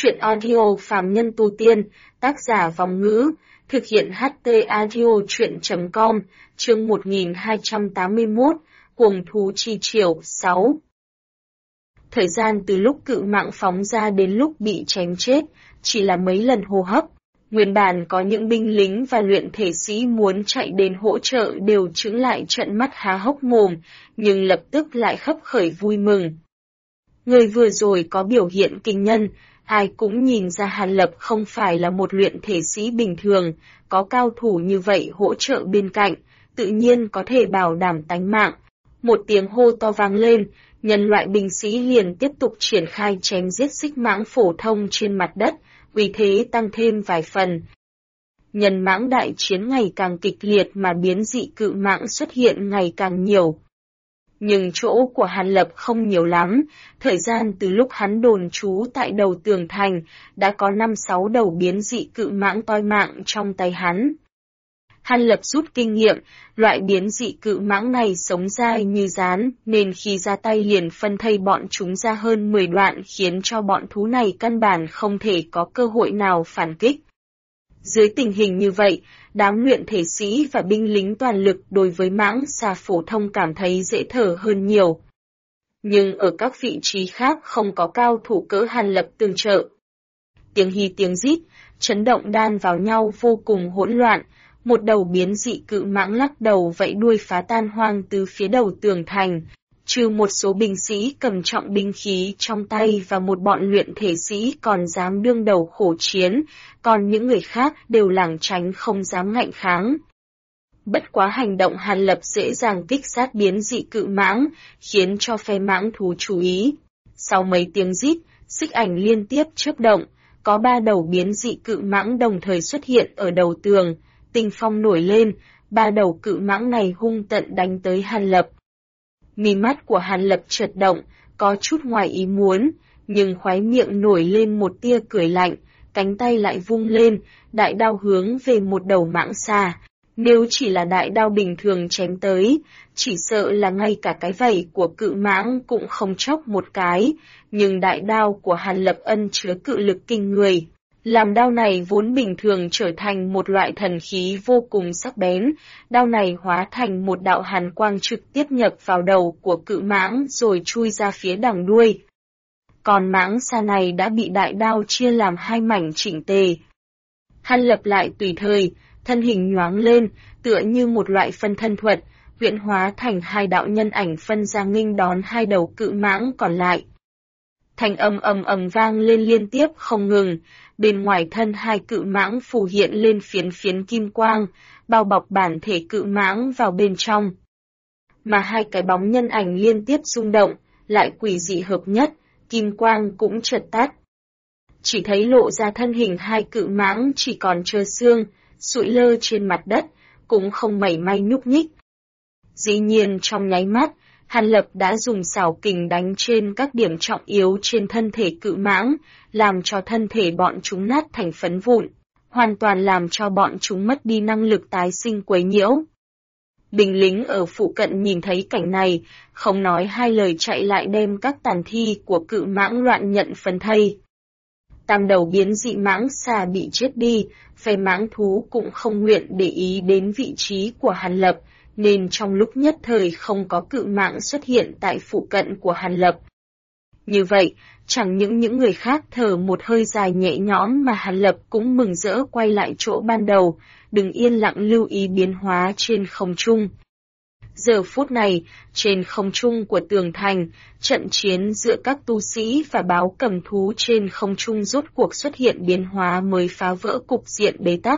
Truyện audio phàm nhân tu tiên, tác giả Vòng Ngữ, thực hiện HT audio truyện.com, chương 1281, Cuồng thú chi triều 6. Thời gian từ lúc cự mạng phóng ra đến lúc bị chém chết, chỉ là mấy lần hô hấp. Nguyên bản có những binh lính và luyện thể sĩ muốn chạy đến hỗ trợ đều chững lại trợn mắt há hốc mồm, nhưng lập tức lại khấp khởi vui mừng. Người vừa rồi có biểu hiện kinh nhân, ai cũng nhìn ra Hàn Lập không phải là một luyện thể sĩ bình thường, có cao thủ như vậy hỗ trợ bên cạnh, tự nhiên có thể bảo đảm tánh mạng. Một tiếng hô to vang lên, nhân loại binh sĩ liền tiếp tục triển khai chém giết xích mãng phổ thông trên mặt đất, uy thế tăng thêm vài phần. Nhân mãng đại chiến ngày càng kịch liệt mà biến dị cự mãng xuất hiện ngày càng nhiều. Nhưng chỗ của Hàn Lập không nhiều lắm, thời gian từ lúc hắn đồn trú tại đầu tường thành, đã có 5-6 đầu biến dị cự mãng toi mạng trong tay hắn. Hàn Lập rút kinh nghiệm, loại biến dị cự mãng này sống dai như rán, nên khi ra tay liền phân thây bọn chúng ra hơn 10 đoạn khiến cho bọn thú này căn bản không thể có cơ hội nào phản kích. Dưới tình hình như vậy, đám luyện thể sĩ và binh lính toàn lực đối với mãng xà phổ thông cảm thấy dễ thở hơn nhiều. Nhưng ở các vị trí khác không có cao thủ cỡ Hàn Lập tương trợ. Tiếng hí tiếng rít, chấn động đan vào nhau vô cùng hỗn loạn, một đầu biến dị cự mãng lắc đầu vẫy đuôi phá tan hoang từ phía đầu tường thành. Trừ một số binh sĩ cầm trọng binh khí trong tay và một bọn luyện thể sĩ còn dám đương đầu khổ chiến, còn những người khác đều lảng tránh không dám ngạnh kháng. Bất quá hành động Hàn Lập dễ dàng kích sát biến dị cự mãng, khiến cho phe mãng thú chú ý. Sau mấy tiếng rít, xích ảnh liên tiếp chớp động, có 3 đầu biến dị cự mãng đồng thời xuất hiện ở đầu tường, tinh phong nổi lên, 3 đầu cự mãng này hung tận đánh tới Hàn Lập. Mí mắt của Hàn Lập chợt động, có chút ngoài ý muốn, nhưng khóe miệng nổi lên một tia cười lạnh, cánh tay lại vung lên, đại đao hướng về một đầu mãng xà. Nếu chỉ là đại đao bình thường chém tới, chỉ sợ là ngay cả cái vảy của cự mãng cũng không chóc một cái, nhưng đại đao của Hàn Lập ân chứa cự lực kinh người. Làm đao này vốn bình thường trở thành một loại thần khí vô cùng sắc bén, đao này hóa thành một đạo hàn quang trực tiếp nhập vào đầu của cự mãng rồi chui ra phía đằng đuôi. Còn mãng xa này đã bị đại đao chia làm 2 mảnh chỉnh tề. Hàn Lập lại tùy thời, thân hình nhoáng lên, tựa như một loại phân thân thuật, huyễn hóa thành 2 đạo nhân ảnh phân ra nghênh đón 2 đầu cự mãng còn lại. Thanh âm ầm ầm vang lên liên tiếp không ngừng, bên ngoài thân 2 cự mãng phù hiện lên phiến phiến kim quang, bao bọc bản thể cự mãng vào bên trong. Mà 2 cái bóng nhân ảnh liên tiếp rung động, lại quỷ dị hợp nhất, kim quang cũng chợt tắt. Chỉ thấy lộ ra thân hình 2 cự mãng chỉ còn trơ xương, sụi lơ trên mặt đất, cũng không mảy may nhúc nhích. Dĩ nhiên trong nháy mắt, Hàn Lập đã dùng xảo kình đánh trên các điểm trọng yếu trên thân thể cự mãng, làm cho thân thể bọn chúng nát thành phấn vụn, hoàn toàn làm cho bọn chúng mất đi năng lực tái sinh quấy nhiễu. Binh lính ở phụ cận nhìn thấy cảnh này, không nói hai lời chạy lại đem các tàn thi của cự mãng loạn nhận phân thây. Tam đầu biến dị mãng xà bị chết đi, phe mãng thú cũng không nguyện để ý đến vị trí của Hàn Lập, nên trong lúc nhất thời không có cự mãng xuất hiện tại phụ cận của Hàn Lập. Như vậy, chẳng những người khác thở một hơi dài nhẹ nhõm mà Hàn Lập cũng mừng rỡ quay lại chỗ ban đầu, đừng yên lặng lưu ý biến hóa trên không trung. Giờ phút này, trên không trung của tường thành, trận chiến giữa các tu sĩ và báo cầm thú trên không trung rốt cuộc xuất hiện biến hóa mới phá vỡ cục diện bế tắc.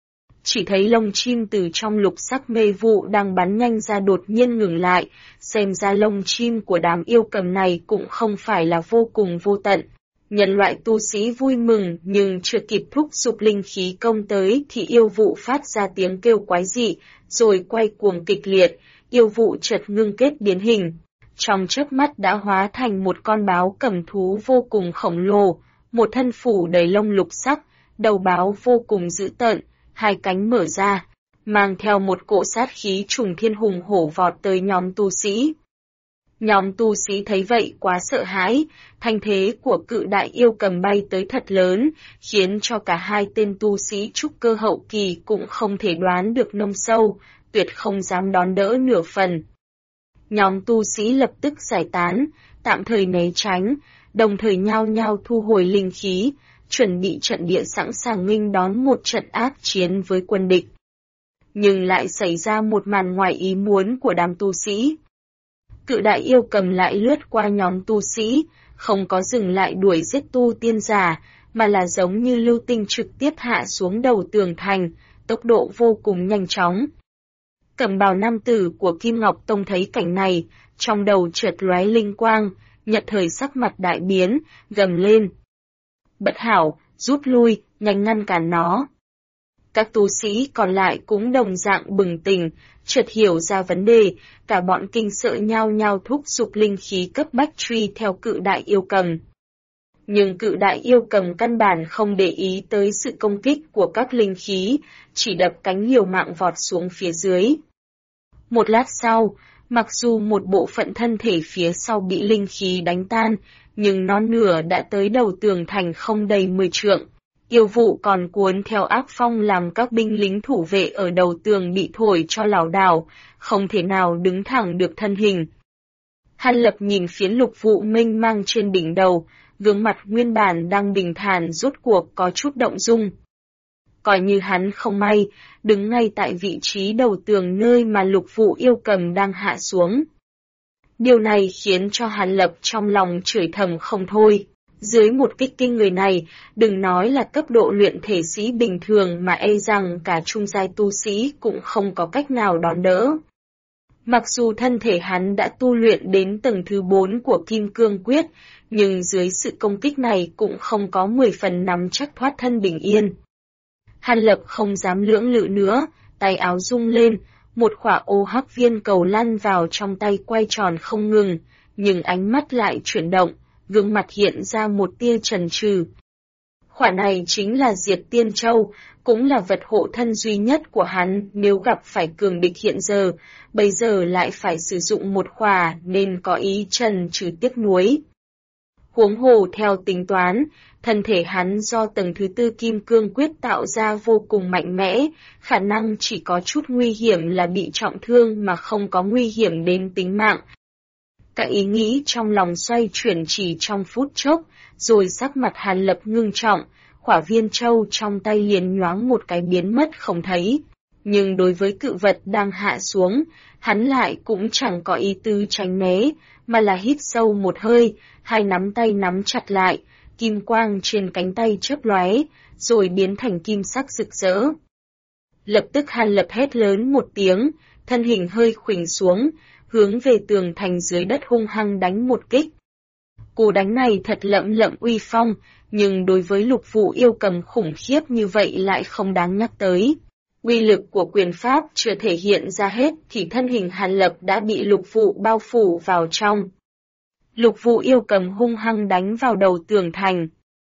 Chỉ thấy lông chim từ trong lục sắc mê vụ đang bắn nhanh ra đột nhiên ngừng lại, xem ra lông chim của đám yêu cầm này cũng không phải là vô cùng vô tận. Nhân loại tu sĩ vui mừng nhưng chưa kịp thúc giục linh khí công tới thì yêu vụ phát ra tiếng kêu quái dị, rồi quay cuồng kịch liệt, yêu vụ chợt ngưng kết biến hình. Trong chớp mắt đã hóa thành một con báo cầm thú vô cùng khổng lồ, một thân phủ đầy lông lục sắc, đầu báo vô cùng dữ tợn, 2 cánh mở ra, mang theo một cỗ sát khí trùng thiên hùng hổ vọt tới nhóm tu sĩ. Nhóm tu sĩ thấy vậy quá sợ hãi, thanh thế của cự đại yêu cầm bay tới thật lớn, khiến cho cả hai tên tu sĩ trúc cơ hậu kỳ cũng không thể đoán được nông sâu, tuyệt không dám đón đỡ nửa phần. Nhóm tu sĩ lập tức giải tán, tạm thời né tránh, đồng thời nhao nhao thu hồi linh khí, chuẩn bị trận địa sẵn sàng nghênh đón một trận ác chiến với quân địch. Nhưng lại xảy ra một màn ngoài ý muốn của đám tu sĩ. Cự đại yêu cầm lại lướt qua nhóm tu sĩ, không có dừng lại đuổi giết tu tiên giả, mà là giống như lưu tinh trực tiếp hạ xuống đầu tường thành, tốc độ vô cùng nhanh chóng. Cẩm bào nam tử của Kim Ngọc Tông thấy cảnh này, trong đầu chợt lóe linh quang, nhận thời sắc mặt đại biến, gầm lên. Bất hảo, rút lui, nhanh ngăn cản nó. Các tu sĩ còn lại cũng đồng dạng bừng tỉnh, chợt hiểu ra vấn đề, cả bọn kinh sợ nhao nhao thúc giục linh khí cấp bách truy theo cự đại yêu cầm. Nhưng cự đại yêu cầm căn bản không để ý tới sự công kích của các linh khí, chỉ đập cánh liều mạng vọt xuống phía dưới. Một lát sau, mặc dù một bộ phận thân thể phía sau bị linh khí đánh tan, nhưng non nửa đã tới đầu tường thành không đầy 10 trượng. Yêu vụ còn cuốn theo ác phong làm các binh lính thủ vệ ở đầu tường bị thổi cho lảo đảo, không thể nào đứng thẳng được thân hình. Hàn Lập nhìn phiến lục vụ mênh mang trên đỉnh đầu, gương mặt nguyên bản đang bình thản rốt cuộc có chút động dung. Coi như hắn không may, đứng ngay tại vị trí đầu tường nơi mà lục vụ yêu cầm đang hạ xuống. Điều này khiến cho Hàn Lập trong lòng chửi thầm không thôi. Dưới một kích kinh người này, đừng nói là cấp độ luyện thể sĩ bình thường mà e rằng cả trung giai tu sĩ cũng không có cách nào đón đỡ. Mặc dù thân thể hắn đã tu luyện đến tầng thứ 4 của Kim Cương Quyết, nhưng dưới sự công kích này cũng không có 10 phần nắm chắc thoát thân bình yên. Hàn Lập không dám lưỡng lự nữa, tay áo rung lên, một khỏa ô hắc viên cầu lăn vào trong tay quay tròn không ngừng, nhưng ánh mắt lại chuyển động, gương mặt hiện ra một tia chần chừ. Khỏa này chính là Diệt Tiên Châu, cũng là vật hộ thân duy nhất của hắn nếu gặp phải cường địch hiện giờ, bây giờ lại phải sử dụng một khỏa nên có ý chần chừ tiếc nuối. Huống hồ theo tính toán, thân thể hắn do tầng thứ 4 Kim Cương Quyết tạo ra vô cùng mạnh mẽ, khả năng chỉ có chút nguy hiểm là bị trọng thương mà không có nguy hiểm đến tính mạng. Các ý nghĩ trong lòng xoay chuyển chỉ trong phút chốc, rồi sắc mặt Hàn Lập ngưng trọng, khỏa viên châu trong tay liền nhoáng một cái biến mất không thấy. Nhưng đối với cự vật đang hạ xuống, hắn lại cũng chẳng có ý tứ tránh né, mà là hít sâu một hơi, hai nắm tay nắm chặt lại, kim quang trên cánh tay chớp lóe, rồi biến thành kim sắc rực rỡ. Lập tức Hàn Lập hét lớn một tiếng, thân hình hơi khuỵu xuống, hướng về tường thành dưới đất hung hăng đánh một kích. Cú đánh này thật lẫm lẫm uy phong, nhưng đối với lục vụ yêu cầm khủng khiếp như vậy lại không đáng nhắc tới. Uy lực của quyền pháp chưa thể hiện ra hết thì thân hình Hàn Lập đã bị lục vụ bao phủ vào trong. Lục vụ yêu cầm hung hăng đánh vào đầu tường thành.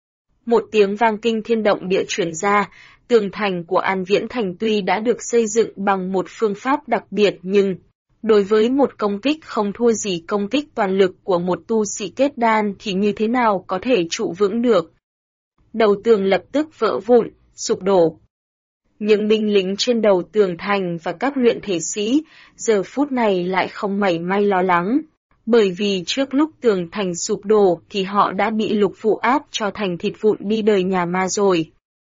Một tiếng vang kinh thiên động địa truyền ra, tường thành của An Viễn Thành tuy đã được xây dựng bằng một phương pháp đặc biệt nhưng đối với một công kích không thua gì công kích toàn lực của một tu sĩ kết đan thì như thế nào có thể trụ vững được. Đầu tường lập tức vỡ vụn, sụp đổ. Những binh lính trên đầu tường thành và các luyện thể sĩ giờ phút này lại không mảy may lo lắng, bởi vì trước lúc tường thành sụp đổ thì họ đã bị lục vụ áp cho thành thịt vụn đi đời nhà ma rồi.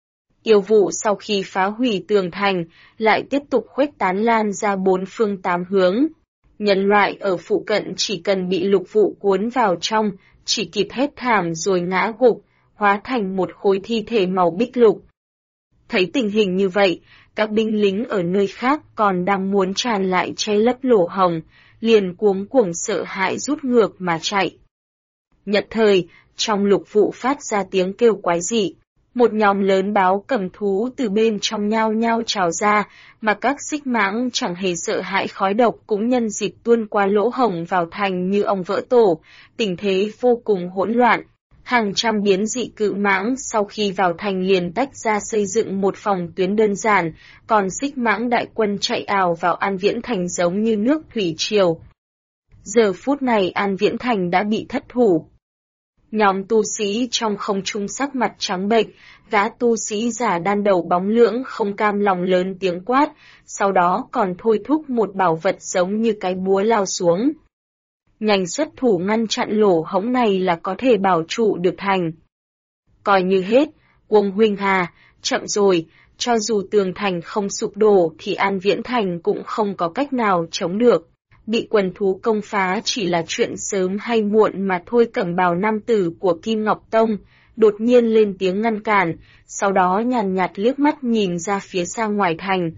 Yêu vụ sau khi phá hủy tường thành, lại tiếp tục khuếch tán lan ra 4 phương 8 hướng. Nhân loại ở phụ cận chỉ cần bị lục vụ cuốn vào trong, chỉ kịp hét thảm rồi ngã gục, hóa thành một khối thi thể màu bích lục. Thấy tình hình như vậy, các binh lính ở nơi khác còn đang muốn tràn lại che lấp lỗ hổng, liền cuống cuồng sợ hãi rút ngược mà chạy. Nhất thời, trong lục vụ phát ra tiếng kêu quái dị. Một nhóm lớn báo cầm thú từ bên trong nhao nhao trào ra, mà các xích mãng chẳng hề sợ hãi khói độc cũng nhân dịp tuôn qua lỗ hổng vào thành như ong vỡ tổ, tình thế vô cùng hỗn loạn. Hàng trăm biến dị cự mãng sau khi vào thành liền tách ra xây dựng một phòng tuyến đơn giản, còn xích mãng đại quân chạy ào vào An Viễn Thành giống như nước thủy triều. Giờ phút này An Viễn Thành đã bị thất thủ. Nhóm tu sĩ trong không trung sắc mặt trắng bệch, gã tu sĩ giả đan đầu bóng lưỡng không cam lòng lớn tiếng quát, sau đó còn thôi thúc một bảo vật giống như cái búa lao xuống. Nhanh xuất thủ ngăn chặn lỗ hổng này là có thể bảo trụ được thành. Coi như hết, Uông huynh hà, chậm rồi, cho dù tường thành không sụp đổ thì An Viễn Thành cũng không có cách nào chống được. Bị quần thú công phá chỉ là chuyện sớm hay muộn mà thôi. Cẩm bào nam tử của Kim Ngọc Tông đột nhiên lên tiếng ngăn cản, sau đó nhàn nhạt liếc mắt nhìn ra phía xa ngoài thành.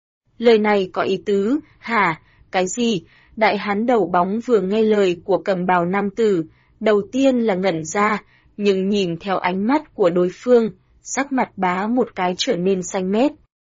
Lời này có ý tứ, hả, cái gì? Đại hán đầu bóng vừa nghe lời của Cẩm bào nam tử, đầu tiên là ngẩn ra, nhưng nhìn theo ánh mắt của đối phương, sắc mặt bá một cái trở nên xanh mét.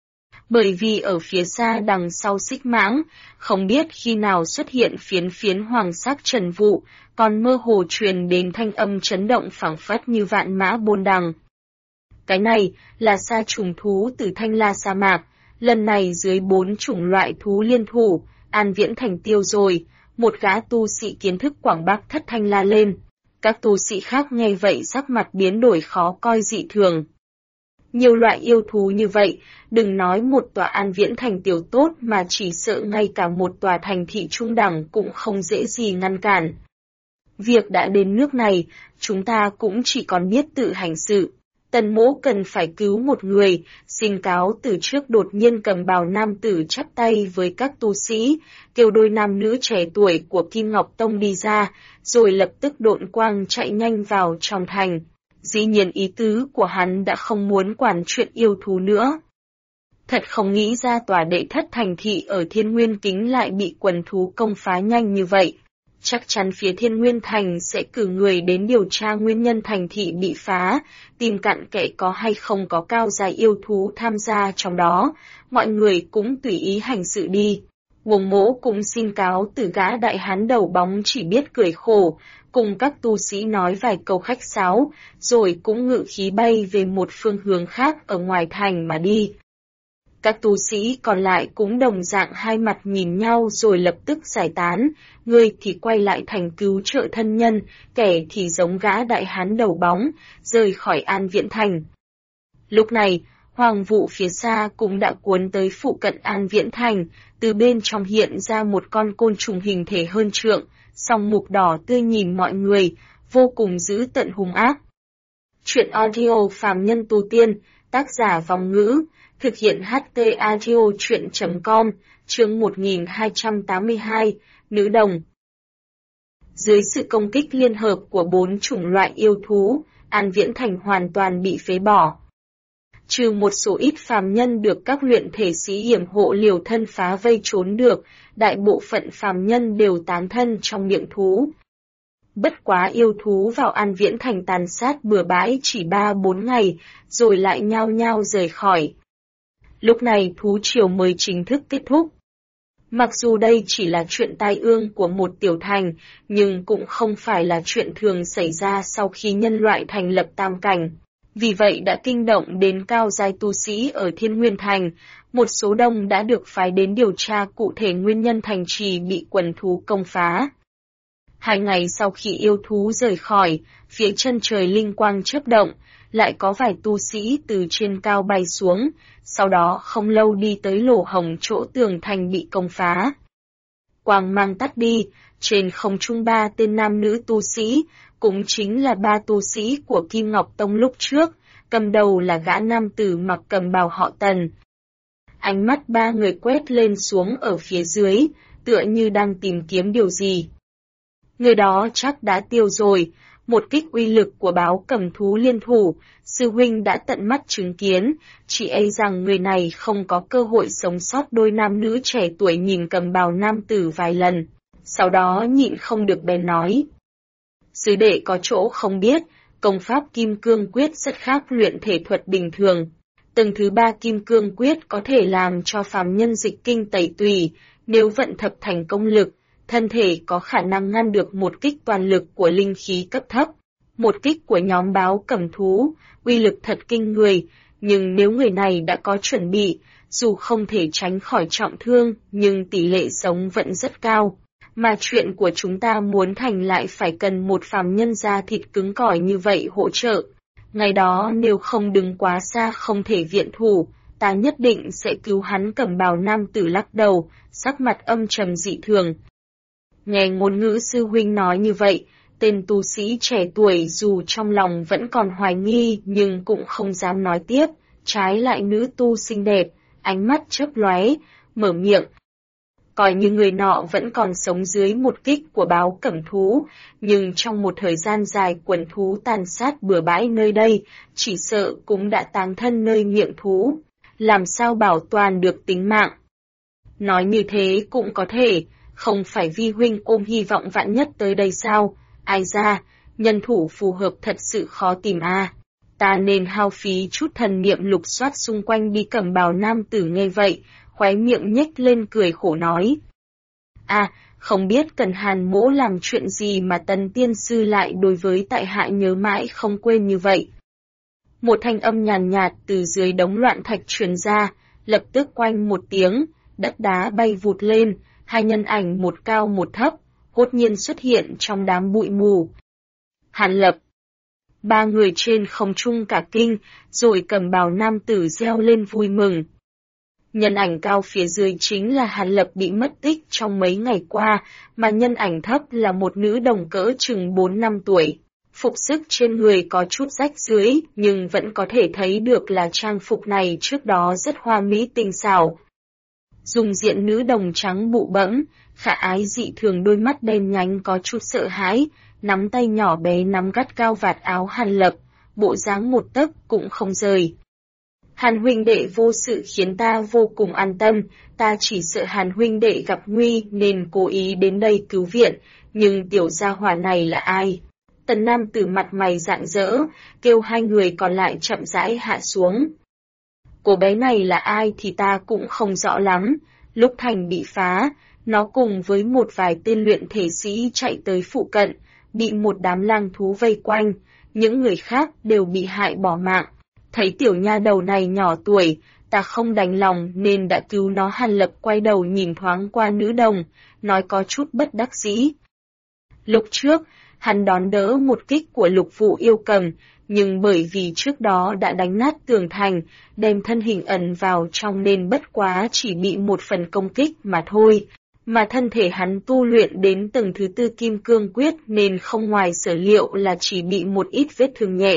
Bởi vì ở phía xa đằng sau xích mãng, không biết khi nào xuất hiện phiến phiến hoàng sắc trần vụ, còn mơ hồ truyền đến thanh âm chấn động phảng phất như vạn mã bôn đằng. Cái này là sa trùng thú từ Thanh La sa mạc, lần này dưới 4 chủng loại thú liên thủ, An Viễn Thành tiêu rồi, một gã tu sĩ kiến thức Quảng Bắc thất thanh la lên. Các tu sĩ khác nghe vậy sắc mặt biến đổi khó coi dị thường. Nhiều loại yêu thú như vậy, đừng nói một tòa An Viễn Thành tiểu tốt mà chỉ sợ ngay cả một tòa thành thị trung đẳng cũng không dễ gì ngăn cản. Việc đã đến nước này, chúng ta cũng chỉ còn biết tự hành sự. Tần Mỗ cần phải cứu một người, xin cáo từ trước. Đột nhiên Cầm bào nam tử chắp tay với các tu sĩ, kêu đôi nam nữ trẻ tuổi của Kim Ngọc Tông đi ra, rồi lập tức độn quang chạy nhanh vào trong thành. Dĩ nhiên ý tứ của hắn đã không muốn quản chuyện yêu thú nữa. Thật không nghĩ ra tòa đệ thất thành thị ở Thiên Nguyên Kính lại bị quần thú công phá nhanh như vậy. Chắc chắn phía Thiên Nguyên Thành sẽ cử người đến điều tra nguyên nhân thành thị bị phá, tìm cặn kẽ có hay không có cao dài yêu thú tham gia trong đó, mọi người cũng tùy ý hành sự đi. Uông Mỗ cũng xin cáo từ. Gã đại hán đầu bóng chỉ biết cười khổ, cùng các tu sĩ nói vài câu khách sáo, rồi cũng ngự khí bay về một phương hướng khác ở ngoài thành mà đi. Các tu sĩ còn lại cũng đồng dạng hai mặt nhìn nhau rồi lập tức giải tán, người thì quay lại thành cứu trợ thân nhân, kẻ thì giống gã đại hán đầu bóng, rời khỏi An Viễn Thành. Lúc này, hoàng vụ phía xa cũng đã cuốn tới phụ cận An Viễn Thành, từ bên trong hiện ra một con côn trùng hình thể hơn trượng, song mục đỏ tươi nhìn mọi người, vô cùng dữ tợn hung ác. Chuyện audio phàm nhân tu tiên, tác giả Vong Ngữ, thực hiện HT Audio Chuyện.com, chương 1282, Nữ Đồng. Dưới sự công kích liên hợp của 4 chủng loại yêu thú, An Viễn Thành hoàn toàn bị phế bỏ. Trừ một số ít phàm nhân được các luyện thể sĩ yểm hộ liều thân phá vây trốn được, đại bộ phận phàm nhân đều tán thân trong miệng thú. Bất quá yêu thú vào An Viễn Thành tàn sát bừa bãi chỉ 3-4 ngày, rồi lại nhao nhao rời khỏi. Lúc này thú triều mới chính thức kết thúc. Mặc dù đây chỉ là chuyện tai ương của một tiểu thành, nhưng cũng không phải là chuyện thường xảy ra sau khi nhân loại thành lập tam cảnh. Vì vậy đã kinh động đến cao giai tu sĩ ở Thiên Nguyên Thành, một số đông đã được phái đến điều tra cụ thể nguyên nhân thành trì bị quần thú công phá. 2 ngày sau khi yêu thú rời khỏi, phía chân trời linh quang chớp động, lại có vài tu sĩ từ trên cao bay xuống, sau đó không lâu đi tới lỗ hổng chỗ tường thành bị công phá. Quang mang tắt đi, trên không trung 3 tên nam nữ tu sĩ, cũng chính là 3 tu sĩ của Kim Ngọc Tông lúc trước, cầm đầu là gã nam tử mặc cầm bào họ Tần. Ánh mắt 3 người quét lên xuống ở phía dưới, tựa như đang tìm kiếm điều gì. Người đó chắc đã tiêu rồi, một kích uy lực của báo cầm thú liên thủ, sư huynh đã tận mắt chứng kiến, chỉ e rằng người này không có cơ hội sống sót. Đôi nam nữ trẻ tuổi nhìn cầm bào nam tử vài lần, sau đó nhịn không được bèn nói. Sư đệ có chỗ không biết, công pháp Kim Cương Quyết rất khác luyện thể thuật bình thường. Tầng thứ 3 Kim Cương Quyết có thể làm cho phàm nhân dịch kinh tẩy tùy, nếu vận thập thành công lực, thân thể có khả năng ngăn được một kích toàn lực của linh khí cấp thấp. Một kích của nhóm báo cầm thú, uy lực thật kinh người, nhưng nếu người này đã có chuẩn bị, dù không thể tránh khỏi trọng thương, nhưng tỷ lệ sống vẫn rất cao. mà chuyện của chúng ta muốn thành lại phải cần một phàm nhân da thịt cứng cỏi như vậy hỗ trợ. Ngày đó nếu không đứng quá xa không thể viện thủ, ta nhất định sẽ cứu hắn. Cẩm bào nam tử lắc đầu, sắc mặt âm trầm dị thường. Nghe ngôn ngữ sư huynh nói như vậy, tên tu sĩ trẻ tuổi dù trong lòng vẫn còn hoài nghi nhưng cũng không dám nói tiếp, trái lại nữ tu xinh đẹp, ánh mắt chớp lóe, mở miệng. Coi như người nọ vẫn còn sống dưới một kích của báo cẩm thú, nhưng trong một thời gian dài quần thú tàn sát bừa bãi nơi đây, chỉ sợ cũng đã táng thân nơi miệng thú, làm sao bảo toàn được tính mạng. Nói như thế cũng có thể, không phải vi huynh ôm hy vọng vạn nhất tới đây sao, ai ra, nhân thủ phù hợp thật sự khó tìm à. Ta nên hao phí chút thần niệm lục soát xung quanh đi. Cẩm bào nam tử nghe vậy, khóe miệng nhếch lên cười khổ nói. À, không biết Cần Hàn mỗ làm chuyện gì mà Tần tiên sư lại đối với tại hạ nhớ mãi không quên như vậy. Một thanh âm nhàn nhạt từ dưới đống loạn thạch truyền ra, lập tức quanh một tiếng, đất đá bay vụt lên, hai nhân ảnh một cao một thấp, hốt nhiên xuất hiện trong đám bụi mù. Hàn Lập. Ba người trên không trung cả kinh, rồi Cẩm bào nam tử reo lên vui mừng. Nhân ảnh cao phía dưới chính là Hàn Lập bị mất tích trong mấy ngày qua, mà nhân ảnh thấp là một nữ đồng cỡ chừng 4 năm tuổi. Phục sức trên người có chút rách rưới, nhưng vẫn có thể thấy được là trang phục này trước đó rất hoa mỹ tinh xảo. Dung diện nữ đồng trắng bụ bẫm, khả ái dị thường, đôi mắt đen nhánh có chút sợ hãi, nắm tay nhỏ bé nắm gắt cao vạt áo Hàn Lập, bộ dáng một tấc cũng không rời. Hàn huynh đệ vô sự khiến ta vô cùng an tâm, ta chỉ sợ Hàn huynh đệ gặp nguy nên cố ý đến đây cứu viện, nhưng tiểu gia hỏa này là ai? Tần nam tử mặt mày rạng rỡ, kêu hai người còn lại chậm rãi hạ xuống. Cô bé này là ai thì ta cũng không rõ lắm, lúc thành bị phá, nó cùng với một vài tên luyện thể sĩ chạy tới phụ cận, bị một đám lang thú vây quanh, những người khác đều bị hại bỏ mạng. Thấy tiểu nha đầu này nhỏ tuổi, ta không đành lòng nên đã cứu nó. Hàn Lập quay đầu nhìn thoáng qua nữ đồng, nói có chút bất đắc dĩ. Lúc trước, hắn đón đỡ một kích của Lục Vụ Yêu Cầm, nhưng bởi vì trước đó đã đánh nát tường thành, đem thân hình ẩn vào trong nên bất quá chỉ bị một phần công kích mà thôi. Mà thân thể hắn tu luyện đến tầng thứ 4 Kim Cương Quyết nên không ngoài sở liệu là chỉ bị một ít vết thương nhẹ.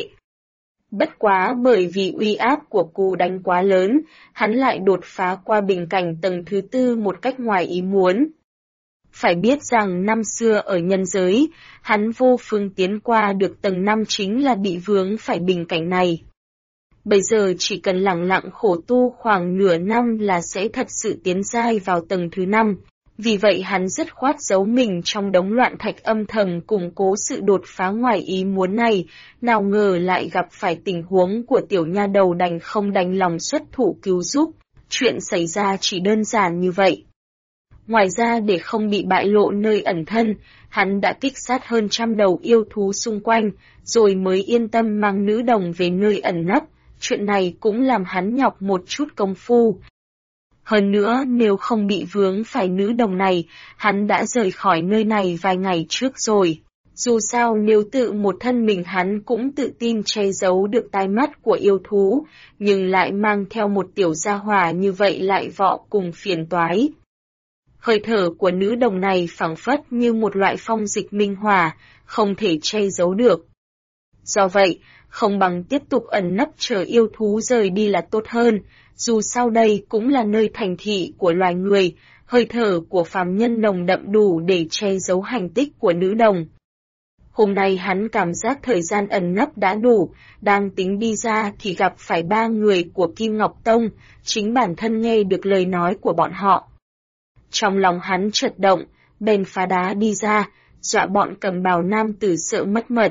Bất quá bởi vì uy áp của cú đánh quá lớn, hắn lại đột phá qua bình cảnh tầng thứ 4 một cách ngoài ý muốn. Phải biết rằng năm xưa ở nhân giới, hắn vô phương tiến qua được tầng 5 chính là bị vướng phải bình cảnh này. Bây giờ chỉ cần lẳng lặng khổ tu khoảng nửa năm là sẽ thật sự tiến giai vào tầng thứ 5. Vì vậy hắn dứt khoát giấu mình trong đống loạn thạch âm thầm củng cố sự đột phá ngoài ý muốn này, nào ngờ lại gặp phải tình huống của tiểu nha đầu đành không đành lòng xuất thủ cứu giúp, chuyện xảy ra chỉ đơn giản như vậy. Ngoài ra để không bị bại lộ nơi ẩn thân, hắn đã kích sát hơn 100 đầu yêu thú xung quanh, rồi mới yên tâm mang nữ đồng về nơi ẩn nấp, chuyện này cũng làm hắn nhọc một chút công phu. Hơn nữa nếu không bị vướng phải nữ đồng này, hắn đã rời khỏi nơi này vài ngày trước rồi. Dù sao nếu tự một thân mình hắn cũng tự tin che giấu được tai mắt của yêu thú, nhưng lại mang theo một tiểu gia hỏa như vậy lại vọ cùng phiền toái. Hơi thở của nữ đồng này phảng phất như một loại phong dịch minh hỏa, không thể che giấu được. Do vậy, không bằng tiếp tục ẩn nấp chờ yêu thú rời đi là tốt hơn, dù sao đây cũng là nơi thành thị của loài người, hơi thở của phàm nhân nồng đậm đủ để che giấu hành tích của nữ đồng. Hôm nay hắn cảm giác thời gian ẩn nấp đã đủ, đang tính đi ra thì gặp phải 3 người của Kim Ngọc Tông, chính bản thân nghe được lời nói của bọn họ. Trong lòng hắn chợt động, bèn phá đá đi ra, dọa bọn cầm bào nam tử sợ mất mật.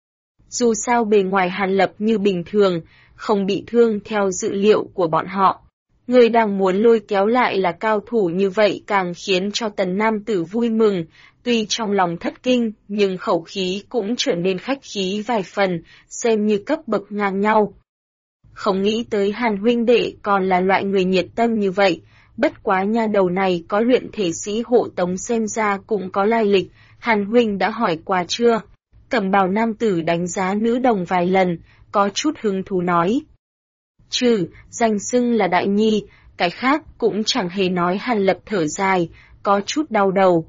Dù sao bề ngoài Hàn Lập như bình thường, không bị thương theo dự liệu của bọn họ. Người đang muốn lôi kéo lại là cao thủ như vậy càng khiến cho tần nam tử vui mừng, tuy trong lòng thất kinh nhưng khẩu khí cũng trở nên khách khí vài phần, xem như cấp bậc ngang nhau. Không nghĩ tới Hàn huynh đệ còn là loại người nhiệt tâm như vậy, Bất quá nha đầu này có luyện thể sĩ hộ tống xem ra cũng có lai lịch, Hàn huynh đã hỏi qua chưa? Cẩm bào nam tử đánh giá nữ đồng vài lần, có chút hứng thú nói. Danh xưng là đại nhi, cái khác cũng chẳng hề nói. Hàn Lập thở dài, có chút đau đầu.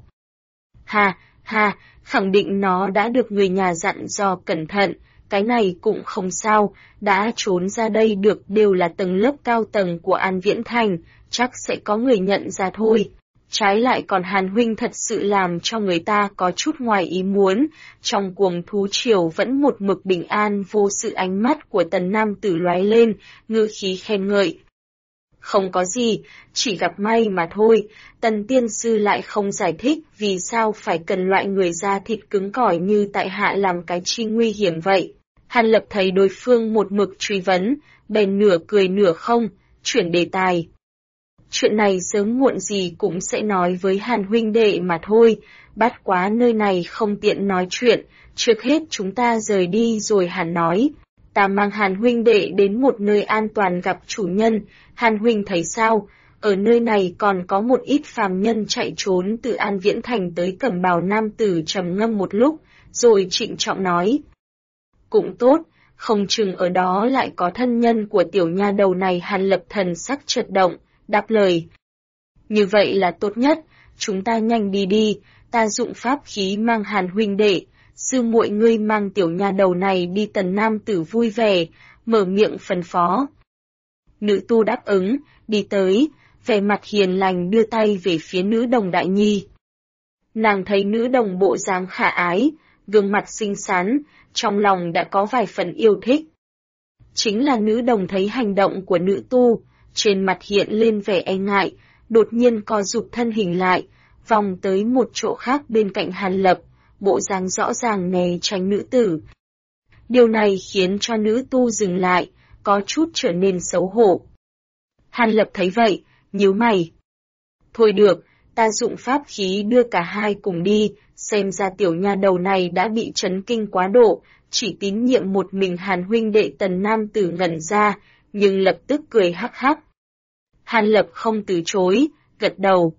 Khẳng định nó đã được người nhà dặn dò cẩn thận, cái này cũng không sao, đã trốn ra đây được đều là tầng lớp cao tầng của An Viễn Thành, chắc sẽ có người nhận ra thôi. Trái lại còn Hàn huynh thật sự làm cho người ta có chút ngoài ý muốn, trong cuồng thú triều vẫn một mực bình an vô sự. Ánh mắt của tần nam tử lóe lên, ngữ khí khen ngợi. Không có gì, chỉ gặp may mà thôi. Tần tiên sư lại không giải thích vì sao phải cần loại người da thịt cứng cỏi như tại hạ làm cái chi nguy hiểm vậy. Hàn Lập thấy đối phương một mực truy vấn, bèn nửa cười nửa không, chuyển đề tài. Chuyện này sớm muộn gì cũng sẽ nói với Hàn huynh đệ mà thôi, bắt quá nơi này không tiện nói chuyện, trước hết chúng ta rời đi rồi Hàn nói. Ta mang Hàn huynh đệ đến một nơi an toàn gặp chủ nhân, Hàn huynh thấy sao? Ở nơi này còn có một ít phàm nhân chạy trốn từ An Viễn Thành tới. Cẩm bào nam tử trầm ngâm một lúc, rồi trịnh trọng nói. Cũng tốt, không chừng ở đó lại có thân nhân của tiểu nha đầu này. Hàn Lập thần sắc chợt động, đáp lời. Như vậy là tốt nhất, chúng ta nhanh đi, ta dụng pháp khí mang Hàn huynh đệ, sư muội ngươi mang tiểu nha đầu này đi. Tần nam tử vui vẻ, mở miệng phân phó. Nữ tu đáp ứng, đi tới, vẻ mặt hiền lành đưa tay về phía nữ đồng đại nhi. Nàng thấy nữ đồng bộ dáng khả ái, gương mặt xinh xắn, trong lòng đã có vài phần yêu thích. Chính là nữ đồng thấy hành động của nữ tu, trên mặt hiện lên vẻ e ngại, đột nhiên co rụt thân hình lại, vòng tới một chỗ khác bên cạnh Hàn Lập, bộ dáng rõ ràng né tránh nữ tử. Điều này khiến cho nữ tu dừng lại, có chút trở nên xấu hổ. Hàn Lập thấy vậy, nhíu mày. Thôi được, ta dụng pháp khí đưa cả hai cùng đi, xem ra tiểu nha đầu này đã bị chấn kinh quá độ, chỉ tín nhiệm một mình Hàn huynh đệ. Tần nam tử ngẩn ra, nhưng lập tức cười hắc hắc. Hàn Lập không từ chối, gật đầu.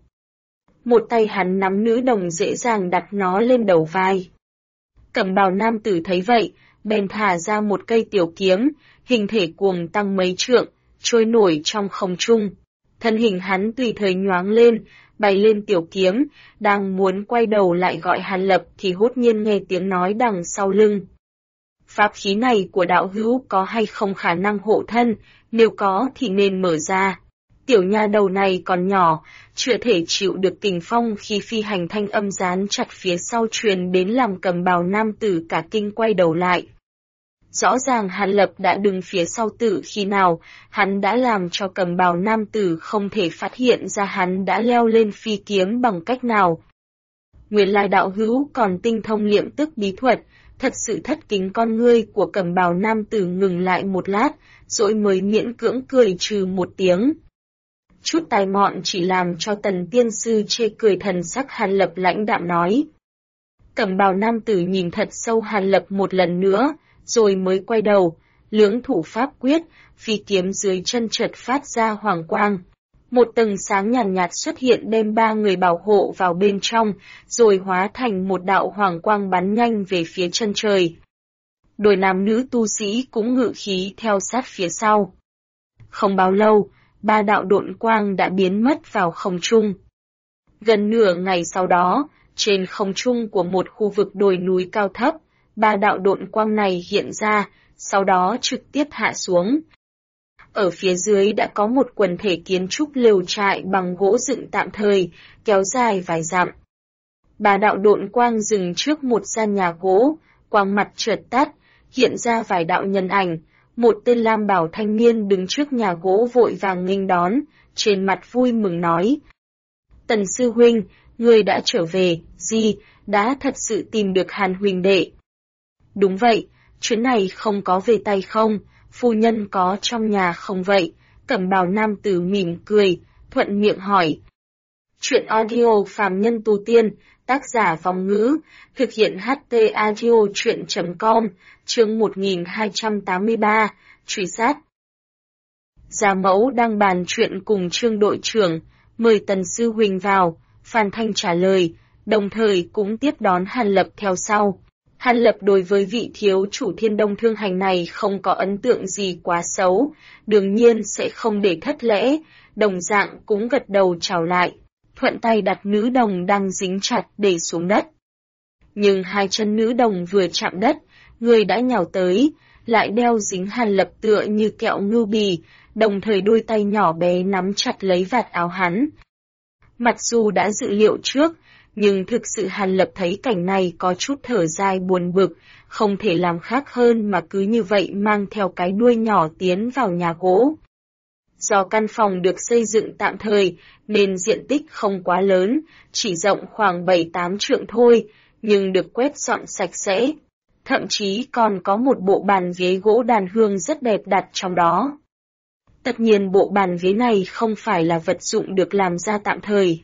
Một tay hắn nắm nữ đồng dễ dàng đặt nó lên đầu vai. Cẩm bào nam tử thấy vậy, bèn thả ra một cây tiểu kiếm, hình thể cuồng tăng mấy trượng, trôi nổi trong không trung. Thân hình hắn tùy thời nhoáng lên, bay lên tiểu kiếm, đang muốn quay đầu lại gọi Hàn Lập thì hốt nhiên nghe tiếng nói đằng sau lưng. Pháp khí này của đạo hữu có hay không khả năng hộ thân, nếu có thì nên mở ra. Tiểu nha đầu này còn nhỏ, chưa thể chịu được kình phong khi phi hành. Thanh âm dán chặt phía sau truyền đến làm Cẩm bào nam tử cả kinh quay đầu lại. Rõ ràng Hàn Lập đã đứng phía sau tự khi nào, hắn đã làm cho Cẩm bào nam tử không thể phát hiện ra hắn đã leo lên phi kiếm bằng cách nào. Nguyên lai đạo hữu còn tinh thông liệm tức bí thuật, thật sự thất kính. Con ngươi của Cẩm bào nam tử ngừng lại một lát, rồi mới miễn cưỡng cười trừ một tiếng. Chút tài mọn chỉ làm cho Tần tiên sư chê cười. Thần sắc Hàn Lập lãnh đạm nói. Cẩm bào nam tử nhìn thật sâu Hàn Lập một lần nữa, rồi mới quay đầu, lưỡng thủ pháp quyết, phi kiếm dưới chân chợt phát ra hoàng quang. Một tầng sáng nhàn nhạt xuất hiện đem ba người bảo hộ vào bên trong, rồi hóa thành một đạo hoàng quang bắn nhanh về phía chân trời. Đôi nam nữ tu sĩ cũng ngự khí theo sát phía sau. Không bao lâu, ba đạo độn quang đã biến mất vào không trung. Gần nửa ngày sau đó, trên không trung của một khu vực đồi núi cao thấp, ba đạo độn quang này hiện ra, sau đó trực tiếp hạ xuống. Ở phía dưới đã có một quần thể kiến trúc lều trại bằng gỗ dựng tạm thời, kéo dài vài dặm. Ba đạo độn quang dừng trước một gian nhà gỗ, quang mặt chợt tắt, hiện ra vài đạo nhân ảnh. Một tên lam bảo thanh niên đứng trước nhà gỗ vội vàng nghênh đón, trên mặt vui mừng nói. Tần sư huynh, ngươi đã trở về, đã thật sự tìm được Hàn huynh đệ. Đúng vậy, chuyến này không có về tay không, phu nhân có trong nhà không vậy? Cẩm bào nam tử mỉm cười, thuận miệng hỏi. Chuyện audio phàm nhân tu tiên, tác giả Vong Ngữ, thực hiện HT audio chuyện.com, chương 1283, truy sát. Gia mẫu đang bàn chuyện cùng Trương đội trưởng, Mời Tần sư huynh vào, Phan Thanh trả lời, đồng thời cũng tiếp đón Hàn Lập theo sau. Hàn Lập đối với vị thiếu chủ Thiên Đông Thương Hành này không có ấn tượng gì quá xấu, đương nhiên sẽ không để thất lễ, đồng dạng cũng gật đầu chào lại, thuận tay đặt nữ đồng đang dính chặt để xuống đất. Nhưng hai chân nữ đồng vừa chạm đất, người đã nhào tới, lại đeo dính Hàn Lập tựa như kẹo ngưu bì, đồng thời đôi tay nhỏ bé nắm chặt lấy vạt áo hắn. Mặc dù đã dự liệu trước, nhưng thực sự Hàn Lập thấy cảnh này có chút thở dài buồn bực, không thể làm khác hơn mà cứ như vậy mang theo cái đuôi nhỏ tiến vào nhà gỗ. Do căn phòng được xây dựng tạm thời, nên diện tích không quá lớn, chỉ rộng khoảng 7-8 trượng thôi, nhưng được quét dọn sạch sẽ. Thậm chí còn có một bộ bàn ghế gỗ đàn hương rất đẹp đặt trong đó. Tất nhiên bộ bàn ghế này không phải là vật dụng được làm ra tạm thời.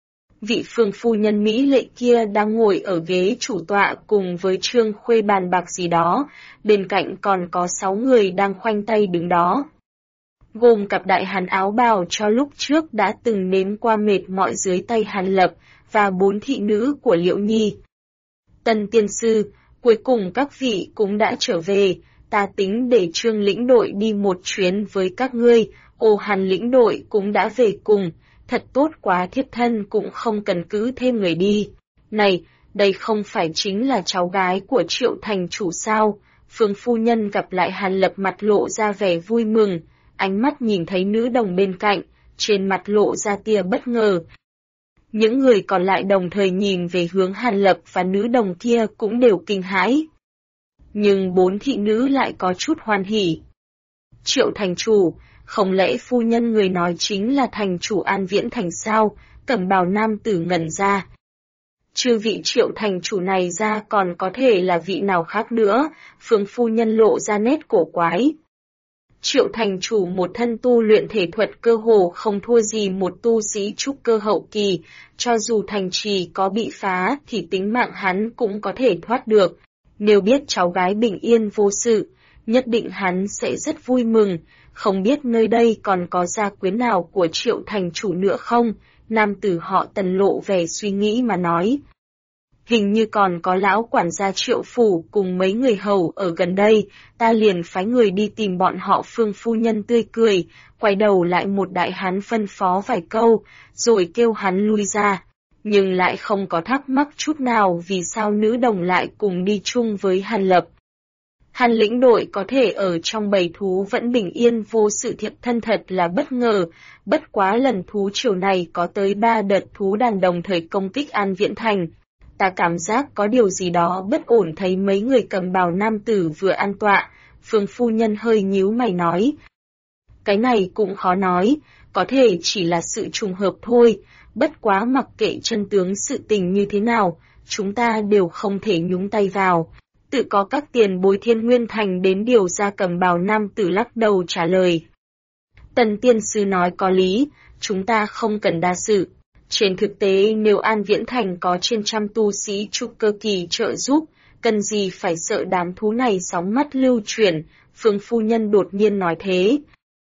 Vị phương phu nhân Mỹ lệ kia đang ngồi ở ghế chủ tọa cùng với Trương Khuê bàn bạc gì đó, bên cạnh còn có 6 người đang khoanh tay đứng đó. Gồm cặp đại hán áo bào cho lúc trước đã từng nếm qua mệt mỏi dưới tay Hàn Lập, và 4 thị nữ của Liễu Nhi. Tần tiên sư, cuối cùng các vị cũng đã trở về, ta tính để Trương lĩnh đội đi một chuyến với các ngươi, Hàn lĩnh đội cũng đã về cùng, thật tốt quá, thiếp thân cũng không cần cứ thêm người đi. Này, đây không phải chính là cháu gái của Triệu thành chủ sao? Phương phu nhân gặp lại Hàn Lập mặt lộ ra vẻ vui mừng, ánh mắt nhìn thấy nữ đồng bên cạnh, trên mặt lộ ra tia bất ngờ. Những người còn lại đồng thời nhìn về hướng Hàn Lập và nữ đồng kia cũng đều kinh hãi. Nhưng 4 thị nữ lại có chút hoan hỉ. Triệu thành chủ, không lẽ phu nhân người nói chính là thành chủ An Viễn Thành sao? Cẩm bào nam tử ngẩn ra. Trừ vị Triệu thành chủ này ra còn có thể là vị nào khác nữa, Phương phu nhân lộ ra nét cổ quái. Triệu thành chủ một thân tu luyện thể thuật cơ hồ không thua gì một tu sĩ trúc cơ hậu kỳ, cho dù thành trì có bị phá thì tính mạng hắn cũng có thể thoát được. Nếu biết cháu gái bình yên vô sự, nhất định hắn sẽ rất vui mừng, không biết nơi đây còn có gia quyến nào của Triệu thành chủ nữa không? Nam tử họ Tần lộ vẻ suy nghĩ mà nói. Hình như còn có lão quản gia Triệu phủ cùng mấy người hầu ở gần đây, ta liền phái người đi tìm bọn họ. Phương phu nhân tươi cười, quay đầu lại một đại hán phân phó vài câu, rồi kêu hắn lui ra, nhưng lại không có thắc mắc chút nào vì sao nữ đồng lại cùng đi chung với Hàn Lập. Hàn lĩnh đội có thể ở trong bầy thú vẫn bình yên vô sự thiệp thân thật là bất ngờ, bất quá lần thú triều này có tới 3 đợt thú đàn đồng thời công kích An Viễn Thành. Ta cảm giác có điều gì đó bất ổn. Thấy mấy người cầm bào nam tử vừa an tọa, Phương phu nhân hơi nhíu mày nói. Cái này cũng khó nói, có thể chỉ là sự trùng hợp thôi, bất quá mặc kệ chân tướng sự tình như thế nào, chúng ta đều không thể nhúng tay vào. Tự có các tiền bối Thiên Nguyên Thành đến điều ra. Cầm bào nam tử lắc đầu trả lời. Tần tiên sư nói có lý, chúng ta không cần đa sự. Trên thực tế nếu An Viễn Thành có trên trăm tu sĩ trúc cơ kỳ trợ giúp, cần gì phải sợ đám thú này sóng mắt lưu chuyển, Phương phu nhân đột nhiên nói thế.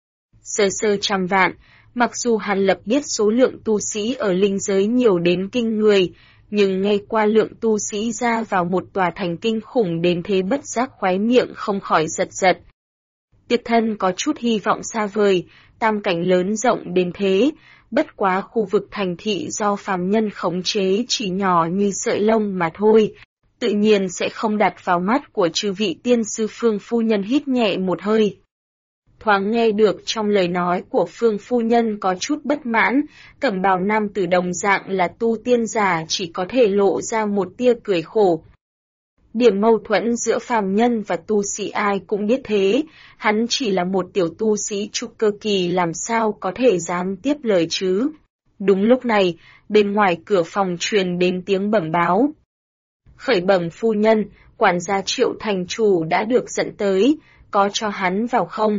Sơ sơ trăm vạn, mặc dù Hàn Lập biết số lượng tu sĩ ở linh giới nhiều đến kinh người, nhưng nghe qua lượng tu sĩ ra vào một tòa thành kinh khủng đến thế bất giác khóe miệng không khỏi giật giật. Tiệt thân có chút hy vọng xa vời, tam cảnh lớn rộng đến thế, bất quá khu vực thành thị do phàm nhân khống chế chỉ nhỏ như sợi lông mà thôi, tự nhiên sẽ không đặt vào mắt của chư vị tiên sư. Phương phu nhân hít nhẹ một hơi. Thoáng nghe được trong lời nói của Phương phu nhân có chút bất mãn, cẩm bào nam tử đồng dạng là tu tiên giả chỉ có thể lộ ra một tia cười khổ. Điểm mâu thuẫn giữa phàm nhân và tu sĩ ai cũng biết thế, hắn chỉ là một tiểu tu sĩ trúc cơ kỳ làm sao có thể dám tiếp lời chứ. Đúng lúc này, bên ngoài cửa phòng truyền đến tiếng bẩm báo. Khởi bẩm phu nhân, quản gia Triệu thành chủ đã được dẫn tới, có cho hắn vào không?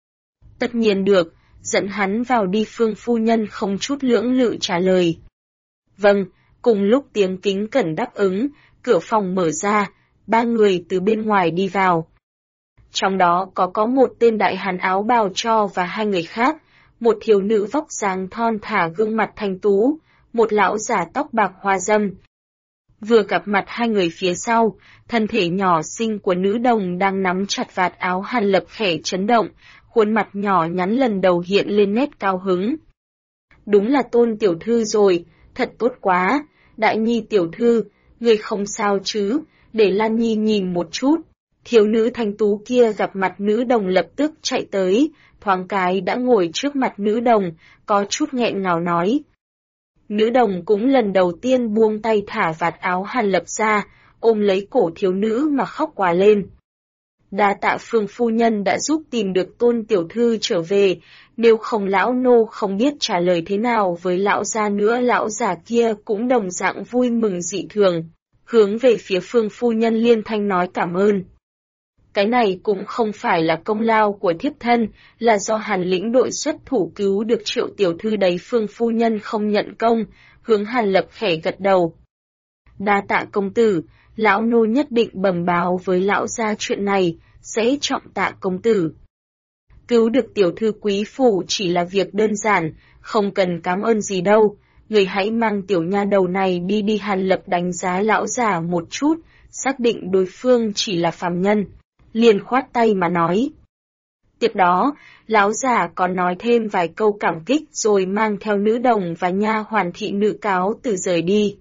Tất nhiên được, dẫn hắn vào đi. Phương phu nhân không chút lưỡng lự trả lời. Vâng, cùng lúc tiếng kính cẩn đáp ứng, cửa phòng mở ra, 3 người từ bên ngoài đi vào. Trong đó có một tên đại hán áo bào cho và 2 người khác, một thiếu nữ vóc dáng thon thả gương mặt thanh tú, một lão già tóc bạc hoa râm. Vừa gặp mặt hai người phía sau, thân thể nhỏ xinh của nữ đồng đang nắm chặt vạt áo Hàn Lập khẽ chấn động, khuôn mặt nhỏ nhắn lần đầu hiện lên nét cao hứng. Đúng là Tôn tiểu thư rồi, thật tốt quá, Đại Nhi tiểu thư, người không sao chứ, để Lan Nhi nhìn một chút. Thiếu nữ thanh tú kia gặp mặt nữ đồng lập tức chạy tới, thoáng cái đã ngồi trước mặt nữ đồng, có chút nghẹn ngào nói. Nữ đồng cũng lần đầu tiên buông tay thả vạt áo Hàn Lập ra, ôm lấy cổ thiếu nữ mà khóc òa lên. Đa tạ Phương phu nhân đã giúp tìm được Tôn tiểu thư trở về, nếu không lão nô không biết trả lời thế nào với lão gia nữa. Lão già kia cũng đồng dạng vui mừng dị thường, hướng về phía Phương phu nhân liên thanh nói cảm ơn. Cái này cũng không phải là công lao của thiếp thân, là do Hàn lĩnh đội xuất thủ cứu được Triệu tiểu thư đấy. Phương phu nhân không nhận công, hướng Hàn Lập khẽ gật đầu. Đa tạ công tử, lão nô nhất định bẩm báo với lão gia chuyện này, sẽ trọng tạ công tử. Cứu được tiểu thư quý phủ chỉ là việc đơn giản, không cần cảm ơn gì đâu, người hãy mang tiểu nha đầu này đi. Hàn Lập đánh giá lão già một chút, xác định đối phương chỉ là phàm nhân, liền khoát tay mà nói. Tiếp đó, lão già còn nói thêm vài câu cảm kích rồi mang theo nữ đồng và nha hoàn thị nữ cáo từ rời đi.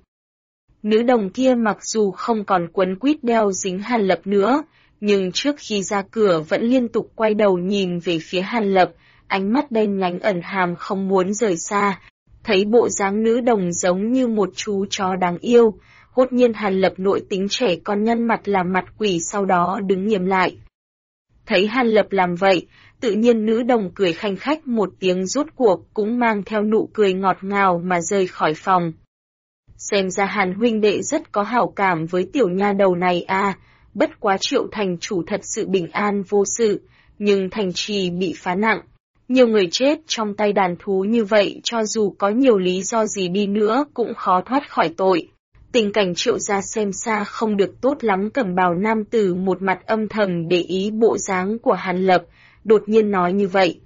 Nữ đồng kia mặc dù không còn quấn quýt đeo dính Hàn Lập nữa, nhưng trước khi ra cửa vẫn liên tục quay đầu nhìn về phía Hàn Lập, ánh mắt đen nhánh ẩn hàm không muốn rời xa. Thấy bộ dáng nữ đồng giống như một chú chó đáng yêu, hốt nhiên Hàn Lập nội tính trẻ con nhăn mặt làm mặt quỷ, sau đó đứng nghiêm lại. Thấy Hàn Lập làm vậy, tự nhiên nữ đồng cười khanh khách một tiếng, rốt cuộc cũng mang theo nụ cười ngọt ngào mà rời khỏi phòng. Xem ra Hàn huynh đệ rất có hảo cảm với tiểu nha đầu này à, bất quá Triệu thành chủ thật sự bình an vô sự, nhưng thành trì bị phá nặng. Nhiều người chết trong tay đàn thú như vậy, cho dù có nhiều lý do gì đi nữa cũng khó thoát khỏi tội. Tình cảnh Triệu gia xem xa không được tốt lắm. Cẩm bào nam tử một mặt âm thầm để ý bộ dáng của Hàn Lập, đột nhiên nói như vậy.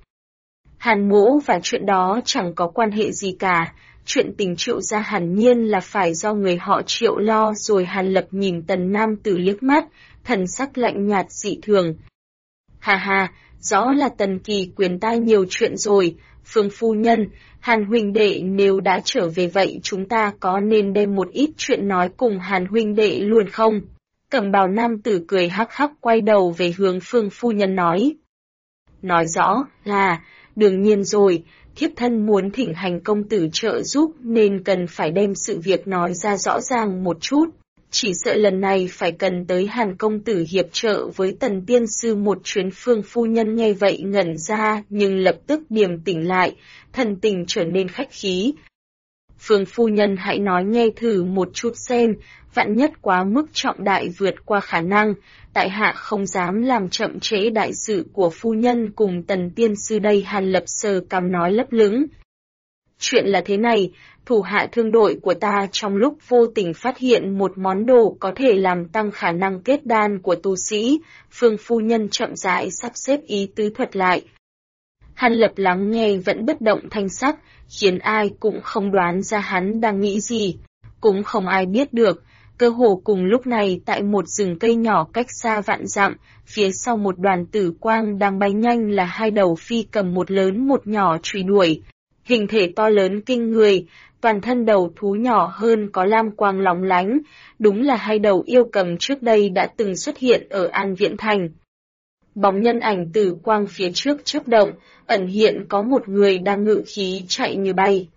Hàn mỗ và chuyện đó chẳng có quan hệ gì cả, chuyện tình Triệu gia hẳn nhiên là phải do người họ Triệu lo rồi. Hàn Lập nhìn tần nam tử liếc mắt, thần sắc lạnh nhạt dị thường. Hà hà, rõ là Tần Kỳ quyền ta nhiều chuyện rồi, Phương phu nhân, Hàn huynh đệ nếu đã trở về vậy chúng ta có nên đem một ít chuyện nói cùng Hàn huynh đệ luôn không? Cẩm bào nam tử cười hắc hắc quay đầu về hướng Phương phu nhân nói. Nói rõ là, đương nhiên rồi, thiếp thân muốn thỉnh Hành công tử trợ giúp nên cần phải đem sự việc nói ra rõ ràng một chút. Chỉ sợ lần này phải cần tới Hàn công tử hiệp trợ với Tần tiên sư một chuyến. Phương phu nhân nghe vậy ngẩn ra nhưng lập tức điềm tĩnh lại, thần tình trở nên khách khí. Phương phu nhân hãy nói nghe thử một chút xem, vạn nhất quá mức trọng đại vượt qua khả năng, tại hạ không dám làm chậm trễ đại sự của phu nhân cùng Tần tiên sư đây. Hàn Lập sờ cằm nói lấp lửng. Chuyện là thế này, thủ hạ thương đội của ta trong lúc vô tình phát hiện một món đồ có thể làm tăng khả năng kết đan của tu sĩ. Phương phu nhân chậm rãi sắp xếp ý tứ thuật lại. Hàn Lập lắng nghe vẫn bất động thanh sắc, khiến ai cũng không đoán ra hắn đang nghĩ gì. Cũng không ai biết được, cơ hồ cùng lúc này tại một rừng cây nhỏ cách xa vạn dặm, phía sau một đoàn tử quang đang bay nhanh là hai đầu phi cầm, một lớn một nhỏ truy đuổi. Hình thể to lớn kinh người, toàn thân đầu thú nhỏ hơn có lam quang lóng lánh, đúng là hai đầu yêu cầm trước đây đã từng xuất hiện ở An Viễn Thành. Bóng nhân ảnh tử quang phía trước chớp động, ẩn hiện có một người đang ngự khí chạy như bay.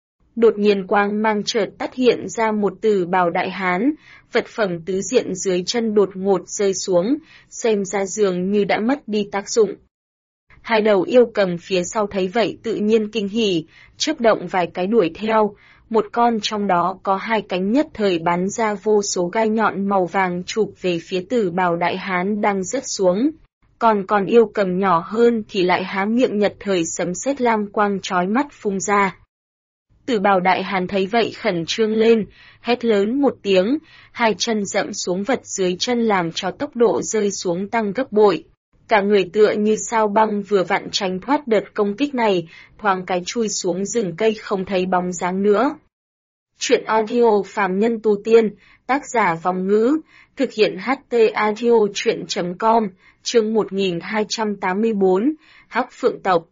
Đột nhiên quang mang chợt tắt hiện ra một tử bào đại hán, vật phẩm tứ diện dưới chân đột ngột rơi xuống, xem ra dường như đã mất đi tác dụng. Hai đầu yêu cầm phía sau thấy vậy tự nhiên kinh hỉ, chớp động vài cái đuổi theo, một con trong đó có hai cánh nhất thời bắn ra vô số gai nhọn màu vàng chụp về phía tử bào đại hán đang rớt xuống. Còn yêu cầm nhỏ hơn thì lại há miệng nhật thời sấm sét lam quang chói mắt phun ra. Tử bào đại hán thấy vậy khẩn trương lên, hét lớn một tiếng, hai chân dẫm xuống vật dưới chân làm cho tốc độ rơi xuống tăng gấp bội. Cả người tựa như sao băng vừa vặn tránh thoát đợt công kích này, thoáng cái chui xuống rừng cây không thấy bóng dáng nữa. Chuyện audio phàm nhân tu tiên, tác giả Vong Ngữ, thực hiện HT audio chuyện.com, chương 1284, Hắc Phượng tộc.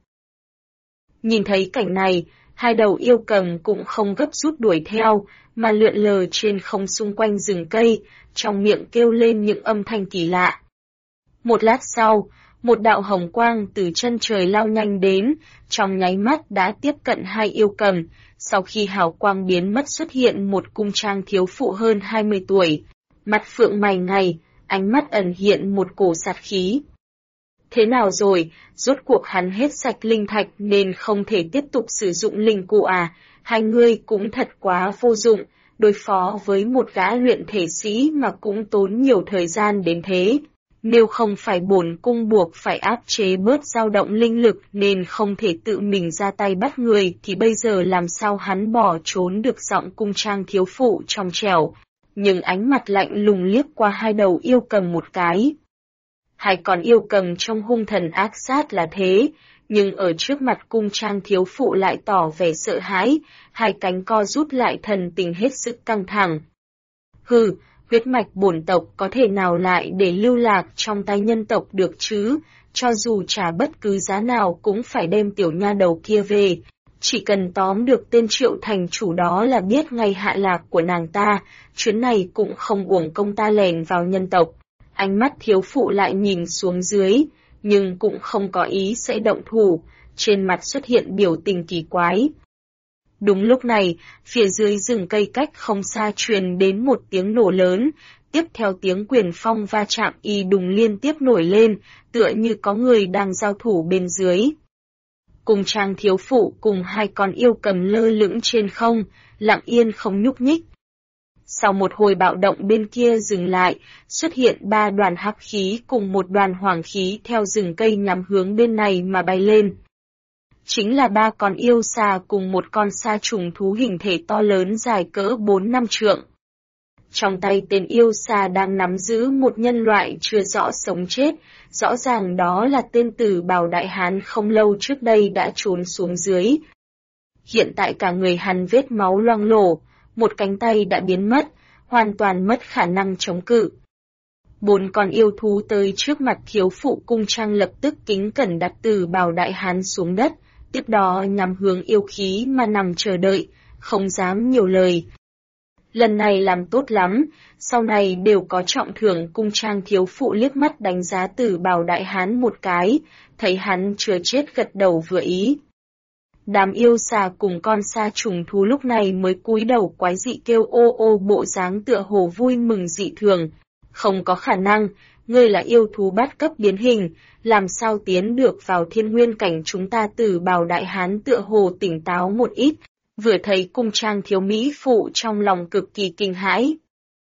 Nhìn thấy cảnh này, hai đầu yêu cầm cũng không gấp rút đuổi theo, mà lượn lờ trên không xung quanh rừng cây, trong miệng kêu lên những âm thanh kỳ lạ. Một lát sau, một đạo hồng quang từ chân trời lao nhanh đến, trong nháy mắt đã tiếp cận hai yêu cầm. Sau khi hào quang biến mất xuất hiện một cung trang thiếu phụ hơn 20 tuổi, mặt phượng mày ngài, ánh mắt ẩn hiện một cổ sát khí. Thế nào rồi, rốt cuộc hắn hết sạch linh thạch nên không thể tiếp tục sử dụng linh cụ à, hai ngươi cũng thật quá vô dụng, đối phó với một gã luyện thể sĩ mà cũng tốn nhiều thời gian đến thế. Nếu không phải bổn cung buộc phải áp chế bớt dao động linh lực nên không thể tự mình ra tay bắt người thì bây giờ làm sao hắn bỏ trốn được. Giọng cung trang thiếu phụ trong trẻo, nhưng ánh mặt lạnh lùng liếc qua hai đầu yêu cầm một cái. Hai con yêu cầm trong hung thần ác sát là thế, nhưng ở trước mặt cung trang thiếu phụ lại tỏ vẻ sợ hãi, hai cánh co rút lại thần tình hết sức căng thẳng. Hừ, huyết mạch bổn tộc có thể nào lại để lưu lạc trong tay nhân tộc được chứ, cho dù trả bất cứ giá nào cũng phải đem tiểu nha đầu kia về. Chỉ cần tóm được tên Triệu thành chủ đó là biết ngay hạ lạc của nàng ta, chuyến này cũng không uổng công ta lèn vào nhân tộc. Ánh mắt thiếu phụ lại nhìn xuống dưới, nhưng cũng không có ý sẽ động thủ, trên mặt xuất hiện biểu tình kỳ quái. Đúng lúc này, phía dưới rừng cây cách không xa truyền đến một tiếng nổ lớn, tiếp theo tiếng quyền phong va chạm y đùng liên tiếp nổi lên, tựa như có người đang giao thủ bên dưới. Cùng trang thiếu phụ cùng hai con yêu cầm lơ lửng trên không, lặng yên không nhúc nhích. Sau một hồi bạo động bên kia dừng lại, xuất hiện ba đoàn hắc khí cùng một đoàn hoàng khí theo rừng cây nhắm hướng bên này mà bay lên. Chính là ba con yêu xà cùng một con sa trùng thú hình thể to lớn dài cỡ 4-5 trượng. Trong tay tên yêu xà đang nắm giữ một nhân loại chưa rõ sống chết, rõ ràng đó là tên Tử Bào Đại Hán không lâu trước đây đã trốn xuống dưới. Hiện tại cả người hắn vết máu loang lổ, một cánh tay đã biến mất, hoàn toàn mất khả năng chống cự. Bốn con yêu thú tới trước mặt thiếu phụ cung trang lập tức kính cẩn đặt Tử Bào Đại Hán xuống đất, tiếp đó nhắm hướng yêu khí mà nằm chờ đợi, không dám nhiều lời. Lần này làm tốt lắm, sau này đều có trọng thưởng. Cung trang thiếu phụ liếc mắt đánh giá Tử Bào Đại Hán một cái, thấy hắn chưa chết gật đầu vừa ý. Đám yêu xà cùng con sa trùng thú lúc này mới cúi đầu quái dị kêu ô ô, bộ dáng tựa hồ vui mừng dị thường. Không có khả năng, ngươi là yêu thú bát cấp biến hình, làm sao tiến được vào thiên nguyên cảnh chúng ta? Tử Bào Đại Hán tựa hồ tỉnh táo một ít, vừa thấy cung trang thiếu mỹ phụ trong lòng cực kỳ kinh hãi.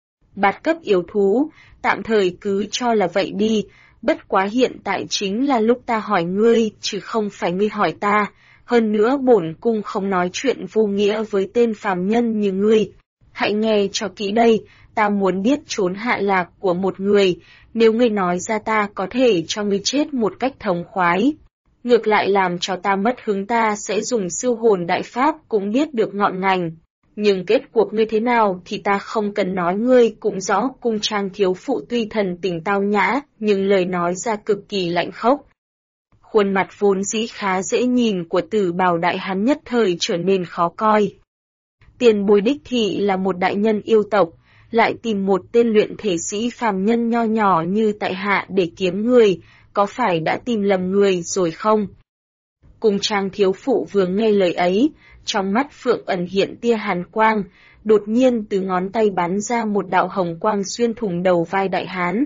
Bát cấp yêu thú, tạm thời cứ cho là vậy đi, bất quá hiện tại chính là lúc ta hỏi ngươi, chứ không phải ngươi hỏi ta. Hơn nữa bổn cung không nói chuyện vô nghĩa với tên phàm nhân như ngươi. Hãy nghe cho kỹ đây, ta muốn biết trốn hạ lạc của một người, nếu ngươi nói ra ta có thể cho ngươi chết một cách thống khoái. Ngược lại làm cho ta mất hứng, ta sẽ dùng siêu hồn đại pháp cũng biết được ngọn ngành. Nhưng kết cuộc ngươi thế nào thì ta không cần nói, ngươi cũng rõ. Cung trang thiếu phụ tuy thần tình tao nhã, nhưng lời nói ra cực kỳ lạnh khốc. Khuôn mặt vốn dĩ khá dễ nhìn của Tử Bào Đại Hán nhất thời trở nên khó coi. Tiền bối đích thị là một đại nhân yêu tộc, lại tìm một tên luyện thể sĩ phàm nhân nho nhỏ như tại hạ để kiếm người, có phải đã tìm lầm người rồi không? Cung trang thiếu phụ vừa nghe lời ấy, trong mắt phượng ẩn hiện tia hàn quang, đột nhiên từ ngón tay bắn ra một đạo hồng quang xuyên thủng đầu vai đại hán.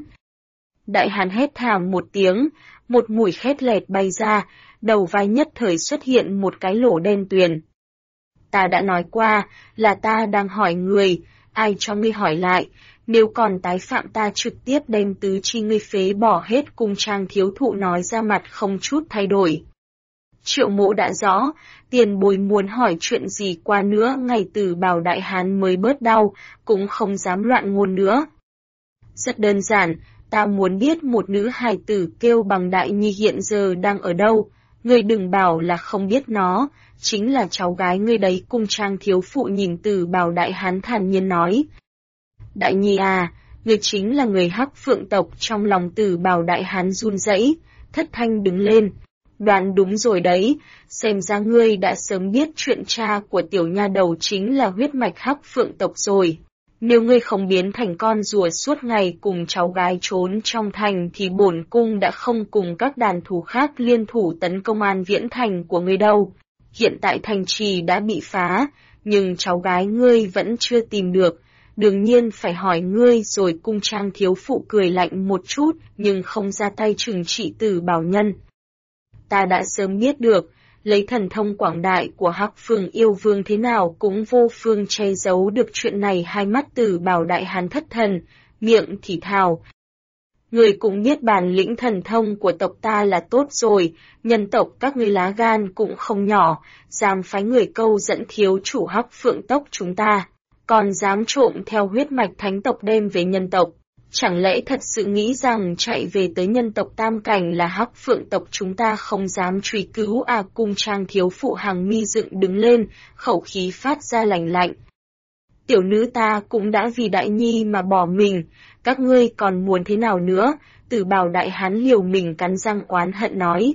Đại hán hét thảm một tiếng, một mùi khét lẹt bay ra, đầu vai nhất thời xuất hiện một cái lỗ đen tuyền. Ta đã nói qua, là ta đang hỏi người, ai cho ngươi hỏi lại, nếu còn tái phạm ta trực tiếp đem tứ chi ngươi phế bỏ hết. Cung trang thiếu thụ nói ra mặt không chút thay đổi. Triệu Mộ đã rõ, tiền bối muốn hỏi chuyện gì qua nữa ngày Tử Bào Đại Hán mới bớt đau, cũng không dám loạn ngôn nữa. Rất đơn giản, Ta muốn biết một nữ hài tử kêu bằng Đại Nhi hiện giờ đang ở đâu, ngươi đừng bảo là không biết nó, chính là cháu gái ngươi đấy. Cung trang thiếu phụ nhìn Từ Bảo Đại Hán thản nhiên nói. Đại Nhi à, ngươi chính là người Hắc Phượng tộc. Trong lòng Từ Bảo Đại Hán run rẩy, thất thanh đứng lên. Đoán đúng rồi đấy, xem ra ngươi đã sớm biết chuyện cha của tiểu nha đầu chính là huyết mạch Hắc Phượng tộc rồi. Nếu ngươi không biến thành con rùa suốt ngày cùng cháu gái trốn trong thành thì bổn cung đã không cùng các đàn thú khác liên thủ tấn công An Viễn thành của ngươi đâu. Hiện tại thành trì đã bị phá, nhưng cháu gái ngươi vẫn chưa tìm được, đương nhiên phải hỏi ngươi rồi. Cung trang thiếu phụ cười lạnh một chút nhưng không ra tay trừng trị Từ Bảo Nhân. Ta đã sớm biết được, lấy thần thông quảng đại của Hắc Phượng yêu vương thế nào cũng vô phương che giấu được chuyện này. Hai mắt Từ Bảo Đại Hán thất thần, miệng thì thào. Người cũng biết bản lĩnh thần thông của tộc ta là tốt rồi, nhân tộc các ngươi lá gan cũng không nhỏ, dám phái người câu dẫn thiếu chủ Hắc Phượng tộc chúng ta, còn dám trộm theo huyết mạch thánh tộc đem về nhân tộc. Chẳng lẽ thật sự nghĩ rằng chạy về tới nhân tộc tam cảnh là Hắc Phượng tộc chúng ta không dám truy cứu à? Cung trang thiếu phụ hàng mi dựng đứng lên, khẩu khí phát ra lạnh lạnh. Tiểu nữ ta cũng đã vì Đại Nhi mà bỏ mình, các ngươi còn muốn thế nào nữa? Từ Bảo Đại Hán liều mình cắn răng oán hận nói.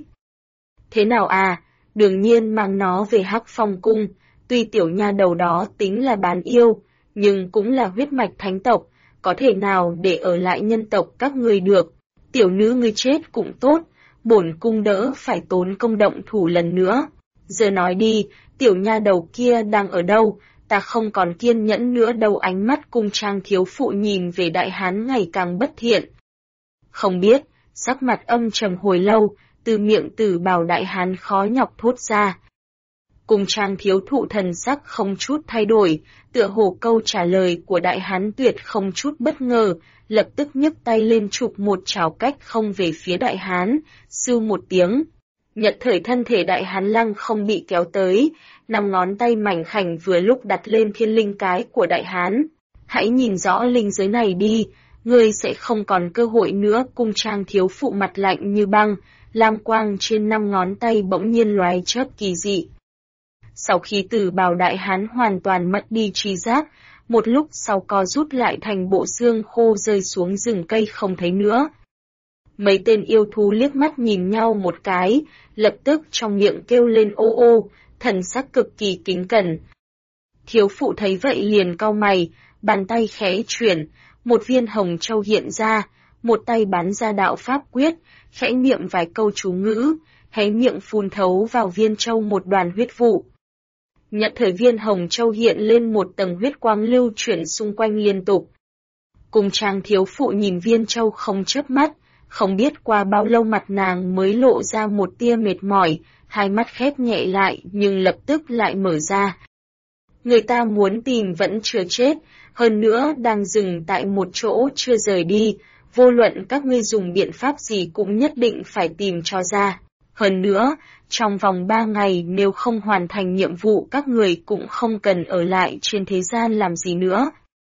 Thế nào à? Đương nhiên mang nó về Hắc Phong cung, tuy tiểu nha đầu đó tính là bán yêu, nhưng cũng là huyết mạch thánh tộc, có thể nào để ở lại nhân tộc các ngươi được. Tiểu nữ ngươi chết cũng tốt, bổn cung đỡ phải tốn công động thủ lần nữa. Giờ nói đi, tiểu nha đầu kia đang ở đâu? Ta không còn kiên nhẫn nữa đâu. Ánh mắt cung trang thiếu phụ nhìn về Đại Hán ngày càng bất thiện. Không biết, sắc mặt âm trầm hồi lâu, từ miệng Từ Bảo Đại Hán khó nhọc thốt ra. Cung trang thiếu thụ thần sắc không chút thay đổi, tựa hồ câu trả lời của Đại Hán tuyệt không chút bất ngờ, lập tức nhấc tay lên chụp một chảo cách không về phía Đại Hán, sưu một tiếng. Nhật thời thân thể Đại Hán lăng không bị kéo tới, 5 ngón tay mảnh khảnh vừa lúc đặt lên thiên linh cái của Đại Hán. Hãy nhìn rõ linh giới này đi, ngươi sẽ không còn cơ hội nữa. Cung trang thiếu phụ mặt lạnh như băng, lam quang trên 5 ngón tay bỗng nhiên loài chớp kỳ dị. Sau khi Từ Bảo Đại Hán hoàn toàn mất đi trí giác, một lúc sau co rút lại thành bộ xương khô rơi xuống rừng cây không thấy nữa. Mấy tên yêu thú liếc mắt nhìn nhau một cái, lập tức trong miệng kêu lên ô ô, thần sắc cực kỳ kính cẩn. Thiếu phụ thấy vậy liền cau mày, bàn tay khẽ chuyển, một viên hồng châu hiện ra, một tay bắn ra đạo pháp quyết, khẽ niệm vài câu chú ngữ, hé miệng phun thấu vào viên châu một đoàn huyết vụ. Nhận thời viên hồng châu hiện lên một tầng huyết quang lưu chuyển xung quanh liên tục. Cung trang thiếu phụ nhìn viên châu không chớp mắt, không biết qua bao lâu mặt nàng mới lộ ra một tia mệt mỏi, hai mắt khép nhẹ lại nhưng lập tức lại mở ra. Người ta muốn tìm vẫn chưa chết, hơn nữa đang dừng tại một chỗ chưa rời đi, vô luận các ngươi dùng biện pháp gì cũng nhất định phải tìm cho ra. Hơn nữa, trong vòng 3 ngày nếu không hoàn thành nhiệm vụ các người cũng không cần ở lại trên thế gian làm gì nữa.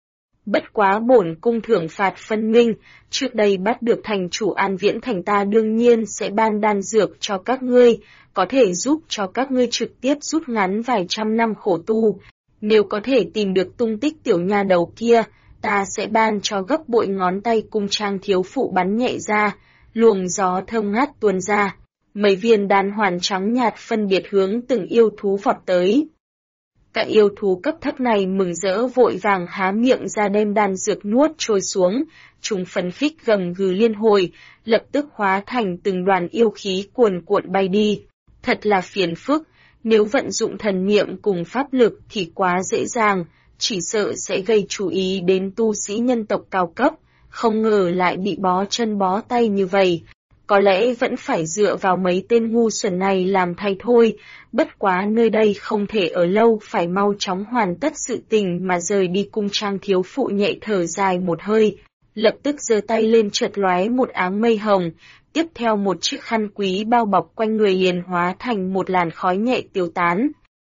Bất quá bổn cung thưởng phạt phân minh, trước đây bắt được thành chủ An Viễn thành ta đương nhiên sẽ ban đan dược cho các ngươi, có thể giúp cho các ngươi trực tiếp rút ngắn vài trăm năm khổ tu. Nếu có thể tìm được tung tích tiểu nha đầu kia, ta sẽ ban cho gấp bội. Ngón tay cung trang thiếu phụ bắn nhẹ ra, luồng gió thơm ngát tuôn ra. Mấy viên đan hoàn trắng nhạt phân biệt hướng từng yêu thú vọt tới. Các yêu thú cấp thấp này mừng rỡ vội vàng há miệng ra đem đan dược nuốt trôi xuống, chúng phấn khích gầm gừ liên hồi, lập tức hóa thành từng đoàn yêu khí cuồn cuộn bay đi. Thật là phiền phức, nếu vận dụng thần niệm cùng pháp lực thì quá dễ dàng, chỉ sợ sẽ gây chú ý đến tu sĩ nhân tộc cao cấp, không ngờ lại bị bó chân bó tay như vậy. Có lẽ vẫn phải dựa vào mấy tên ngu xuẩn này làm thay thôi, bất quá nơi đây không thể ở lâu, phải mau chóng hoàn tất sự tình mà rời đi. Cung trang thiếu phụ nhẹ thở dài một hơi, lập tức giơ tay lên chợt lóe một áng mây hồng, tiếp theo một chiếc khăn quý bao bọc quanh người liền hóa thành một làn khói nhẹ tiêu tán.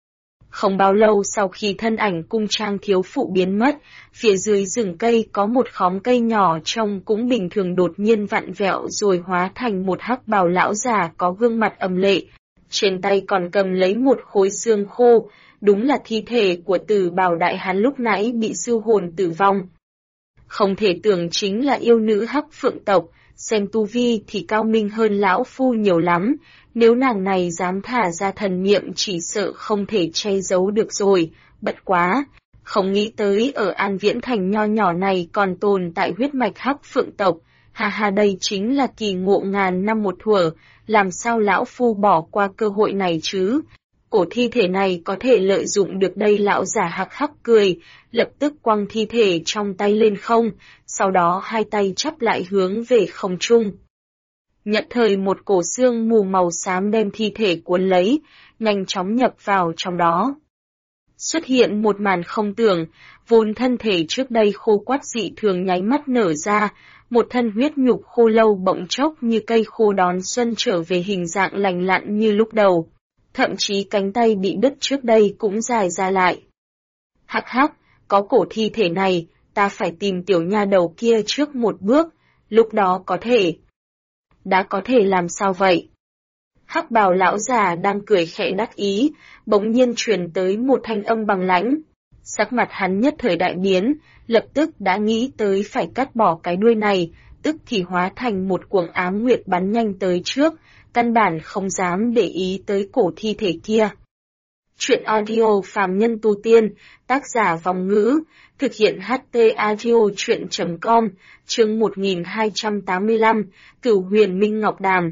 Không bao lâu sau khi thân ảnh cung trang thiếu phụ biến mất, phía dưới rừng cây có một khóm cây nhỏ trông cũng bình thường đột nhiên vặn vẹo rồi hóa thành một hắc bào lão già có gương mặt ầm lệ. Trên tay còn cầm lấy một khối xương khô, đúng là thi thể của Tử Bảo đại hán lúc nãy bị siêu hồn tử vong. Không thể tưởng chính là yêu nữ Hắc Phượng tộc, xem tu vi thì cao minh hơn lão phu nhiều lắm, nếu nàng này dám thả ra thần niệm chỉ sợ không thể che giấu được rồi, bất quá, không nghĩ tới ở An Viễn Thành nho nhỏ này còn tồn tại huyết mạch Hắc Phượng tộc, ha ha đây chính là kỳ ngộ ngàn năm một thuở, làm sao lão phu bỏ qua cơ hội này chứ? Cổ thi thể này có thể lợi dụng được đây lão giả hắc hắc cười, lập tức quăng thi thể trong tay lên không, sau đó hai tay chắp lại hướng về không trung. Nhận thời một cổ xương mù màu xám đem thi thể cuốn lấy, nhanh chóng nhập vào trong đó. Xuất hiện một màn không tưởng, vốn thân thể trước đây khô quắt dị thường nháy mắt nở ra, một thân huyết nhục khô lâu bỗng chốc như cây khô đón xuân trở về hình dạng lành lặn như lúc đầu. Thậm chí cánh tay bị đứt trước đây cũng dài ra lại. Hắc hắc, có cổ thi thể này, ta phải tìm tiểu nha đầu kia trước một bước, lúc đó có thể. Đã có thể làm sao vậy? Hắc bào lão già đang cười khẽ đắc ý, bỗng nhiên truyền tới một thanh âm bằng lãnh. Sắc mặt hắn nhất thời đại biến, lập tức đã nghĩ tới phải cắt bỏ cái đuôi này, tức thì hóa thành một cuồng ám nguyệt bắn nhanh tới trước, căn bản không dám để ý tới cổ thi thể kia. Chuyện audio phàm nhân tu tiên, tác giả Vòng Ngữ, thực hiện HT audio chuyện.com, chương 1285, Cửu Huyền Minh Ngọc Đàm.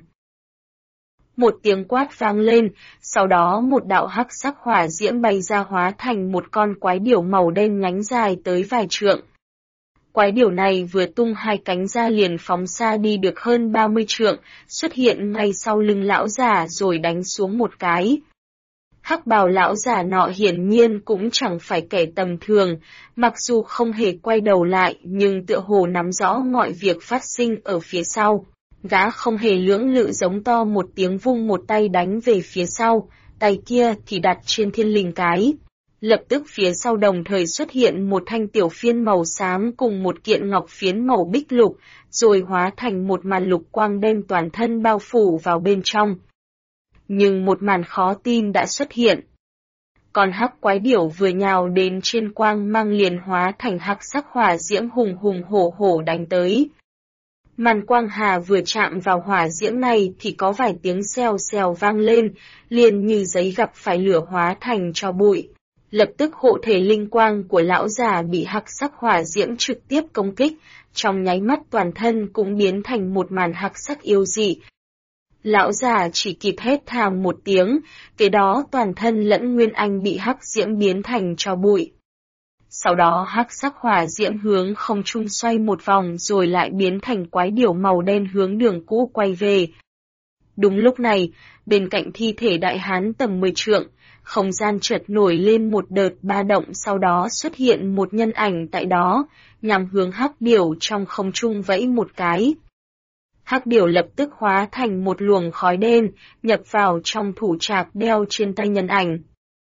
Một tiếng quát vang lên, sau đó một đạo hắc sắc hỏa diễm bay ra hóa thành một con quái điểu màu đen nhánh dài tới vài trượng. Quái điểu này vừa tung hai cánh ra liền phóng xa đi được hơn 30 trượng, xuất hiện ngay sau lưng lão già rồi đánh xuống một cái. Hắc bào lão già nọ hiển nhiên cũng chẳng phải kẻ tầm thường, mặc dù không hề quay đầu lại nhưng tựa hồ nắm rõ mọi việc phát sinh ở phía sau. Gã không hề lưỡng lự giống to một tiếng vung một tay đánh về phía sau, tay kia thì đặt trên thiên linh cái. Lập tức phía sau đồng thời xuất hiện một thanh tiểu phiên màu xám cùng một kiện ngọc phiến màu bích lục, rồi hóa thành một màn lục quang đem toàn thân bao phủ vào bên trong. Nhưng một màn khó tin đã xuất hiện. Con hắc quái điểu vừa nhào đến trên quang mang liền hóa thành hắc sắc hỏa diễm hùng hùng hổ hổ đánh tới. Màn quang hà vừa chạm vào hỏa diễm này thì có vài tiếng xèo xèo vang lên, liền như giấy gặp phải lửa hóa thành tro bụi. Lập tức hộ thể linh quang của lão già bị hắc sắc hỏa diễm trực tiếp công kích, trong nháy mắt toàn thân cũng biến thành một màn hắc sắc yêu dị. Lão già chỉ kịp hét thảm một tiếng, kế đó toàn thân lẫn nguyên anh bị hắc diễm biến thành tro bụi. Sau đó hắc sắc hỏa diễm hướng không trung xoay một vòng rồi lại biến thành quái điểu màu đen hướng đường cũ quay về. Đúng lúc này, bên cạnh thi thể đại hán tầm 10 trượng, không gian chợt nổi lên một đợt ba động, sau đó xuất hiện một nhân ảnh tại đó, nhằm hướng hắc điểu trong không trung vẫy một cái. Hắc điểu lập tức hóa thành một luồng khói đen, nhập vào trong thủ trạc đeo trên tay nhân ảnh.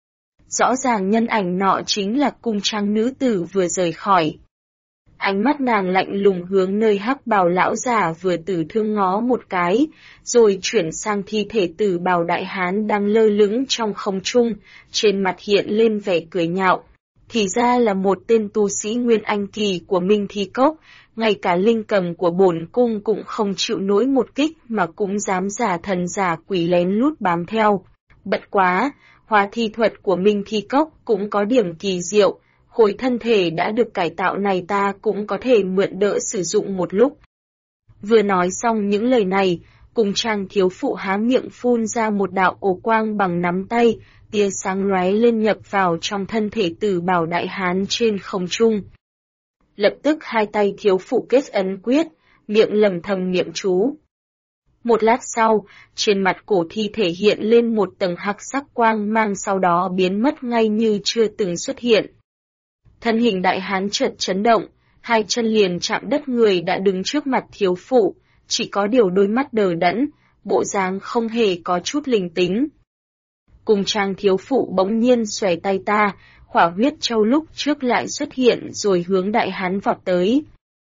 Rõ ràng nhân ảnh nọ chính là cung trang nữ tử vừa rời khỏi. Ánh mắt nàng lạnh lùng hướng nơi hắc bào lão già vừa tử thương ngó một cái, rồi chuyển sang thi thể Tử Bào đại hán đang lơ lửng trong không trung, trên mặt hiện lên vẻ cười nhạo. Thì ra là một tên tu sĩ nguyên anh kỳ của Minh Thi Cốc, ngay cả linh cầm của bổn cung cũng không chịu nổi một kích mà cũng dám giả thần giả quỷ lén lút bám theo. Bất quá, hóa thi thuật của Minh Thi Cốc cũng có điểm kỳ diệu, khối thân thể đã được cải tạo này ta cũng có thể mượn đỡ sử dụng một lúc. Vừa nói xong những lời này, cùng trang thiếu phụ há miệng phun ra một đạo ổ quang bằng nắm tay, tia sáng lóe lên nhập vào trong thân thể Tử Bảo đại hán trên không trung. Lập tức hai tay thiếu phụ kết ấn quyết, miệng lầm thầm niệm chú. Một lát sau, trên mặt cổ thi thể hiện lên một tầng hắc sắc quang mang, sau đó biến mất ngay như chưa từng xuất hiện. Thân hình đại hán chợt chấn động, hai chân liền chạm đất, người đã đứng trước mặt thiếu phụ, chỉ có điều đôi mắt đờ đẫn, bộ dáng không hề có chút linh tính. Cùng Trang thiếu phụ bỗng nhiên xòe tay ta, hỏa huyết châu lúc trước lại xuất hiện rồi hướng đại hán vọt tới.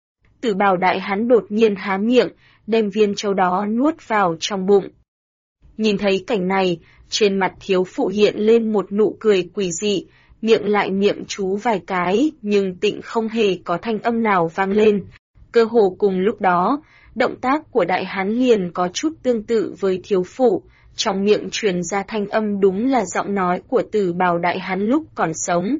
Tử Bào đại hán đột nhiên há miệng, đem viên châu đó nuốt vào trong bụng. Nhìn thấy cảnh này, trên mặt thiếu phụ hiện lên một nụ cười quỷ dị, miệng lại niệm chú vài cái, nhưng tịnh không hề có thanh âm nào vang lên. Cơ hồ cùng lúc đó, động tác của đại hán liền có chút tương tự với thiếu phụ, trong miệng truyền ra thanh âm đúng là giọng nói của Tử Bào đại hán lúc còn sống.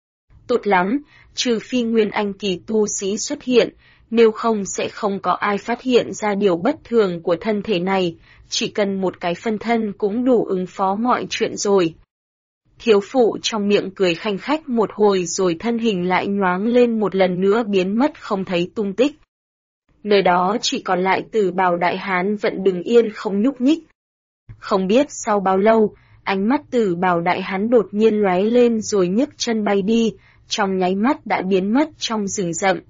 Tốt lắm, trừ phi nguyên anh kỳ tu sĩ xuất hiện, nếu không sẽ không có ai phát hiện ra điều bất thường của thân thể này, chỉ cần một cái phân thân cũng đủ ứng phó mọi chuyện rồi. Thiếu phụ trong miệng cười khanh khách một hồi rồi thân hình lại nhoáng lên một lần nữa biến mất không thấy tung tích. Nơi đó chỉ còn lại Tử Bào đại hán vẫn đứng yên không nhúc nhích. Không biết sau bao lâu, ánh mắt Tử Bào đại hán đột nhiên lóe lên rồi nhấc chân bay đi, trong nháy mắt đã biến mất trong rừng rậm.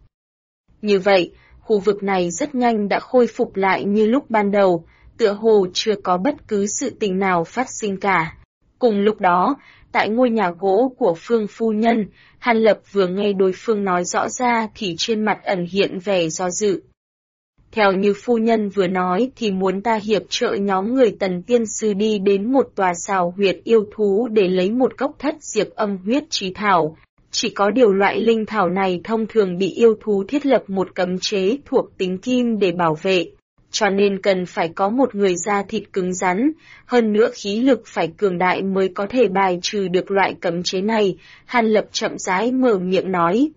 Như vậy, khu vực này rất nhanh đã khôi phục lại như lúc ban đầu, tựa hồ chưa có bất cứ sự tình nào phát sinh cả. Cùng lúc đó, tại ngôi nhà gỗ của Phương phu nhân, Hàn Lập vừa nghe đối phương nói rõ ra thì trên mặt ẩn hiện vẻ do dự. Theo như phu nhân vừa nói thì muốn ta hiệp trợ nhóm người Tần tiên sư đi đến một tòa xào huyệt yêu thú để lấy một cốc thất diệp âm huyết chí thảo. Chỉ có điều loại linh thảo này thông thường bị yêu thú thiết lập một cấm chế thuộc tính kim để bảo vệ, cho nên cần phải có một người da thịt cứng rắn, hơn nữa khí lực phải cường đại mới có thể bài trừ được loại cấm chế này. Hàn Lập chậm rãi mở miệng nói.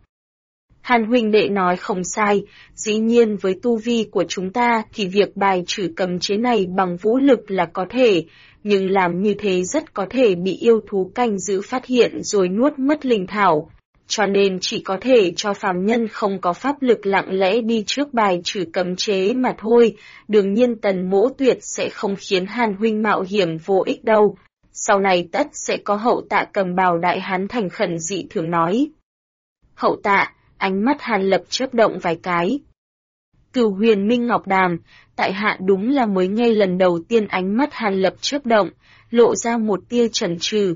Hàn huynh đệ nói không sai, dĩ nhiên với tu vi của chúng ta thì việc bài trừ cấm chế này bằng vũ lực là có thể, nhưng làm như thế rất có thể bị yêu thú canh giữ phát hiện rồi nuốt mất linh thảo, cho nên chỉ có thể cho phàm nhân không có pháp lực lặng lẽ đi trước bài trừ cấm chế mà thôi. Đương nhiên Tần Mỗ Tuyệt sẽ không khiến Hàn huynh mạo hiểm vô ích đâu. Sau này tất sẽ có Hậu Tạ cầm bào đại hán thành khẩn dị thường nói. Hậu Tạ, ánh mắt Hàn Lập chớp động vài cái. Cửu Huyền Minh Ngọc Đàm, tại hạ đúng là mới nghe lần đầu tiên ánh mắt Hàn Lập chớp động, lộ ra một tia chần chừ.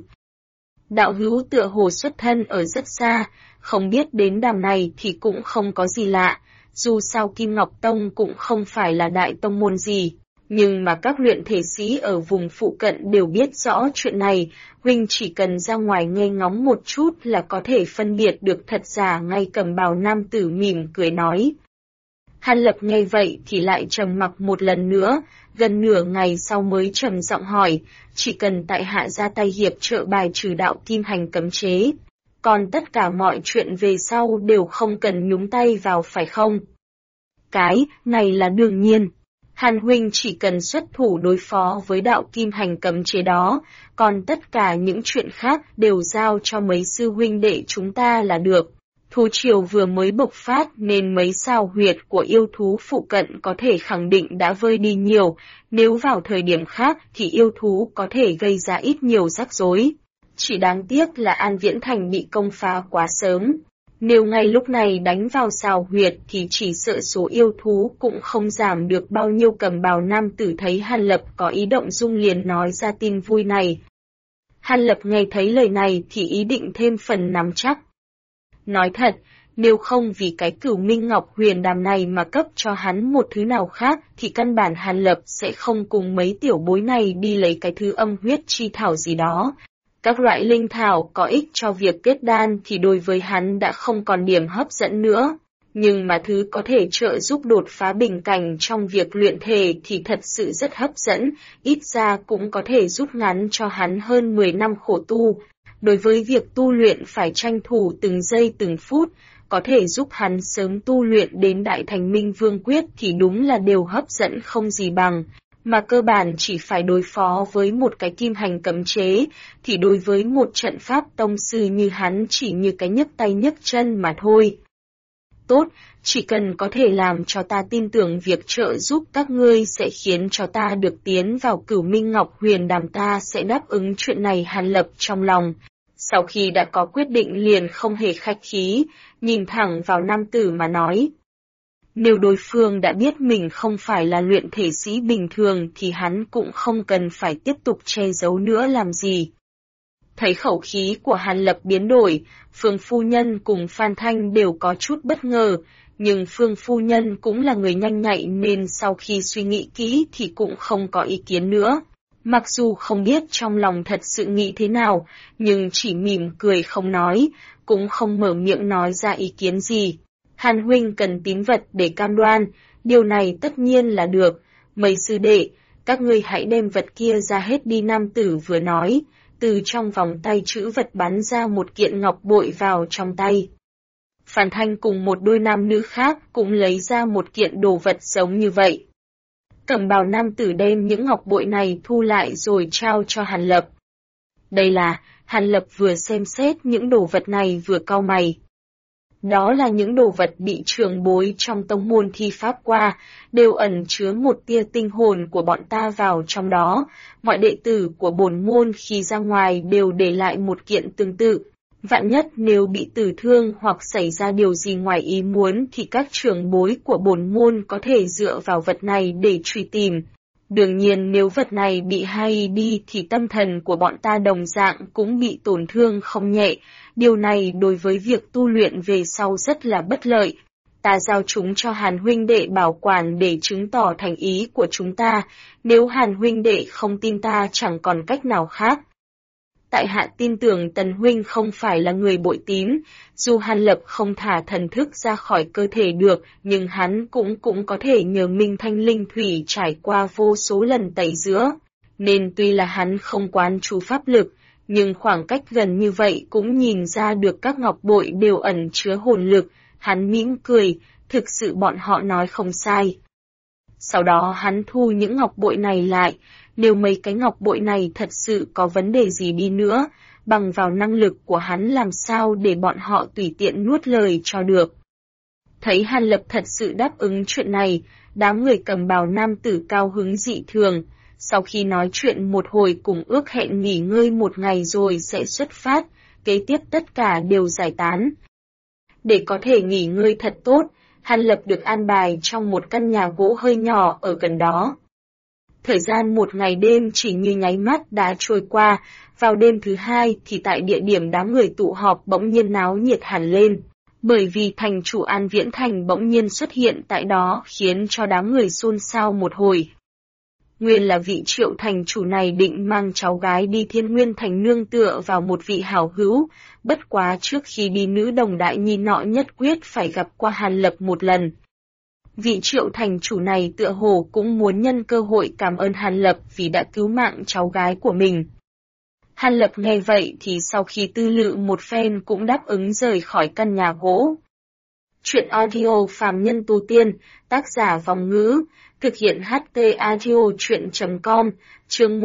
Đạo hữu tựa hồ xuất thân ở rất xa, không biết đến đàm này thì cũng không có gì lạ, dù sao Kim Ngọc Tông cũng không phải là đại tông môn gì, nhưng mà các luyện thể sĩ ở vùng phụ cận đều biết rõ chuyện này, huynh chỉ cần ra ngoài nghe ngóng một chút là có thể phân biệt được thật giả ngay. Cầm bào nam tử mỉm cười nói. Hàn Lập nghe vậy thì lại trầm mặc một lần nữa, gần nửa ngày sau mới trầm giọng hỏi, chỉ cần tại hạ ra tay hiệp trợ bài trừ đạo kim hành cấm chế, còn tất cả mọi chuyện về sau đều không cần nhúng tay vào phải không? Cái này là đương nhiên. Hàn huynh chỉ cần xuất thủ đối phó với đạo kim hành cấm chế đó, còn tất cả những chuyện khác đều giao cho mấy sư huynh đệ chúng ta là được. Thú triều vừa mới bộc phát nên mấy sao huyệt của yêu thú phụ cận có thể khẳng định đã vơi đi nhiều, nếu vào thời điểm khác thì yêu thú có thể gây ra ít nhiều rắc rối. Chỉ đáng tiếc là An Viễn Thành bị công phá quá sớm. Nếu ngay lúc này đánh vào xào huyệt thì chỉ sợ số yêu thú cũng không giảm được bao nhiêu. Cầm bào nam tử thấy Hàn Lập có ý động dung liền nói ra tin vui này. Hàn Lập nghe thấy lời này thì ý định thêm phần nắm chắc. Nói thật, nếu không vì cái Cửu Minh Ngọc Huyền Đàm này mà cấp cho hắn một thứ nào khác thì căn bản Hàn Lập sẽ không cùng mấy tiểu bối này đi lấy cái thứ âm huyết chi thảo gì đó. Các loại linh thảo có ích cho việc kết đan thì đối với hắn đã không còn điểm hấp dẫn nữa, nhưng mà thứ có thể trợ giúp đột phá bình cảnh trong việc luyện thể thì thật sự rất hấp dẫn, ít ra cũng có thể rút ngắn cho hắn hơn 10 năm khổ tu. Đối với việc tu luyện phải tranh thủ từng giây từng phút, có thể giúp hắn sớm tu luyện đến Đại Thành Minh Vương Quyết thì đúng là đều hấp dẫn không gì bằng. Mà cơ bản chỉ phải đối phó với một cái kim hành cấm chế, thì đối với một trận pháp tông sư như hắn chỉ như cái nhấc tay nhấc chân mà thôi. Tốt, chỉ cần có thể làm cho ta tin tưởng việc trợ giúp các ngươi sẽ khiến cho ta được tiến vào Cửu Minh Ngọc Huyền Đàm, ta sẽ đáp ứng chuyện này. Hàn Lập trong lòng. Sau khi đã có quyết định liền không hề khách khí, nhìn thẳng vào nam tử mà nói. Nếu đối phương đã biết mình không phải là luyện thể sĩ bình thường thì hắn cũng không cần phải tiếp tục che giấu nữa làm gì. Thấy khẩu khí của Hàn Lập biến đổi, Phương phu nhân cùng Phan Thanh đều có chút bất ngờ, nhưng Phương phu nhân cũng là người nhanh nhạy nên sau khi suy nghĩ kỹ thì cũng không có ý kiến nữa. Mặc dù không biết trong lòng thật sự nghĩ thế nào, nhưng chỉ mỉm cười không nói, cũng không mở miệng nói ra ý kiến gì. Hàn huynh cần tín vật để cam đoan, điều này tất nhiên là được. Mấy sư đệ, các ngươi hãy đem vật kia ra hết đi, nam tử vừa nói, từ trong vòng tay trữ vật bắn ra một kiện ngọc bội vào trong tay. Phan Thanh cùng một đôi nam nữ khác cũng lấy ra một kiện đồ vật giống như vậy. Cẩm bào nam tử đem những ngọc bội này thu lại rồi trao cho Hàn Lập. Đây là, Hàn Lập vừa xem xét những đồ vật này vừa cau mày. Đó là những đồ vật bị trưởng bối trong tông môn thi pháp qua, đều ẩn chứa một tia tinh hồn của bọn ta vào trong đó. Mọi đệ tử của bổn môn khi ra ngoài đều để lại một kiện tương tự. Vạn nhất nếu bị tử thương hoặc xảy ra điều gì ngoài ý muốn thì các trưởng bối của bổn môn có thể dựa vào vật này để truy tìm. Đương nhiên nếu vật này bị hay đi thì tâm thần của bọn ta đồng dạng cũng bị tổn thương không nhẹ. Điều này đối với việc tu luyện về sau rất là bất lợi. Ta giao chúng cho Hàn huynh đệ bảo quản để chứng tỏ thành ý của chúng ta. Nếu Hàn huynh đệ không tin ta chẳng còn cách nào khác. Tại hạ tin tưởng Tần huynh không phải là người bội tín, dù Hàn Lập không thả thần thức ra khỏi cơ thể được, nhưng hắn cũng có thể nhờ Minh Thanh Linh Thủy trải qua vô số lần tẩy rửa, nên tuy là hắn không quán chú pháp lực, nhưng khoảng cách gần như vậy cũng nhìn ra được các ngọc bội đều ẩn chứa hồn lực, hắn mỉm cười, thực sự bọn họ nói không sai. Sau đó hắn thu những ngọc bội này lại. Nếu mấy cái ngọc bội này thật sự có vấn đề gì đi nữa, bằng vào năng lực của hắn làm sao để bọn họ tùy tiện nuốt lời cho được. Thấy Hàn Lập thật sự đáp ứng chuyện này, đám người cầm bào nam tử cao hứng dị thường. Sau khi nói chuyện một hồi cùng ước hẹn nghỉ ngơi một ngày rồi sẽ xuất phát, kế tiếp tất cả đều giải tán. Để có thể nghỉ ngơi thật tốt, Hàn Lập được an bài trong một căn nhà gỗ hơi nhỏ ở gần đó. Thời gian một ngày đêm chỉ như nháy mắt đã trôi qua, vào đêm thứ hai thì tại địa điểm đám người tụ họp bỗng nhiên náo nhiệt hẳn lên, bởi vì thành chủ An Viễn Thành bỗng nhiên xuất hiện tại đó khiến cho đám người xôn xao một hồi. Nguyên là vị Triệu thành chủ này định mang cháu gái đi Thiên Nguyên Thành nương tựa vào một vị hảo hữu, bất quá trước khi đi nữ đồng đại nhi nọ nhất quyết phải gặp qua Hàn Lập một lần. Vị Triệu thành chủ này tựa hồ cũng muốn nhân cơ hội cảm ơn Hàn Lập vì đã cứu mạng cháu gái của mình. Hàn Lập nghe vậy thì sau khi tư lự một phen cũng đáp ứng rời khỏi căn nhà gỗ. Chuyện audio phàm nhân tu tiên, tác giả Vòng Ngữ, thực hiện HT audio chuyện.com, chương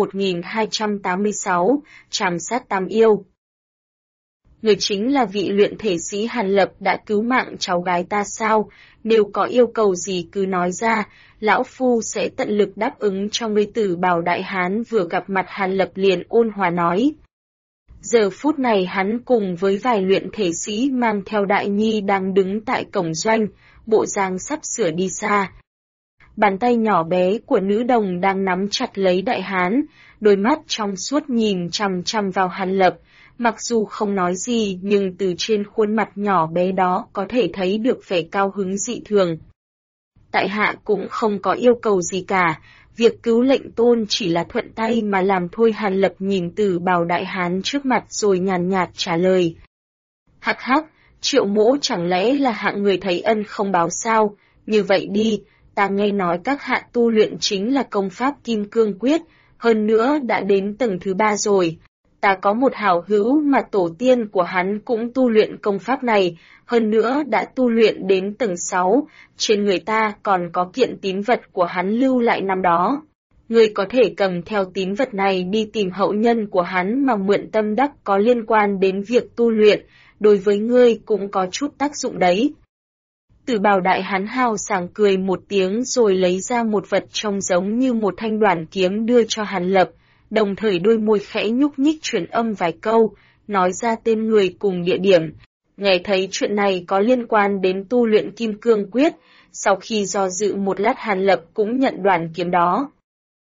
1286, Trảm sát tam yêu. Người chính là vị luyện thể sĩ Hàn Lập đã cứu mạng cháu gái ta sao, nếu có yêu cầu gì cứ nói ra, lão phu sẽ tận lực đáp ứng cho ngươi. Tử Bào đại hán vừa gặp mặt Hàn Lập liền ôn hòa nói. Giờ phút này hắn cùng với vài luyện thể sĩ mang theo đại nhi đang đứng tại cổng doanh, bộ dáng sắp sửa đi xa. Bàn tay nhỏ bé của nữ đồng đang nắm chặt lấy đại hán, đôi mắt trong suốt nhìn chằm chằm vào Hàn Lập. Mặc dù không nói gì nhưng từ trên khuôn mặt nhỏ bé đó có thể thấy được vẻ cao hứng dị thường. Tại hạ cũng không có yêu cầu gì cả, việc cứu lệnh tôn chỉ là thuận tay mà làm thôi. Hàn Lập nhìn Tử Bào đại hán trước mặt rồi nhàn nhạt trả lời. Hắc hắc, Triệu mỗ chẳng lẽ là hạng người thấy ân không báo sao, như vậy đi, ta nghe nói các hạ tu luyện chính là công pháp Kim Cương Quyết, hơn nữa đã đến tầng thứ 3 rồi. Ta có một hảo hữu mà tổ tiên của hắn cũng tu luyện công pháp này, hơn nữa đã tu luyện đến tầng 6, trên người ta còn có kiện tín vật của hắn lưu lại năm đó. Ngươi có thể cầm theo tín vật này đi tìm hậu nhân của hắn mà mượn tâm đắc có liên quan đến việc tu luyện, đối với ngươi cũng có chút tác dụng đấy. Tử Bào đại hán hào sảng cười một tiếng rồi lấy ra một vật trông giống như một thanh đoản kiếm đưa cho Hàn Lập. Đồng thời đôi môi khẽ nhúc nhích truyền âm vài câu, nói ra tên người cùng địa điểm. Nghe thấy chuyện này có liên quan đến tu luyện Kim Cương Quyết, sau khi do dự một lát Hàn Lập cũng nhận đoàn kiếm đó.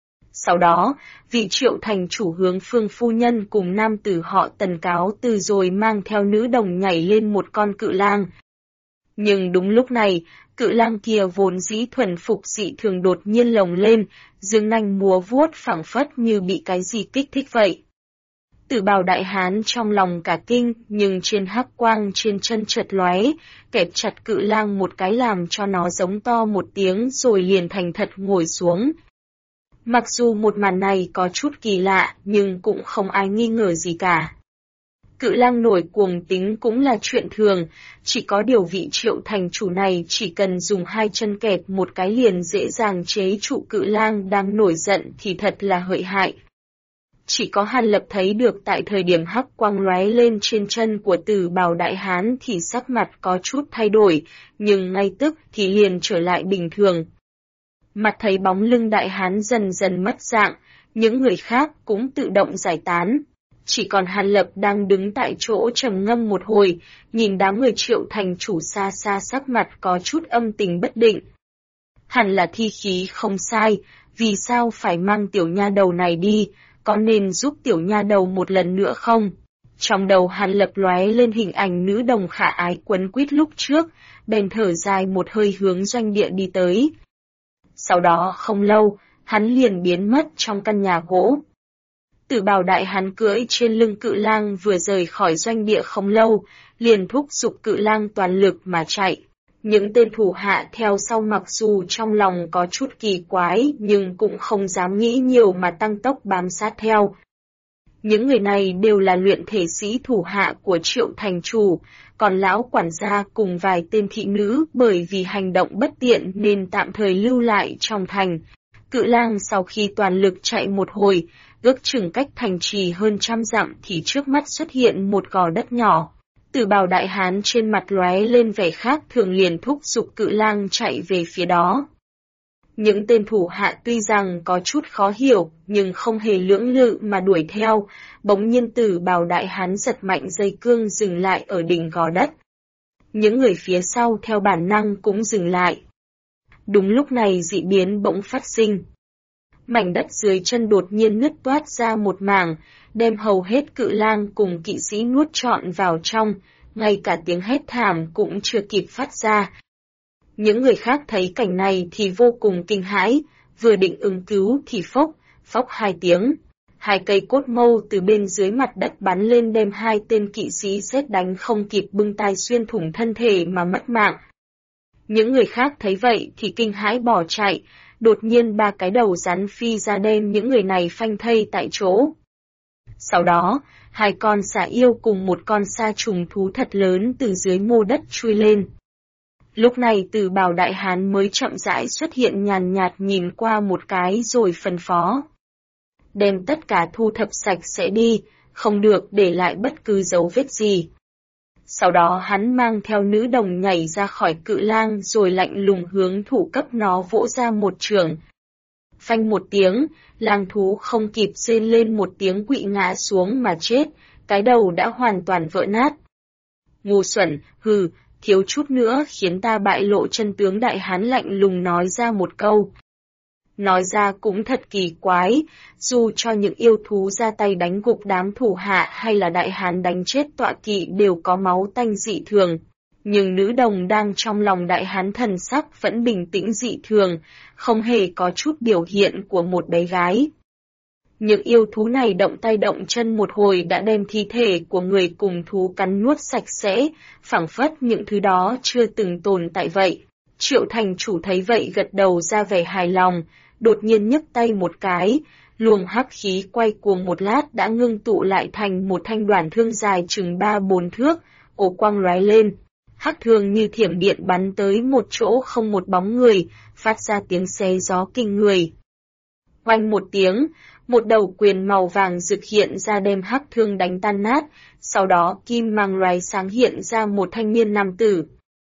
Sau đó, vị Triệu thành chủ hướng Phương phu nhân cùng nam tử họ Tần cáo từ rồi mang theo nữ đồng nhảy lên một con cự lang. Nhưng đúng lúc này, cự lang kia vốn dĩ thuần phục dị thường đột nhiên lồng lên, dương nanh múa vuốt phảng phất như bị cái gì kích thích vậy. Tử Bào đại hán trong lòng cả kinh, nhưng trên hắc quang trên chân chợt lóe, kẹp chặt cự lang một cái làm cho nó giống to một tiếng rồi liền thành thật ngồi xuống. Mặc dù một màn này có chút kỳ lạ, nhưng cũng không ai nghi ngờ gì cả. Cự lang nổi cuồng tính cũng là chuyện thường, chỉ có điều vị Triệu thành chủ này chỉ cần dùng hai chân kẹp một cái liền dễ dàng chế trụ cự lang đang nổi giận thì thật là hlợi hại. Chỉ có Hàn Lập thấy được tại thời điểm hắc quang lóe lên trên chân của Tử Bào đại hán thì sắc mặt có chút thay đổi, nhưng ngay tức thì liền trở lại bình thường. Mặt thấy bóng lưng đại hán dần dần mất dạng, những người khác cũng tự động giải tán. Chỉ còn Hàn Lập đang đứng tại chỗ trầm ngâm một hồi, nhìn đám người Triệu thành chủ xa xa sắc mặt có chút âm tình bất định. Hẳn là thi khí không sai, vì sao phải mang tiểu nha đầu này đi, có nên giúp tiểu nha đầu một lần nữa không? Trong đầu Hàn Lập lóe lên hình ảnh nữ đồng khả ái quấn quýt lúc trước, bèn thở dài một hơi hướng doanh địa đi tới. Sau đó không lâu, hắn liền biến mất trong căn nhà gỗ. Tử Bào đại hán cưỡi trên lưng cự lang vừa rời khỏi doanh địa không lâu, liền thúc giục cự lang toàn lực mà chạy. Những tên thủ hạ theo sau mặc dù trong lòng có chút kỳ quái nhưng cũng không dám nghĩ nhiều mà tăng tốc bám sát theo. Những người này đều là luyện thể sĩ thủ hạ của Triệu thành chủ, còn lão quản gia cùng vài tên thị nữ bởi vì hành động bất tiện nên tạm thời lưu lại trong thành. Cự lang sau khi toàn lực chạy một hồi, ước chừng cách thành trì hơn 100 dặm thì trước mắt xuất hiện một gò đất nhỏ. Tử Bào đại hán trên mặt lóe lên vẻ khác thường liền thúc giục cự lang chạy về phía đó. Những tên thủ hạ tuy rằng có chút khó hiểu, nhưng không hề lưỡng lự mà đuổi theo, bỗng nhiên Tử Bào đại hán giật mạnh dây cương dừng lại ở đỉnh gò đất. Những người phía sau theo bản năng cũng dừng lại. Đúng lúc này dị biến bỗng phát sinh. Mảnh đất dưới chân đột nhiên nứt toát ra một mảng, đem hầu hết cự lang cùng kỵ sĩ nuốt trọn vào trong, ngay cả tiếng hét thảm cũng chưa kịp phát ra. Những người khác thấy cảnh này thì vô cùng kinh hãi, vừa định ứng cứu thì phốc hai tiếng. Hai cây cốt mâu từ bên dưới mặt đất bắn lên đem hai tên kỵ sĩ sét đánh không kịp bưng tay xuyên thủng thân thể mà mất mạng. Những người khác thấy vậy thì kinh hãi bỏ chạy, đột nhiên ba cái đầu rắn phi ra đem những người này phanh thây tại chỗ. Sau đó, hai con xà yêu cùng một con sa trùng thú thật lớn từ dưới mô đất chui lên. Lúc này Tử Bào đại hán mới chậm rãi xuất hiện nhàn nhạt nhìn qua một cái rồi phân phó. Đem tất cả thu thập sạch sẽ đi, không được để lại bất cứ dấu vết gì. Sau đó hắn mang theo nữ đồng nhảy ra khỏi cự lang rồi lạnh lùng hướng thủ cấp nó vỗ ra một chưởng. Phanh một tiếng, lang thú không kịp rên lên một tiếng quỵ ngã xuống mà chết, cái đầu đã hoàn toàn vỡ nát. Ngu xuẩn, hừ, thiếu chút nữa khiến ta bại lộ chân tướng đại hán lạnh lùng nói ra một câu. Nói ra cũng thật kỳ quái, dù cho những yêu thú ra tay đánh gục đám thủ hạ hay là đại hán đánh chết tọa kỵ đều có máu tanh dị thường. Nhưng nữ đồng đang trong lòng đại hán thần sắc vẫn bình tĩnh dị thường, không hề có chút biểu hiện của một bé gái. Những yêu thú này động tay động chân một hồi đã đem thi thể của người cùng thú cắn nuốt sạch sẽ, phảng phất những thứ đó chưa từng tồn tại vậy. Triệu thành chủ thấy vậy gật đầu ra vẻ hài lòng, đột nhiên nhấc tay một cái, luồng hắc khí quay cuồng một lát đã ngưng tụ lại thành một thanh đoản thương dài chừng 3-4 thước, ổ quang lóe lên. Hắc thương như thiểm điện bắn tới một chỗ không một bóng người, phát ra tiếng xé gió kinh người. Oanh một tiếng, một đầu quyền màu vàng rực hiện ra đem hắc thương đánh tan nát, sau đó kim mang loài sáng hiện ra một thanh niên nam tử.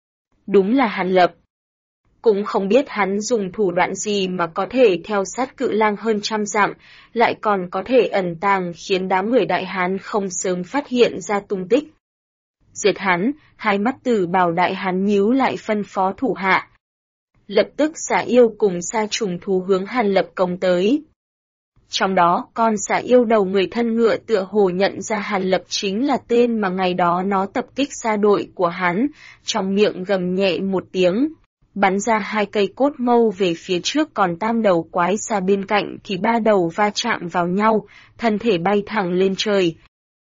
Đúng là Hàn Lập. Cũng không biết hắn dùng thủ đoạn gì mà có thể theo sát cự lang hơn 100 dặm, lại còn có thể ẩn tàng khiến đám người đại hán không sớm phát hiện ra tung tích. Diệt hắn, hai mắt Tử Bào đại hán nhíu lại phân phó thủ hạ. Lập tức xà yêu cùng sa trùng thú hướng Hàn Lập công tới. Trong đó, con xà yêu đầu người thân ngựa tựa hồ nhận ra Hàn Lập chính là tên mà ngày đó nó tập kích sa đội của hắn, trong miệng gầm nhẹ một tiếng, bắn ra 2 cây cốt mâu về phía trước, còn tam đầu quái xà bên cạnh thì 3 đầu va chạm vào nhau, thân thể bay thẳng lên trời.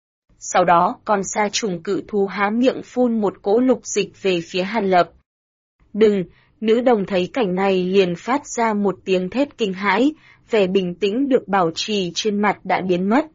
Sau đó, con sa trùng cự thú há miệng phun một cỗ lục dịch về phía Hàn Lập. Đừng! Nữ đồng thấy cảnh này liền phát ra một tiếng thét kinh hãi, vẻ bình tĩnh được bảo trì trên mặt đã biến mất.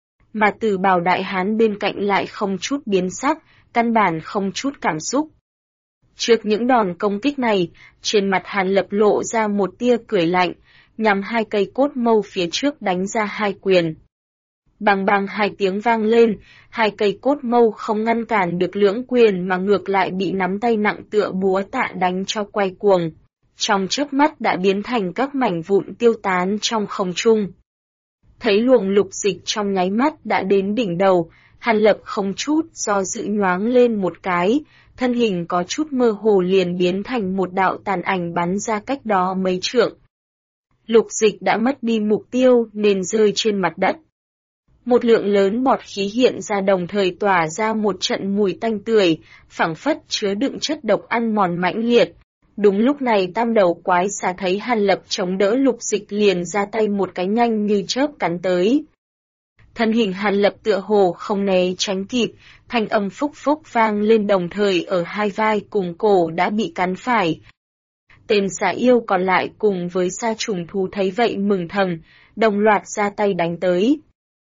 Mà Từ Bảo đại hán bên cạnh lại không chút biến sắc, căn bản không chút cảm xúc. Trước những đòn công kích này, trên mặt Hàn Lập lộ ra một tia cười lạnh, nhằm 2 cây cốt mâu phía trước đánh ra 2 quyền. Bang bang 2 tiếng vang lên, 2 cây cốt mâu không ngăn cản được lưỡng quyền mà ngược lại bị nắm tay nặng tựa búa tạ đánh cho quay cuồng. Trong chớp mắt đã biến thành các mảnh vụn tiêu tán trong không trung. Thấy luồng lục dịch trong nháy mắt đã đến đỉnh đầu, Hàn Lập không chút do dự nhoáng lên một cái, thân hình có chút mơ hồ liền biến thành một đạo tàn ảnh bắn ra cách đó mấy trượng. Lục dịch đã mất đi mục tiêu nên rơi trên mặt đất. Một lượng lớn bọt khí hiện ra đồng thời tỏa ra một trận mùi tanh tưởi, phảng phất chứa đựng chất độc ăn mòn mãnh liệt. Đúng lúc này tam đầu quái xà thấy Hàn Lập chống đỡ lục dịch liền ra tay một cái nhanh như chớp cắn tới. Thân hình Hàn Lập tựa hồ không né tránh kịp, thanh âm phúc phúc vang lên đồng thời ở 2 vai cùng cổ đã bị cắn phải. Tên xà yêu còn lại cùng với sa trùng thú thấy vậy mừng thầm, đồng loạt ra tay đánh tới.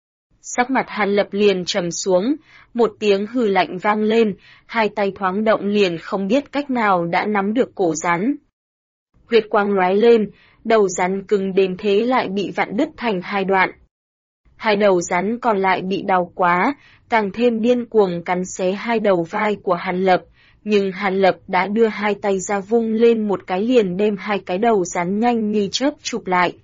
Sắc mặt Hàn Lập liền trầm xuống, một tiếng hừ lạnh vang lên, 2 tay thoáng động liền không biết cách nào đã nắm được cổ rắn. Huyết quang lóe lên, đầu rắn cứng đến thế lại bị vặn đứt thành 2 đoạn. 2 đầu rắn còn lại bị đau quá, càng thêm điên cuồng cắn xé 2 đầu vai của Hàn Lập, nhưng Hàn Lập đã đưa 2 tay ra vung lên một cái liền đem 2 cái đầu rắn nhanh như chớp chụp lại.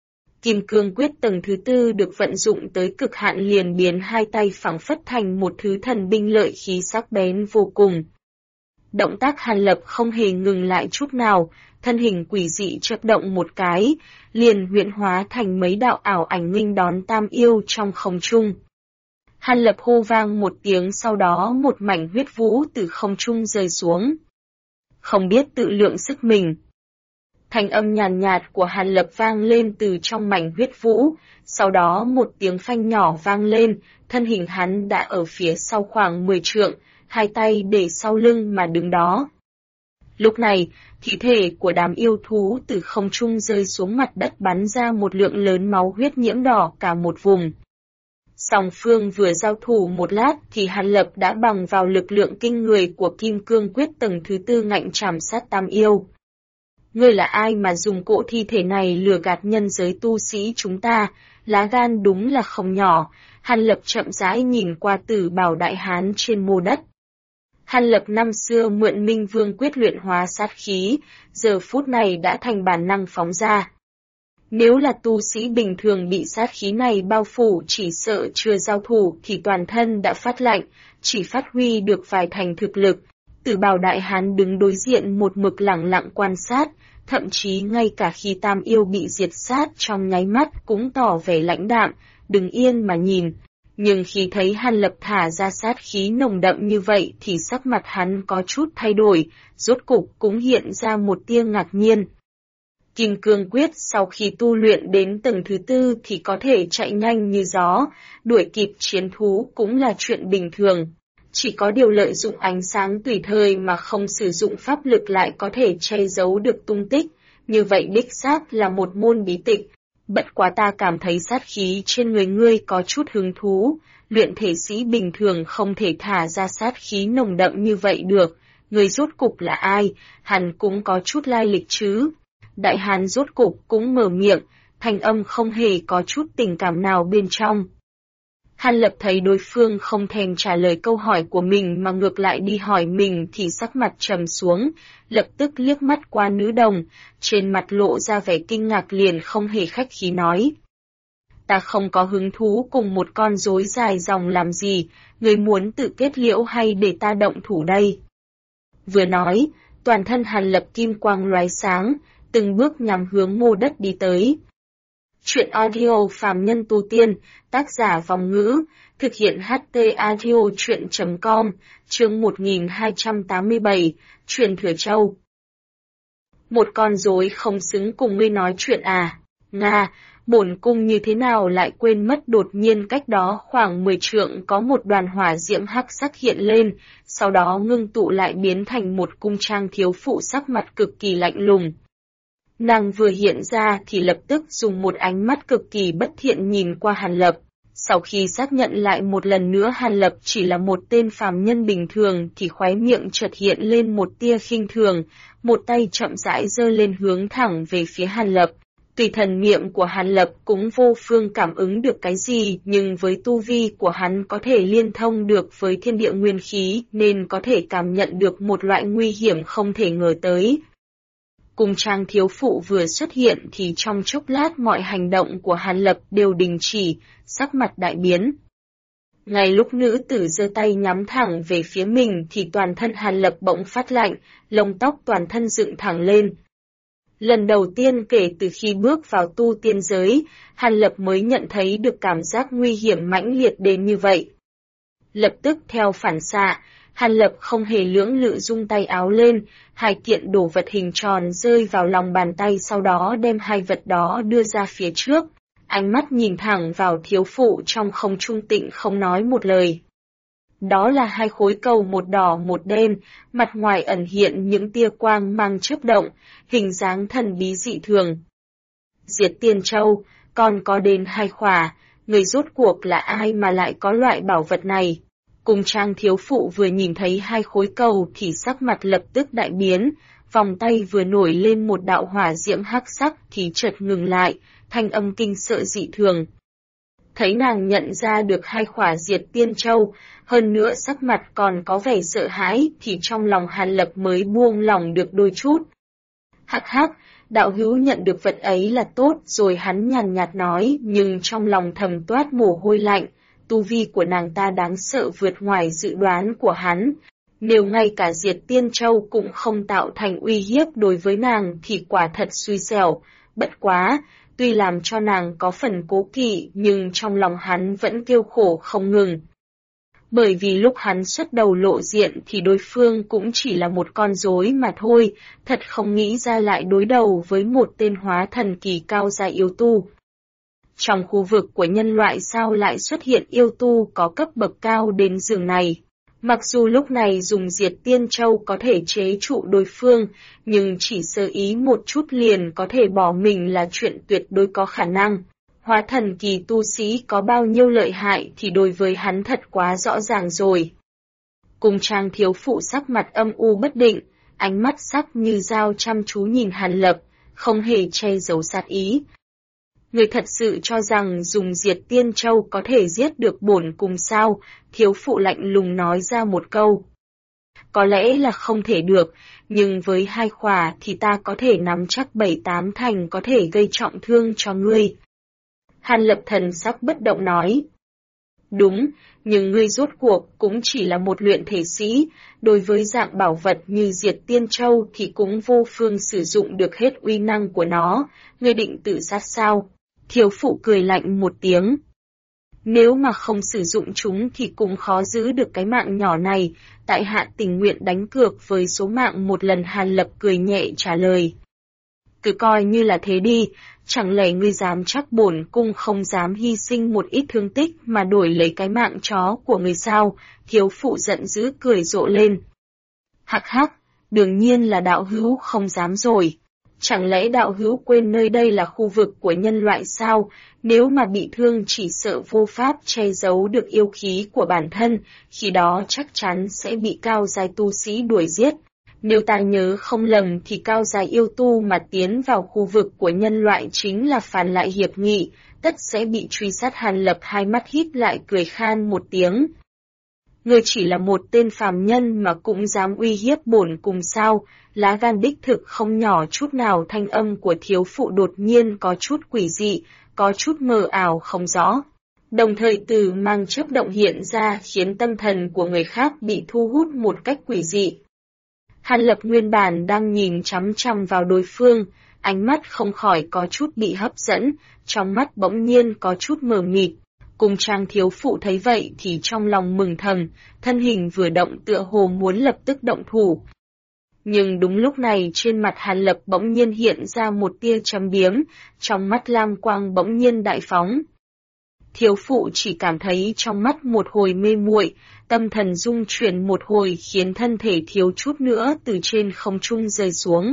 Kim cương quyết tầng thứ 4 được vận dụng tới cực hạn liền biến 2 tay phẳng phất thành một thứ thần binh lợi khí sắc bén vô cùng. Động tác Hàn Lập không hề ngừng lại chút nào, thân hình quỷ dị chớp động một cái, liền huyễn hóa thành mấy đạo ảo ảnh nghênh đón tam yêu trong không trung. Hàn Lập hô vang một tiếng, sau đó một mảnh huyết vũ từ không trung rơi xuống. Không biết tự lượng sức mình. Thanh âm nhàn nhạt của Hàn Lập vang lên từ trong mảnh huyết vũ, sau đó một tiếng phanh nhỏ vang lên, thân hình hắn đã ở phía sau khoảng 10 trượng, 2 tay để sau lưng mà đứng đó. Lúc này, thi thể của đám yêu thú từ không trung rơi xuống mặt đất bắn ra một lượng lớn máu huyết nhiễm đỏ cả một vùng. Song phương vừa giao thủ một lát thì Hàn Lập đã bằng vào lực lượng kinh người của Kim Cương Quyết tầng thứ 4 ngạnh trảm sát tam yêu. Ngươi là ai mà dùng cỗ thi thể này lừa gạt nhân giới tu sĩ chúng ta, lá gan đúng là không nhỏ. Hàn Lập chậm rãi nhìn qua Tử Bảo đại hán trên mô đất. Hàn Lập năm xưa mượn Minh Vương quyết luyện hóa sát khí, giờ phút này đã thành bản năng phóng ra. Nếu là tu sĩ bình thường bị sát khí này bao phủ chỉ sợ chưa giao thủ thì toàn thân đã phát lạnh, chỉ phát huy được vài thành thực lực. Tử Bảo đại hán đứng đối diện một mực lẳng lặng quan sát, thậm chí ngay cả khi tam yêu bị diệt sát trong nháy mắt cũng tỏ vẻ lãnh đạm, đứng yên mà nhìn. Nhưng khi thấy Hàn Lập thả ra sát khí nồng đậm như vậy thì sắc mặt hắn có chút thay đổi, rốt cục cũng hiện ra một tia ngạc nhiên. Kim Cương Quyết sau khi tu luyện đến tầng thứ 4 thì có thể chạy nhanh như gió, đuổi kịp chiến thú cũng là chuyện bình thường. Chỉ có điều lợi dụng ánh sáng tùy thời mà không sử dụng pháp lực lại có thể che giấu được tung tích, như vậy đích xác là một môn bí tịch. Bất quá ta cảm thấy sát khí trên người ngươi có chút hứng thú, luyện thể sĩ bình thường không thể thả ra sát khí nồng đậm như vậy được, ngươi rốt cục là ai, hắn cũng có chút lai lịch chứ. Đại hán rốt cục cũng mở miệng, thanh âm không hề có chút tình cảm nào bên trong. Hàn Lập thấy đối phương không thèm trả lời câu hỏi của mình mà ngược lại đi hỏi mình thì sắc mặt trầm xuống, lập tức liếc mắt qua nữ đồng, trên mặt lộ ra vẻ kinh ngạc liền không hề khách khí nói. Ta không có hứng thú cùng một con rối dài dòng làm gì, người muốn tự kết liễu hay để ta động thủ đây? Vừa nói, toàn thân Hàn Lập kim quang lóe sáng, từng bước nhằm hướng mô đất đi tới. Chuyện audio phàm nhân tu tiên, tác giả Vòng Ngữ, thực hiện HT audio chuyện.com, chương 1287, truyền thừa châu. Một con rối không xứng cùng ngươi nói chuyện à? Nga, bổn cung như thế nào lại quên mất đột nhiên cách đó khoảng 10 trượng có một đoàn hỏa diễm hắc sắc hiện lên, sau đó ngưng tụ lại biến thành một cung trang thiếu phụ sắc mặt cực kỳ lạnh lùng. Nàng vừa hiện ra thì lập tức dùng một ánh mắt cực kỳ bất thiện nhìn qua Hàn Lập. Sau khi xác nhận lại một lần nữa Hàn Lập chỉ là một tên phàm nhân bình thường thì khóe miệng chợt hiện lên một tia khinh thường, một tay chậm rãi giơ lên hướng thẳng về phía Hàn Lập. Tùy thần niệm của Hàn Lập cũng vô phương cảm ứng được cái gì, nhưng với tu vi của hắn có thể liên thông được với thiên địa nguyên khí nên có thể cảm nhận được một loại nguy hiểm không thể ngờ tới. Cung trang thiếu phụ vừa xuất hiện thì trong chốc lát mọi hành động của Hàn Lập đều đình chỉ, sắc mặt đại biến. Ngay lúc nữ tử giơ tay nhắm thẳng về phía mình thì toàn thân Hàn Lập bỗng phát lạnh, lông tóc toàn thân dựng thẳng lên. Lần đầu tiên kể từ khi bước vào tu tiên giới, Hàn Lập mới nhận thấy được cảm giác nguy hiểm mãnh liệt đến như vậy. Lập tức theo phản xạ, Hàn Lập không hề lưỡng lự rung tay áo lên, hai kiện đồ vật hình tròn rơi vào lòng bàn tay, sau đó đem hai vật đó đưa ra phía trước. Ánh mắt nhìn thẳng vào thiếu phụ trong không trung tịnh không nói một lời. Đó là hai khối cầu, một đỏ một đen, mặt ngoài ẩn hiện những tia quang mang chớp động, hình dáng thần bí dị thường. Diệt Tiên Châu, còn có đến hai khỏa, người rốt cuộc là ai mà lại có loại bảo vật này? Cung trang thiếu phụ vừa nhìn thấy hai khối cầu thì sắc mặt lập tức đại biến, vòng tay vừa nổi lên một đạo hỏa diễm hắc sắc thì chợt ngừng lại, thanh âm kinh sợ dị thường. Thấy nàng nhận ra được hai khỏa Diệt Tiên Châu, hơn nữa sắc mặt còn có vẻ sợ hãi thì trong lòng Hàn Lập mới buông lòng được đôi chút. Hắc hắc, đạo hữu nhận được vật ấy là tốt rồi, hắn nhàn nhạt nói, nhưng trong lòng thầm toát mồ hôi lạnh. Tu vi của nàng ta đáng sợ vượt ngoài dự đoán của hắn. Nếu ngay cả Diệt Tiên Châu cũng không tạo thành uy hiếp đối với nàng thì quả thật xui xẻo. Bất quá, tuy làm cho nàng có phần cố kỵ nhưng trong lòng hắn vẫn kêu khổ không ngừng. Bởi vì lúc hắn xuất đầu lộ diện thì đối phương cũng chỉ là một con rối mà thôi, thật không nghĩ ra lại đối đầu với một tên hóa thần kỳ cao giai yêu tu. Trong khu vực của nhân loại sao lại xuất hiện yêu tu có cấp bậc cao đến giường này? Mặc dù lúc này dùng Diệt Tiên Châu có thể chế trụ đối phương, nhưng chỉ sơ ý một chút liền có thể bỏ mình là chuyện tuyệt đối có khả năng. Hóa thần kỳ tu sĩ có bao nhiêu lợi hại thì đối với hắn thật quá rõ ràng rồi. Cung trang thiếu phụ sắc mặt âm u bất định, ánh mắt sắc như dao chăm chú nhìn Hàn Lập, không hề che giấu sát ý. Người thật sự cho rằng dùng Diệt Tiên Châu có thể giết được bổn cung sao? Thiếu phụ lạnh lùng nói ra một câu. Có lẽ là không thể được, nhưng với hai khỏa thì ta có thể nắm chắc 7-8 thành có thể gây trọng thương cho ngươi. Hàn Lập thần sắc bất động nói. Đúng, nhưng ngươi rốt cuộc cũng chỉ là một luyện thể sĩ, đối với dạng bảo vật như Diệt Tiên Châu thì cũng vô phương sử dụng được hết uy năng của nó, ngươi định tự sát sao? Thiếu phụ cười lạnh một tiếng. Nếu mà không sử dụng chúng thì cũng khó giữ được cái mạng nhỏ này, tại hạ tình nguyện đánh cược với số mạng một lần. Hàn Lập cười nhẹ trả lời. Cứ coi như là thế đi, chẳng lẽ ngươi dám chắc bổn cung không dám hy sinh một ít thương tích mà đổi lấy cái mạng chó của người sao? Thiếu phụ giận dữ cười rộ lên. Hắc hắc, đương nhiên là đạo hữu không dám rồi. Chẳng lẽ đạo hữu quên nơi đây là khu vực của nhân loại sao? Nếu mà bị thương chỉ sợ vô pháp che giấu được yêu khí của bản thân, khi đó chắc chắn sẽ bị cao giai tu sĩ đuổi giết. Nếu ta nhớ không lầm thì cao giai yêu tu mà tiến vào khu vực của nhân loại chính là phản lại hiệp nghị, tất sẽ bị truy sát. Hàn Lập hai mắt híp lại cười khan một tiếng. Ngươi chỉ là một tên phàm nhân mà cũng dám uy hiếp bổn cung sao? Lá gan đích thực không nhỏ chút nào. Thanh âm của thiếu phụ đột nhiên có chút quỷ dị, có chút mờ ảo không rõ. Đồng thời từ mang chớp động hiện ra khiến tâm thần của người khác bị thu hút một cách quỷ dị. Hàn Lập nguyên bản đang nhìn chằm chằm vào đối phương, ánh mắt không khỏi có chút bị hấp dẫn, trong mắt bỗng nhiên có chút mờ mịt. Cùng Trang thiếu phụ thấy vậy thì trong lòng mừng thầm, thân hình vừa động tựa hồ muốn lập tức động thủ. Nhưng đúng lúc này trên mặt Hàn Lập bỗng nhiên hiện ra một tia châm biếm, trong mắt lam quang bỗng nhiên đại phóng. Thiếu phụ chỉ cảm thấy trong mắt một hồi mê muội, tâm thần rung chuyển một hồi khiến thân thể thiếu chút nữa từ trên không trung rơi xuống.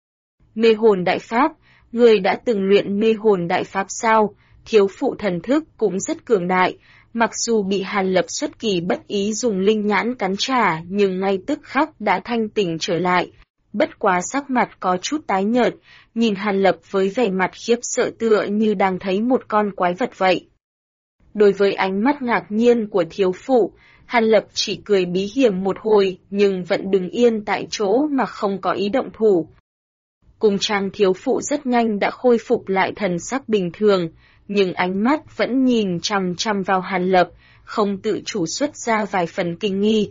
Mê hồn đại pháp, người đã từng luyện mê hồn đại pháp sao? Thiếu phụ thần thức cũng rất cường đại, mặc dù bị Hàn Lập xuất kỳ bất ý dùng linh nhãn cắn trả nhưng ngay tức khắc đã thanh tỉnh trở lại. Bất quá sắc mặt có chút tái nhợt, nhìn Hàn Lập với vẻ mặt khiếp sợ tựa như đang thấy một con quái vật vậy. Đối với ánh mắt ngạc nhiên của thiếu phụ, Hàn Lập chỉ cười bí hiểm một hồi nhưng vẫn đứng yên tại chỗ mà không có ý động thủ. Cùng Trang thiếu phụ rất nhanh đã khôi phục lại thần sắc bình thường, nhưng ánh mắt vẫn nhìn chằm chằm vào Hàn Lập, không tự chủ xuất ra vài phần kinh nghi.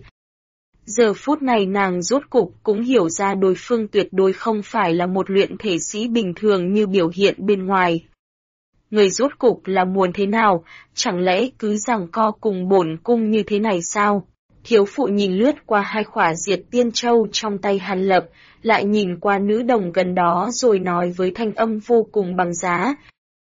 Giờ phút này nàng rốt cục cũng hiểu ra đối phương tuyệt đối không phải là một luyện thể sĩ bình thường như biểu hiện bên ngoài. Người rốt cục là muốn thế nào, chẳng lẽ cứ giằng co cùng bổn cung như thế này sao? Thiếu phụ nhìn lướt qua hai khỏa diệt tiên châu trong tay Hàn Lập, lại nhìn qua nữ đồng gần đó rồi nói với thanh âm vô cùng bằng giá.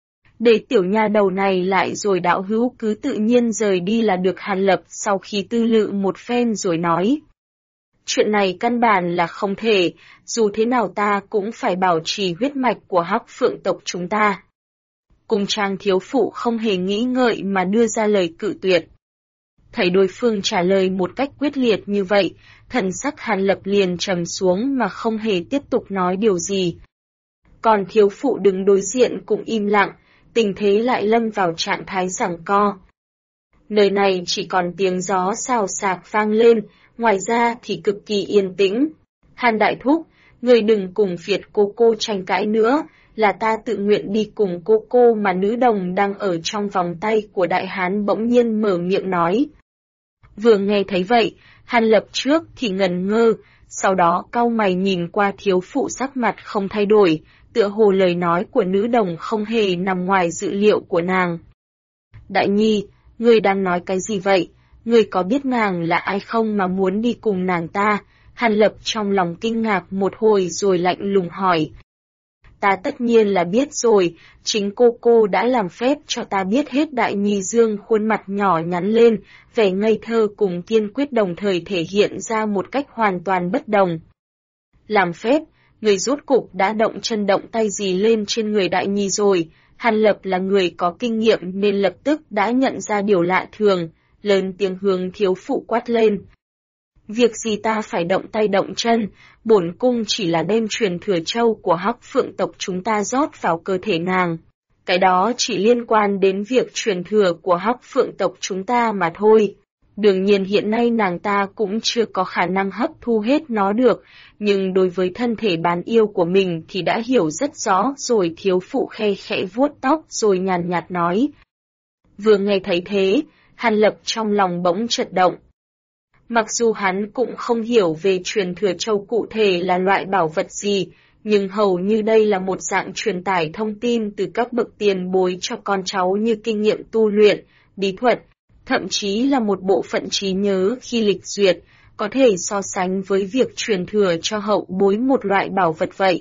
Để tiểu nha đầu này lại rồi đạo hữu cứ tự nhiên rời đi là được. Hàn Lập sau khi tư lự một phen rồi nói. Chuyện này căn bản là không thể, dù thế nào ta cũng phải bảo trì huyết mạch của Hắc Phượng tộc chúng ta. Cùng Trang thiếu phụ không hề nghĩ ngợi mà đưa ra lời cự tuyệt. Thấy đối phương trả lời một cách quyết liệt như vậy, thần sắc Hàn Lập liền trầm xuống mà không hề tiếp tục nói điều gì. Còn thiếu phụ đứng đối diện cũng im lặng, tình thế lại lâm vào trạng thái giằng co. Nơi này chỉ còn tiếng gió xào xạc vang lên, ngoài ra thì cực kỳ yên tĩnh. Hàn đại thúc, người đừng cùng Việt cô tranh cãi nữa, là ta tự nguyện đi cùng cô mà. Nữ đồng đang ở trong vòng tay của đại hán bỗng nhiên mở miệng nói. Vừa nghe thấy vậy, Hàn Lập trước thì ngần ngơ, sau đó cau mày nhìn qua thiếu phụ sắc mặt không thay đổi, tựa hồ lời nói của nữ đồng không hề nằm ngoài dự liệu của nàng. Đại nhi, ngươi đang nói cái gì vậy? Ngươi có biết nàng là ai không mà muốn đi cùng nàng ta? Hàn Lập trong lòng kinh ngạc một hồi rồi lạnh lùng hỏi. Ta tất nhiên là biết rồi, chính cô đã làm phép cho ta biết hết. Đại nhi dương khuôn mặt nhỏ nhắn lên, vẻ ngây thơ cùng kiên quyết đồng thời thể hiện ra một cách hoàn toàn bất đồng. Làm phép, người rốt cục đã động chân động tay gì lên trên người đại nhi rồi? Hàn Lập là người có kinh nghiệm nên lập tức đã nhận ra điều lạ thường, lớn tiếng hướng thiếu phụ quát lên. Việc gì ta phải động tay động chân, bổn cung chỉ là đem truyền thừa châu của Hắc Phượng tộc chúng ta rót vào cơ thể nàng. Cái đó chỉ liên quan đến việc truyền thừa của Hắc Phượng tộc chúng ta mà thôi. Đương nhiên hiện nay nàng ta cũng chưa có khả năng hấp thu hết nó được, nhưng đối với thân thể bán yêu của mình thì đã hiểu rất rõ rồi. Thiếu phụ khe khẽ vuốt tóc rồi nhàn nhạt nói. Vừa nghe thấy thế, Hàn Lập trong lòng bỗng chợt động. Mặc dù hắn cũng không hiểu về truyền thừa châu cụ thể là loại bảo vật gì, nhưng hầu như đây là một dạng truyền tải thông tin từ các bậc tiền bối cho con cháu như kinh nghiệm tu luyện, bí thuật, thậm chí là một bộ phận trí nhớ khi lịch duyệt, có thể so sánh với việc truyền thừa cho hậu bối một loại bảo vật vậy.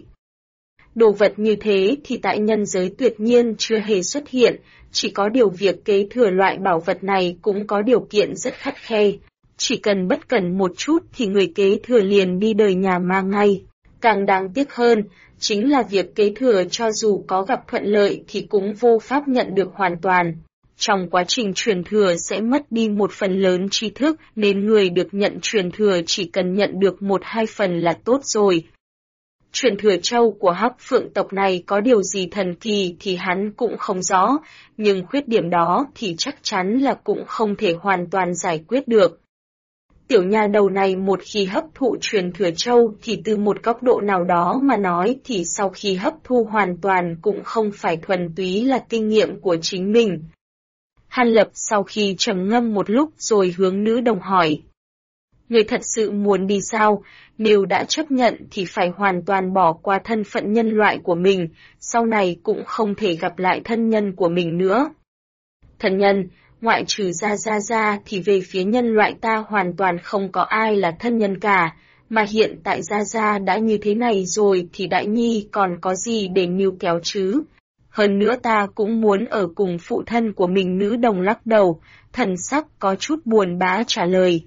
Đồ vật như thế thì tại nhân giới tuyệt nhiên chưa hề xuất hiện, chỉ có điều việc kế thừa loại bảo vật này cũng có điều kiện rất khắt khe. Chỉ cần bất cẩn một chút thì người kế thừa liền đi đời nhà ma ngay. Càng đáng tiếc hơn, chính là việc kế thừa cho dù có gặp thuận lợi thì cũng vô pháp nhận được hoàn toàn. Trong quá trình truyền thừa sẽ mất đi một phần lớn tri thức nên người được nhận truyền thừa chỉ cần nhận được 1-2 phần là tốt rồi. Truyền thừa châu của Hắc Phượng tộc này có điều gì thần kỳ thì hắn cũng không rõ, nhưng khuyết điểm đó thì chắc chắn là cũng không thể hoàn toàn giải quyết được. Tiểu nha đầu này một khi hấp thụ truyền thừa châu thì từ một góc độ nào đó mà nói thì sau khi hấp thu hoàn toàn cũng không phải thuần túy là kinh nghiệm của chính mình. Hàn Lập sau khi trầm ngâm một lúc rồi hướng nữ đồng hỏi. Người thật sự muốn đi sao? Nếu đã chấp nhận thì phải hoàn toàn bỏ qua thân phận nhân loại của mình, sau này cũng không thể gặp lại thân nhân của mình nữa. Thân nhân, ngoại trừ Gia thì về phía nhân loại ta hoàn toàn không có ai là thân nhân cả, mà hiện tại Gia đã như thế này rồi thì Đại Nhi còn có gì để níu kéo chứ? Hơn nữa ta cũng muốn ở cùng phụ thân của mình. Nữ đồng lắc đầu, thần sắc có chút buồn bã trả lời.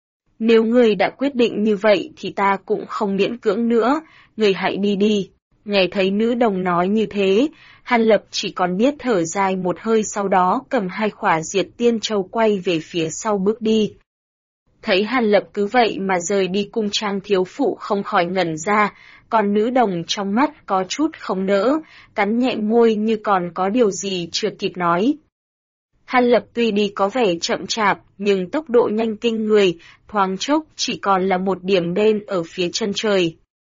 Nếu ngươi đã quyết định như vậy thì ta cũng không miễn cưỡng nữa, ngươi hãy đi đi. Nghe thấy nữ đồng nói như thế, Hàn Lập chỉ còn biết thở dài một hơi, sau đó cầm 2 khỏa diệt tiên châu quay về phía sau bước đi. Thấy Hàn Lập cứ vậy mà rời đi, Cung Trang thiếu phụ không khỏi ngẩn ra, còn nữ đồng trong mắt có chút không nỡ, cắn nhẹ môi như còn có điều gì chưa kịp nói. Hàn Lập tuy đi có vẻ chậm chạp, nhưng tốc độ nhanh kinh người, thoáng chốc chỉ còn là một điểm đen ở phía chân trời.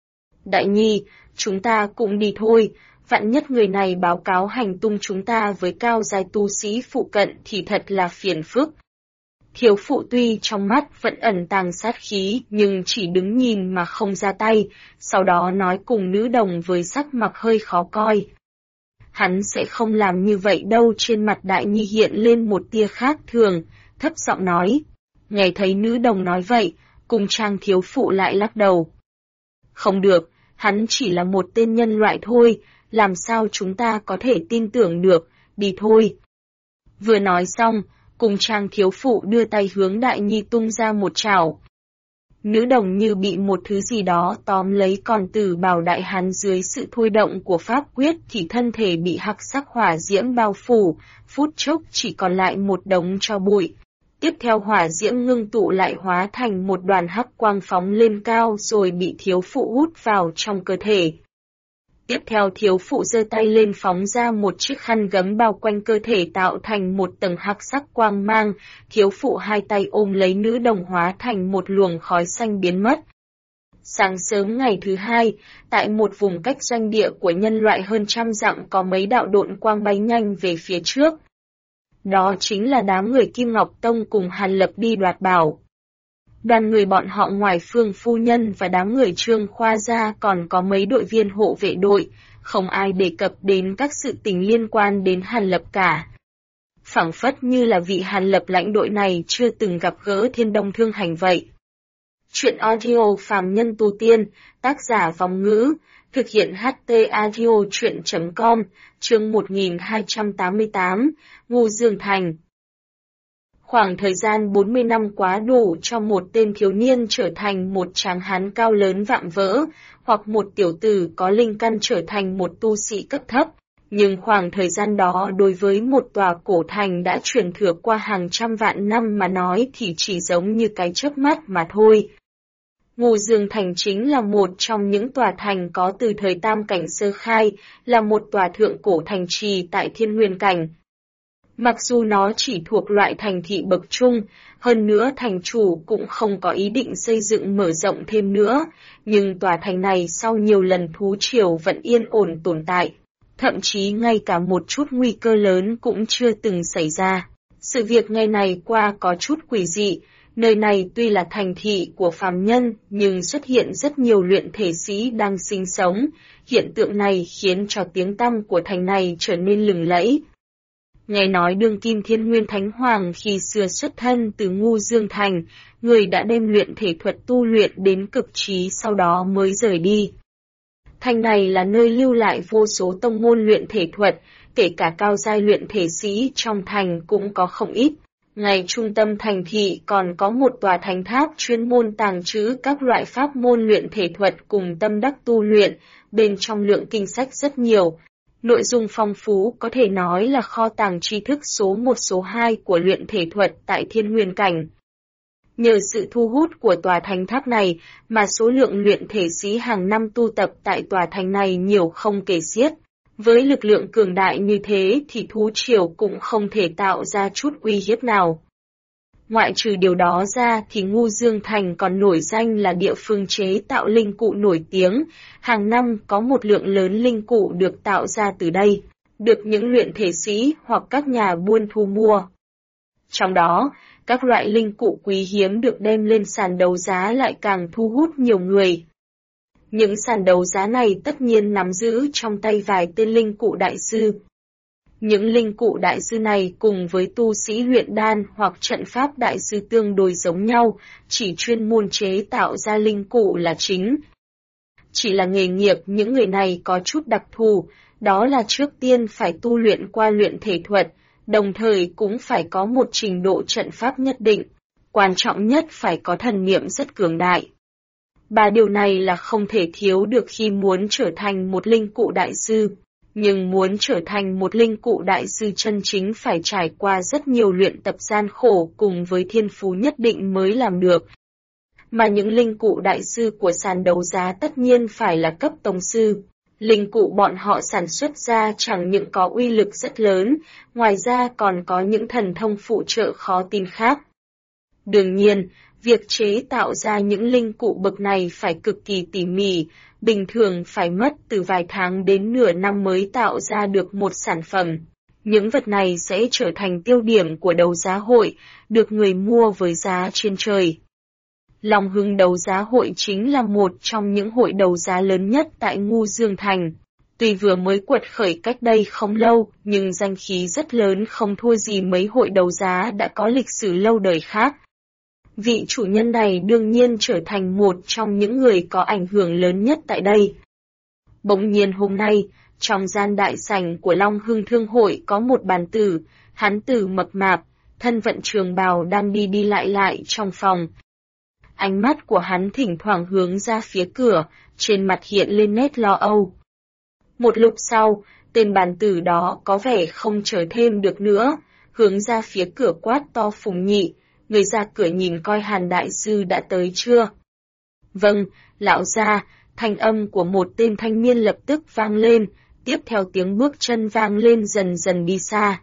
Đại Nhi, chúng ta cũng đi thôi, vạn nhất người này báo cáo hành tung chúng ta với cao giai tu sĩ phụ cận thì thật là phiền phức. Thiếu phụ tuy trong mắt vẫn ẩn tàng sát khí nhưng chỉ đứng nhìn mà không ra tay, sau đó nói cùng nữ đồng với sắc mặt hơi khó coi. Hắn sẽ không làm như vậy đâu. Trên mặt Đại Nhi hiện lên một tia khác thường, thấp giọng nói. Nghe thấy nữ đồng nói vậy, Cung Trang thiếu phụ lại lắc đầu. Không được, hắn chỉ là một tên nhân loại thôi, làm sao chúng ta có thể tin tưởng được, đi thôi. Vừa nói xong, Cung Trang thiếu phụ đưa tay hướng Đại Nhi tung ra một chảo. Nữ đồng như bị một thứ gì đó tóm lấy, còn Tử Bảo đại hán dưới sự thôi động của pháp quyết thì thân thể bị hắc sắc hỏa diễm bao phủ, phút chốc chỉ còn lại một đống tro bụi. Tiếp theo hỏa diễm ngưng tụ lại hóa thành một đoàn hắc quang phóng lên cao rồi bị thiếu phụ hút vào trong cơ thể. Tiếp theo thiếu phụ giơ tay lên phóng ra một chiếc khăn gấm bao quanh cơ thể tạo thành một tầng hắc sắc quang mang, thiếu phụ 2 tay ôm lấy nữ đồng hóa thành một luồng khói xanh biến mất. Sáng sớm ngày thứ 2, tại một vùng cách doanh địa của nhân loại hơn 100 dặm có mấy đạo độn quang bay nhanh về phía trước. Đó chính là đám người Kim Ngọc Tông cùng Hàn Lập đi đoạt bảo. Đoàn người bọn họ ngoài Phương phu nhân và đám người Trương Khoa ra còn có mấy đội viên hộ vệ đội, không ai đề cập đến các sự tình liên quan đến Hàn Lập cả. Phảng phất như là vị Hàn Lập lãnh đội này chưa từng gặp gỡ Thiên Đông Thương Hành vậy. Chuyện audio phàm nhân tu tiên, tác giả Vong Ngữ, thực hiện HT audio chuyện.com, chương 1288, Ngô Dương Thành. Khoảng thời gian 40 năm quá đủ cho một tên thiếu niên trở thành một tráng hán cao lớn vạm vỡ, hoặc một tiểu tử có linh căn trở thành một tu sĩ cấp thấp. Nhưng khoảng thời gian đó đối với một tòa cổ thành đã truyền thừa qua hàng trăm vạn năm mà nói thì chỉ giống như cái chớp mắt mà thôi. Ngô Dương Thành chính là một trong những tòa thành có từ thời Tam Cảnh sơ khai, là một tòa thượng cổ thành trì tại Thiên Nguyên Cảnh. Mặc dù nó chỉ thuộc loại thành thị bậc trung, hơn nữa thành chủ cũng không có ý định xây dựng mở rộng thêm nữa, nhưng tòa thành này sau nhiều lần thú triều vẫn yên ổn tồn tại. Thậm chí ngay cả một chút nguy cơ lớn cũng chưa từng xảy ra. Sự việc ngày này qua có chút quỷ dị, nơi này tuy là thành thị của phàm nhân nhưng xuất hiện rất nhiều luyện thể sĩ đang sinh sống, hiện tượng này khiến cho tiếng tăm của thành này trở nên lừng lẫy. Nghe nói đương kim Thiên Nguyên Thánh Hoàng khi xưa xuất thân từ Ngô Dương Thành, người đã đem luyện thể thuật tu luyện đến cực trí sau đó mới rời đi. Thành này là nơi lưu lại vô số tông môn luyện thể thuật, kể cả cao giai luyện thể sĩ trong thành cũng có không ít. Ngay trung tâm thành thị còn có một tòa thánh tháp chuyên môn tàng trữ các loại pháp môn luyện thể thuật cùng tâm đắc tu luyện, bên trong lượng kinh sách rất nhiều. Nội dung phong phú có thể nói là kho tàng tri thức số 1 số 2 của luyện thể thuật tại Thiên Nguyên Cảnh. Nhờ sự thu hút của tòa thánh tháp này mà số lượng luyện thể sĩ hàng năm tu tập tại tòa thành này nhiều không kể xiết. Với lực lượng cường đại như thế thì thú triều cũng không thể tạo ra chút uy hiếp nào. Ngoại trừ điều đó ra thì Ngô Dương Thành còn nổi danh là địa phương chế tạo linh cụ nổi tiếng, hàng năm có một lượng lớn linh cụ được tạo ra từ đây, được những luyện thể sĩ hoặc các nhà buôn thu mua. Trong đó, các loại linh cụ quý hiếm được đem lên sàn đấu giá lại càng thu hút nhiều người. Những sàn đấu giá này tất nhiên nắm giữ trong tay vài tên linh cụ đại sư. Những linh cụ đại sư này cùng với tu sĩ luyện đan hoặc trận pháp đại sư tương đối giống nhau, chỉ chuyên môn chế tạo ra linh cụ là chính. Chỉ là nghề nghiệp những người này có chút đặc thù, đó là trước tiên phải tu luyện qua luyện thể thuật, đồng thời cũng phải có một trình độ trận pháp nhất định, quan trọng nhất phải có thần niệm rất cường đại. Ba điều này là không thể thiếu được khi muốn trở thành một linh cụ đại sư. Nhưng muốn trở thành một linh cụ đại sư chân chính phải trải qua rất nhiều luyện tập gian khổ cùng với thiên phú nhất định mới làm được. Mà những linh cụ đại sư của sàn đấu giá tất nhiên phải là cấp tông sư. Linh cụ bọn họ sản xuất ra chẳng những có uy lực rất lớn, ngoài ra còn có những thần thông phụ trợ khó tin khác. Đương nhiên, việc chế tạo ra những linh cụ bậc này phải cực kỳ tỉ mỉ, bình thường phải mất từ vài tháng đến nửa năm mới tạo ra được một sản phẩm. Những vật này sẽ trở thành tiêu điểm của đấu giá hội, được người mua với giá trên trời. Long Hưng đấu giá hội chính là một trong những hội đấu giá lớn nhất tại Ngu Dương Thành. Tuy vừa mới quật khởi cách đây không lâu, nhưng danh khí rất lớn không thua gì mấy hội đấu giá đã có lịch sử lâu đời khác. Vị chủ nhân này đương nhiên trở thành một trong những người có ảnh hưởng lớn nhất tại đây. Bỗng nhiên hôm nay, trong gian đại sảnh của Long Hưng Thương hội có một bàn tử, hán tử mập mạp, thân vận trường bào đang đi lại trong phòng. Ánh mắt của hắn thỉnh thoảng hướng ra phía cửa, trên mặt hiện lên nét lo âu. Một lúc sau, tên bàn tử đó có vẻ không chờ thêm được nữa, hướng ra phía cửa quát to Phùng Nhị, người ra cửa nhìn coi Hàn đại sư đã tới chưa. Vâng, lão gia, thanh âm của một tên thanh niên lập tức vang lên, tiếp theo tiếng bước chân vang lên dần dần đi xa.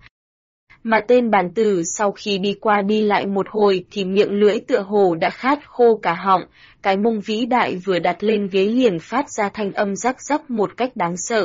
Mà tên bàn tử sau khi đi qua đi lại một hồi thì miệng lưỡi tựa hồ đã khát khô cả họng, cái mông vĩ đại vừa đặt lên ghế liền phát ra thanh âm rắc rắc một cách đáng sợ.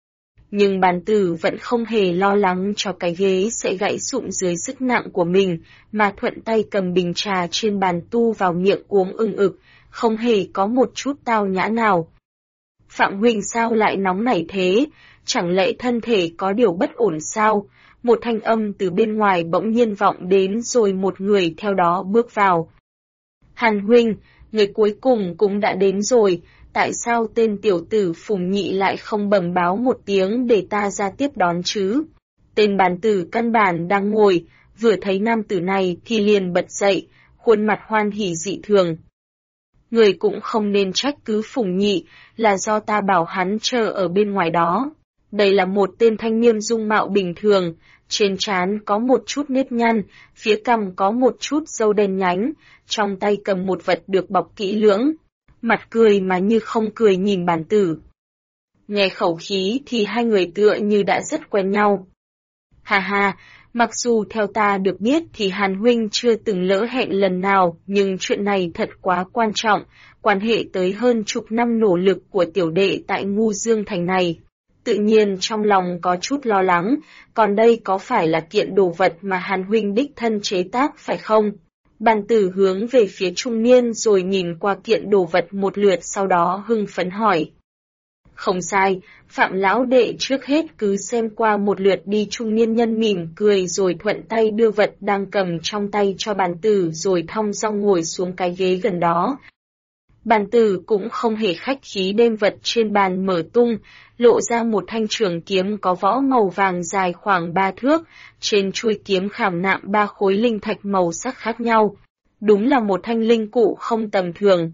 Nhưng bàn tử vẫn không hề lo lắng cho cái ghế sẽ gãy sụm dưới sức nặng của mình, mà thuận tay cầm bình trà trên bàn tu vào miệng uống ưng ực, không hề có một chút tao nhã nào. Phạm huynh sao lại nóng nảy thế, chẳng lẽ thân thể có điều bất ổn sao? Một thanh âm từ bên ngoài bỗng nhiên vọng đến rồi một người theo đó bước vào. Hàn huynh, người cuối cùng cũng đã đến rồi, tại sao tên tiểu tử Phùng Nhị lại không bẩm báo một tiếng để ta ra tiếp đón chứ? Tên bàn tử căn bản đang ngồi, vừa thấy nam tử này thì liền bật dậy, khuôn mặt hoan hỉ dị thường. Người cũng không nên trách cứ Phùng Nhị, là do ta bảo hắn chờ ở bên ngoài đó. Đây là một tên thanh niên dung mạo bình thường, trên trán có một chút nếp nhăn, phía cằm có một chút râu đen nhánh, trong tay cầm một vật được bọc kỹ lưỡng, mặt cười mà như không cười nhìn bàn tử. Nghe khẩu khí thì hai người tựa như đã rất quen nhau. Ha ha, mặc dù theo ta được biết thì Hàn huynh chưa từng lỡ hẹn lần nào, nhưng chuyện này thật quá quan trọng, quan hệ tới hơn chục năm nỗ lực của tiểu đệ tại Ngu Dương Thành này. Tự nhiên trong lòng có chút lo lắng, còn đây có phải là kiện đồ vật mà Hàn huynh đích thân chế tác phải không? Bàn tử hướng về phía trung niên rồi nhìn qua kiện đồ vật một lượt sau đó hưng phấn hỏi. Không sai, Phạm lão đệ trước hết cứ xem qua một lượt đi. Trung niên nhân mỉm cười rồi thuận tay đưa vật đang cầm trong tay cho bàn tử rồi thong dong ngồi xuống cái ghế gần đó. Bàn tử cũng không hề khách khí đem vật trên bàn mở tung, lộ ra một thanh trường kiếm có võ màu vàng dài khoảng 3 thước, trên chuôi kiếm khảm nạm 3 khối linh thạch màu sắc khác nhau. Đúng là một thanh linh cụ không tầm thường.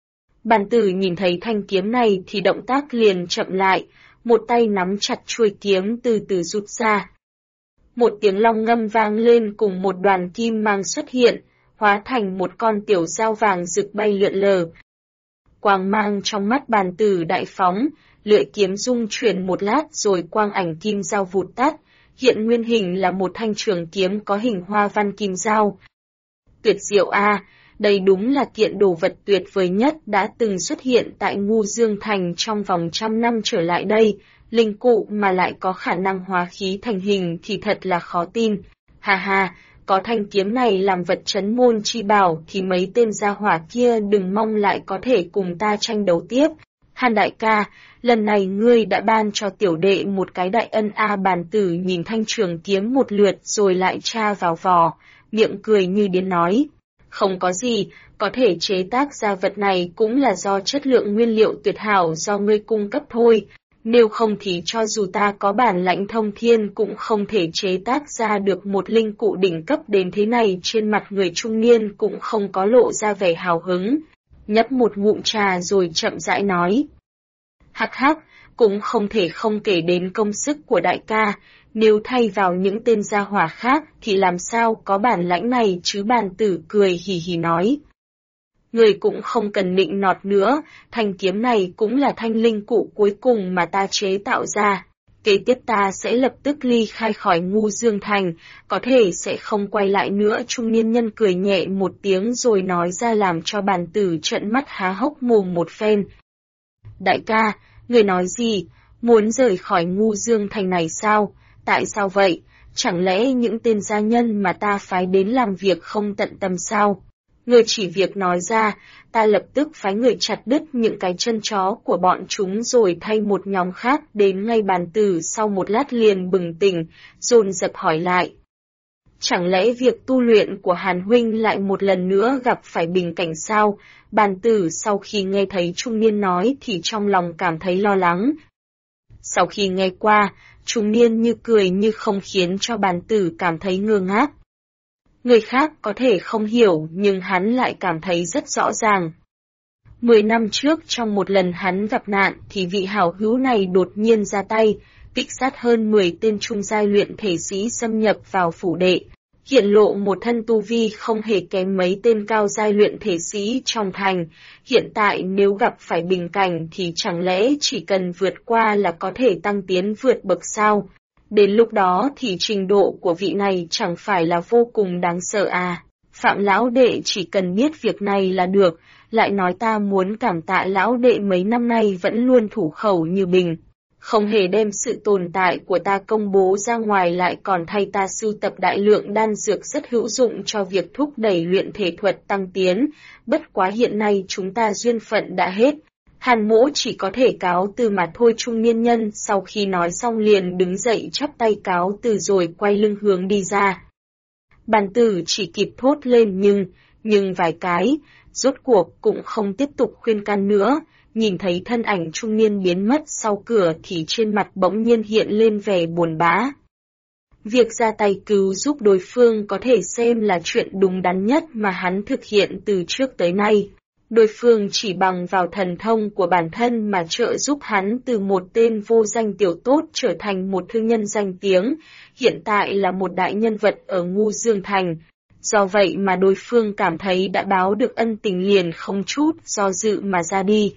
Bàn tử nhìn thấy thanh kiếm này thì động tác liền chậm lại, một tay nắm chặt chuôi kiếm từ từ rút ra. Một tiếng long ngâm vang lên cùng một đoàn kim mang xuất hiện, hóa thành một con tiểu dao vàng rực bay lượn lờ. Quang mang trong mắt bàn tử đại phóng, lưỡi kiếm rung chuyển một lát rồi quang ảnh kim dao vụt tắt, hiện nguyên hình là một thanh trường kiếm có hình hoa văn kim dao. Tuyệt diệu a, đây đúng là kiện đồ vật tuyệt vời nhất đã từng xuất hiện tại Ngu Dương Thành trong vòng 100 năm trở lại đây, linh cụ mà lại có khả năng hóa khí thành hình thì thật là khó tin. Ha ha, có thanh kiếm này làm vật trấn môn chi bảo thì mấy tên gia hỏa kia đừng mong lại có thể cùng ta tranh đấu tiếp. Hàn đại ca, lần này ngươi đã ban cho tiểu đệ một cái đại ân a. Bàn tử nhìn thanh trường kiếm một lượt rồi lại tra vào vò, miệng cười như điên nói. Không có gì, có thể chế tác ra vật này cũng là do chất lượng nguyên liệu tuyệt hảo do ngươi cung cấp thôi. Nếu không thì cho dù ta có bản lãnh thông thiên cũng không thể chế tác ra được một linh cụ đỉnh cấp đến thế này. Trên mặt người trung niên cũng không có lộ ra vẻ hào hứng, nhấp một ngụm trà rồi chậm rãi nói. Hắc hắc, cũng không thể không kể đến công sức của đại ca, nếu thay vào những tên gia hỏa khác thì làm sao có bản lãnh này chứ. Bàn tử cười hì hì nói. Người cũng không cần nịnh nọt nữa, thanh kiếm này cũng là thanh linh cụ cuối cùng mà ta chế tạo ra. Kế tiếp ta sẽ lập tức ly khai khỏi Ngu Dương Thành, có thể sẽ không quay lại nữa. Trung niên nhân cười nhẹ một tiếng rồi nói ra làm cho bàn tử trợn mắt há hốc mồm một phen. Đại ca, người nói gì? Muốn rời khỏi Ngu Dương Thành này sao? Tại sao vậy? Chẳng lẽ những tên gia nhân mà ta phái đến làm việc không tận tâm sao? Người chỉ việc nói ra, ta lập tức phái người chặt đứt những cái chân chó của bọn chúng rồi thay một nhóm khác đến ngay. Bàn tử sau một lát liền bừng tỉnh, dồn dập hỏi lại. Chẳng lẽ việc tu luyện của Hàn huynh lại một lần nữa gặp phải bình cảnh sao? Bàn tử sau khi nghe thấy trung niên nói thì trong lòng cảm thấy lo lắng. Sau khi nghe qua, trung niên như cười như không khiến cho bàn tử cảm thấy ngơ ngác. Người khác có thể không hiểu nhưng hắn lại cảm thấy rất rõ ràng. 10 năm trước trong một lần hắn gặp nạn thì vị hảo hữu này đột nhiên ra tay, kích sát hơn 10 tên trung giai luyện thể sĩ xâm nhập vào phủ đệ, hiện lộ một thân tu vi không hề kém mấy tên cao giai luyện thể sĩ trong thành. Hiện tại nếu gặp phải bình cảnh thì chẳng lẽ chỉ cần vượt qua là có thể tăng tiến vượt bậc sao? Đến lúc đó thì trình độ của vị này chẳng phải là vô cùng đáng sợ à? Phạm lão đệ chỉ cần biết việc này là được, lại nói ta muốn cảm tạ lão đệ mấy năm nay vẫn luôn thủ khẩu như bình, không hề đem sự tồn tại của ta công bố ra ngoài, lại còn thay ta sưu tập đại lượng đan dược rất hữu dụng cho việc thúc đẩy luyện thể thuật tăng tiến. Bất quá hiện nay chúng ta duyên phận đã hết, Hàn mỗ chỉ có thể cáo từ mà thôi. Trung niên nhân sau khi nói xong liền đứng dậy chắp tay cáo từ rồi quay lưng hướng đi ra. Bàn tử chỉ kịp thốt lên nhưng vài cái, rốt cuộc cũng không tiếp tục khuyên can nữa. Nhìn thấy thân ảnh trung niên biến mất sau cửa thì trên mặt bỗng nhiên hiện lên vẻ buồn bã. Việc ra tay cứu giúp đối phương có thể xem là chuyện đúng đắn nhất mà hắn thực hiện từ trước tới nay. Đối phương chỉ bằng vào thần thông của bản thân mà trợ giúp hắn từ một tên vô danh tiểu tốt trở thành một thương nhân danh tiếng, hiện tại là một đại nhân vật ở Ngu Dương Thành. Do vậy mà đối phương cảm thấy đã báo được ân tình liền không chút do dự mà ra đi.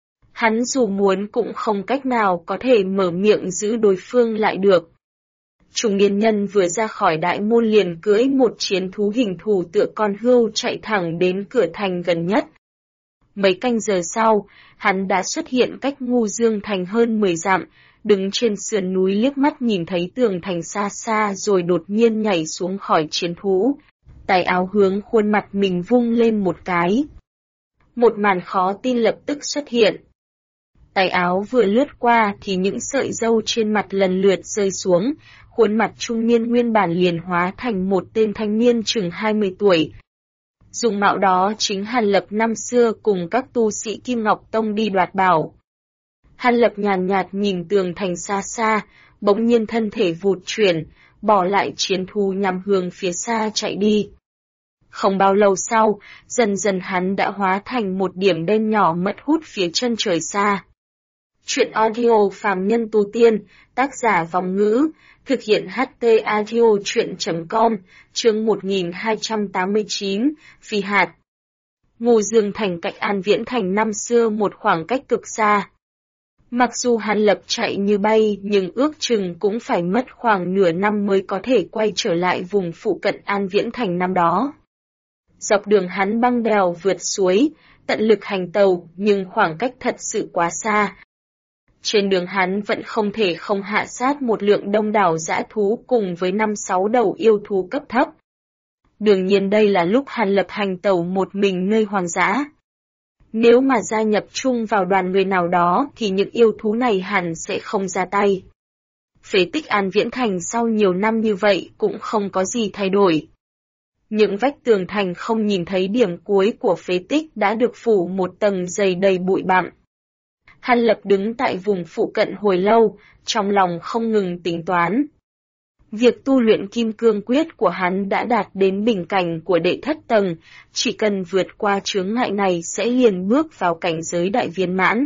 Hắn dù muốn cũng không cách nào có thể mở miệng giữ đối phương lại được. Trung niên nhân vừa ra khỏi đại môn liền cưỡi một chiến thú hình thù tựa con hươu chạy thẳng đến cửa thành gần nhất. Mấy canh giờ sau, hắn đã xuất hiện cách Ngu Dương Thành hơn 10 dặm, đứng trên sườn núi liếc mắt nhìn thấy tường thành xa xa rồi đột nhiên nhảy xuống khỏi chiến thú. Tay áo hướng khuôn mặt mình vung lên một cái. Một màn khó tin lập tức xuất hiện. Tay áo vừa lướt qua thì những sợi râu trên mặt lần lượt rơi xuống, khuôn mặt trung niên nguyên bản liền hóa thành một tên thanh niên chừng 20 tuổi. Dung mạo đó chính Hàn Lập năm xưa cùng các tu sĩ Kim Ngọc Tông đi đoạt bảo. Hàn Lập nhàn nhạt nhìn tường thành xa xa, bỗng nhiên thân thể vụt chuyển, bỏ lại chiến thú nhằm hướng phía xa chạy đi. Không bao lâu sau, dần dần hắn đã hóa thành một điểm đen nhỏ mất hút phía chân trời xa. Chuyện audio phàm nhân tu tiên, tác giả Vòng Ngữ, thực hiện HT audio chuyện.com, chương 1289, Phi hạt. Ngu Dương Thành cách An Viễn Thành năm xưa một khoảng cách cực xa. Mặc dù Hàn Lập chạy như bay nhưng ước chừng cũng phải mất khoảng nửa năm mới có thể quay trở lại vùng phụ cận An Viễn Thành năm đó. Dọc đường hắn băng đèo vượt suối, tận lực hành tàu nhưng khoảng cách thật sự quá xa. Trên đường hắn vẫn không thể không hạ sát một lượng đông đảo dã thú cùng với 5-6 đầu yêu thú cấp thấp. Đương nhiên đây là lúc Hàn Lập hành tẩu một mình nơi hoang dã. Nếu mà gia nhập chung vào đoàn người nào đó thì những yêu thú này hẳn sẽ không ra tay. Phế tích An Viễn Thành sau nhiều năm như vậy cũng không có gì thay đổi. Những vách tường thành không nhìn thấy điểm cuối của phế tích đã được phủ một tầng dày đầy bụi bặm. Hàn Lập đứng tại vùng phụ cận hồi lâu, trong lòng không ngừng tính toán. Việc tu luyện kim cương quyết của hắn đã đạt đến bình cảnh của đệ thất tầng, chỉ cần vượt qua chướng ngại này sẽ liền bước vào cảnh giới đại viên mãn.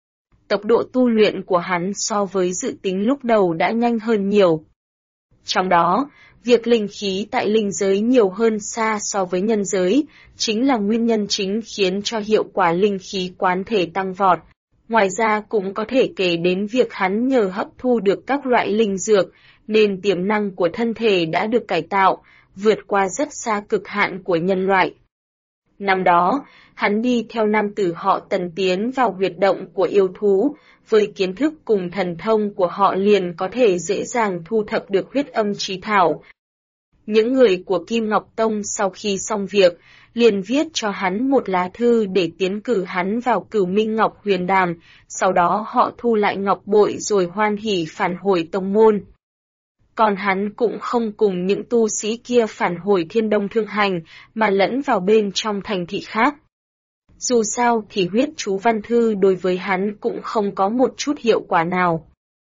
Tốc độ tu luyện của hắn so với dự tính lúc đầu đã nhanh hơn nhiều. Trong đó, việc linh khí tại linh giới nhiều hơn xa so với nhân giới, chính là nguyên nhân chính khiến cho hiệu quả linh khí quán thể tăng vọt. Ngoài ra cũng có thể kể đến việc hắn nhờ hấp thu được các loại linh dược, nên tiềm năng của thân thể đã được cải tạo, vượt qua rất xa cực hạn của nhân loại. Năm đó, hắn đi theo nam tử họ Tần tiến vào huyệt động của yêu thú, với kiến thức cùng thần thông của họ liền có thể dễ dàng thu thập được huyết âm chí thảo. Những người của Kim Ngọc Tông sau khi xong việc, liền viết cho hắn một lá thư để tiến cử hắn vào Cửu Minh Ngọc Huyền Đàm, sau đó họ thu lại ngọc bội rồi hoan hỉ phản hồi tông môn. Còn hắn cũng không cùng những tu sĩ kia phản hồi Thiên Đông Thương Hành, mà lẫn vào bên trong thành thị khác. Dù sao thì huyết chú văn thư đối với hắn cũng không có một chút hiệu quả nào.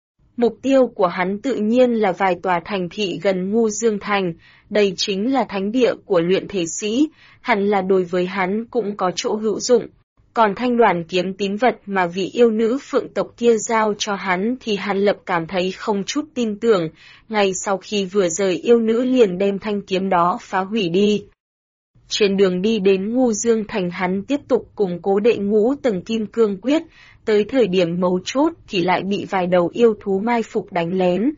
Mục tiêu của hắn tự nhiên là vài tòa thành thị gần Ngu Dương Thành, đây chính là thánh địa của luyện thể sĩ, hẳn là đối với hắn cũng có chỗ hữu dụng. Còn thanh đoàn kiếm tín vật mà vị yêu nữ phượng tộc kia giao cho hắn thì Hàn Lập cảm thấy không chút tin tưởng, ngay sau khi vừa rời yêu nữ liền đem thanh kiếm đó phá hủy đi. Trên đường đi đến Ngu Dương Thành hắn tiếp tục củng cố đệ ngũ tầng kim cương quyết, tới thời điểm mấu chốt thì lại bị vài đầu yêu thú mai phục đánh lén.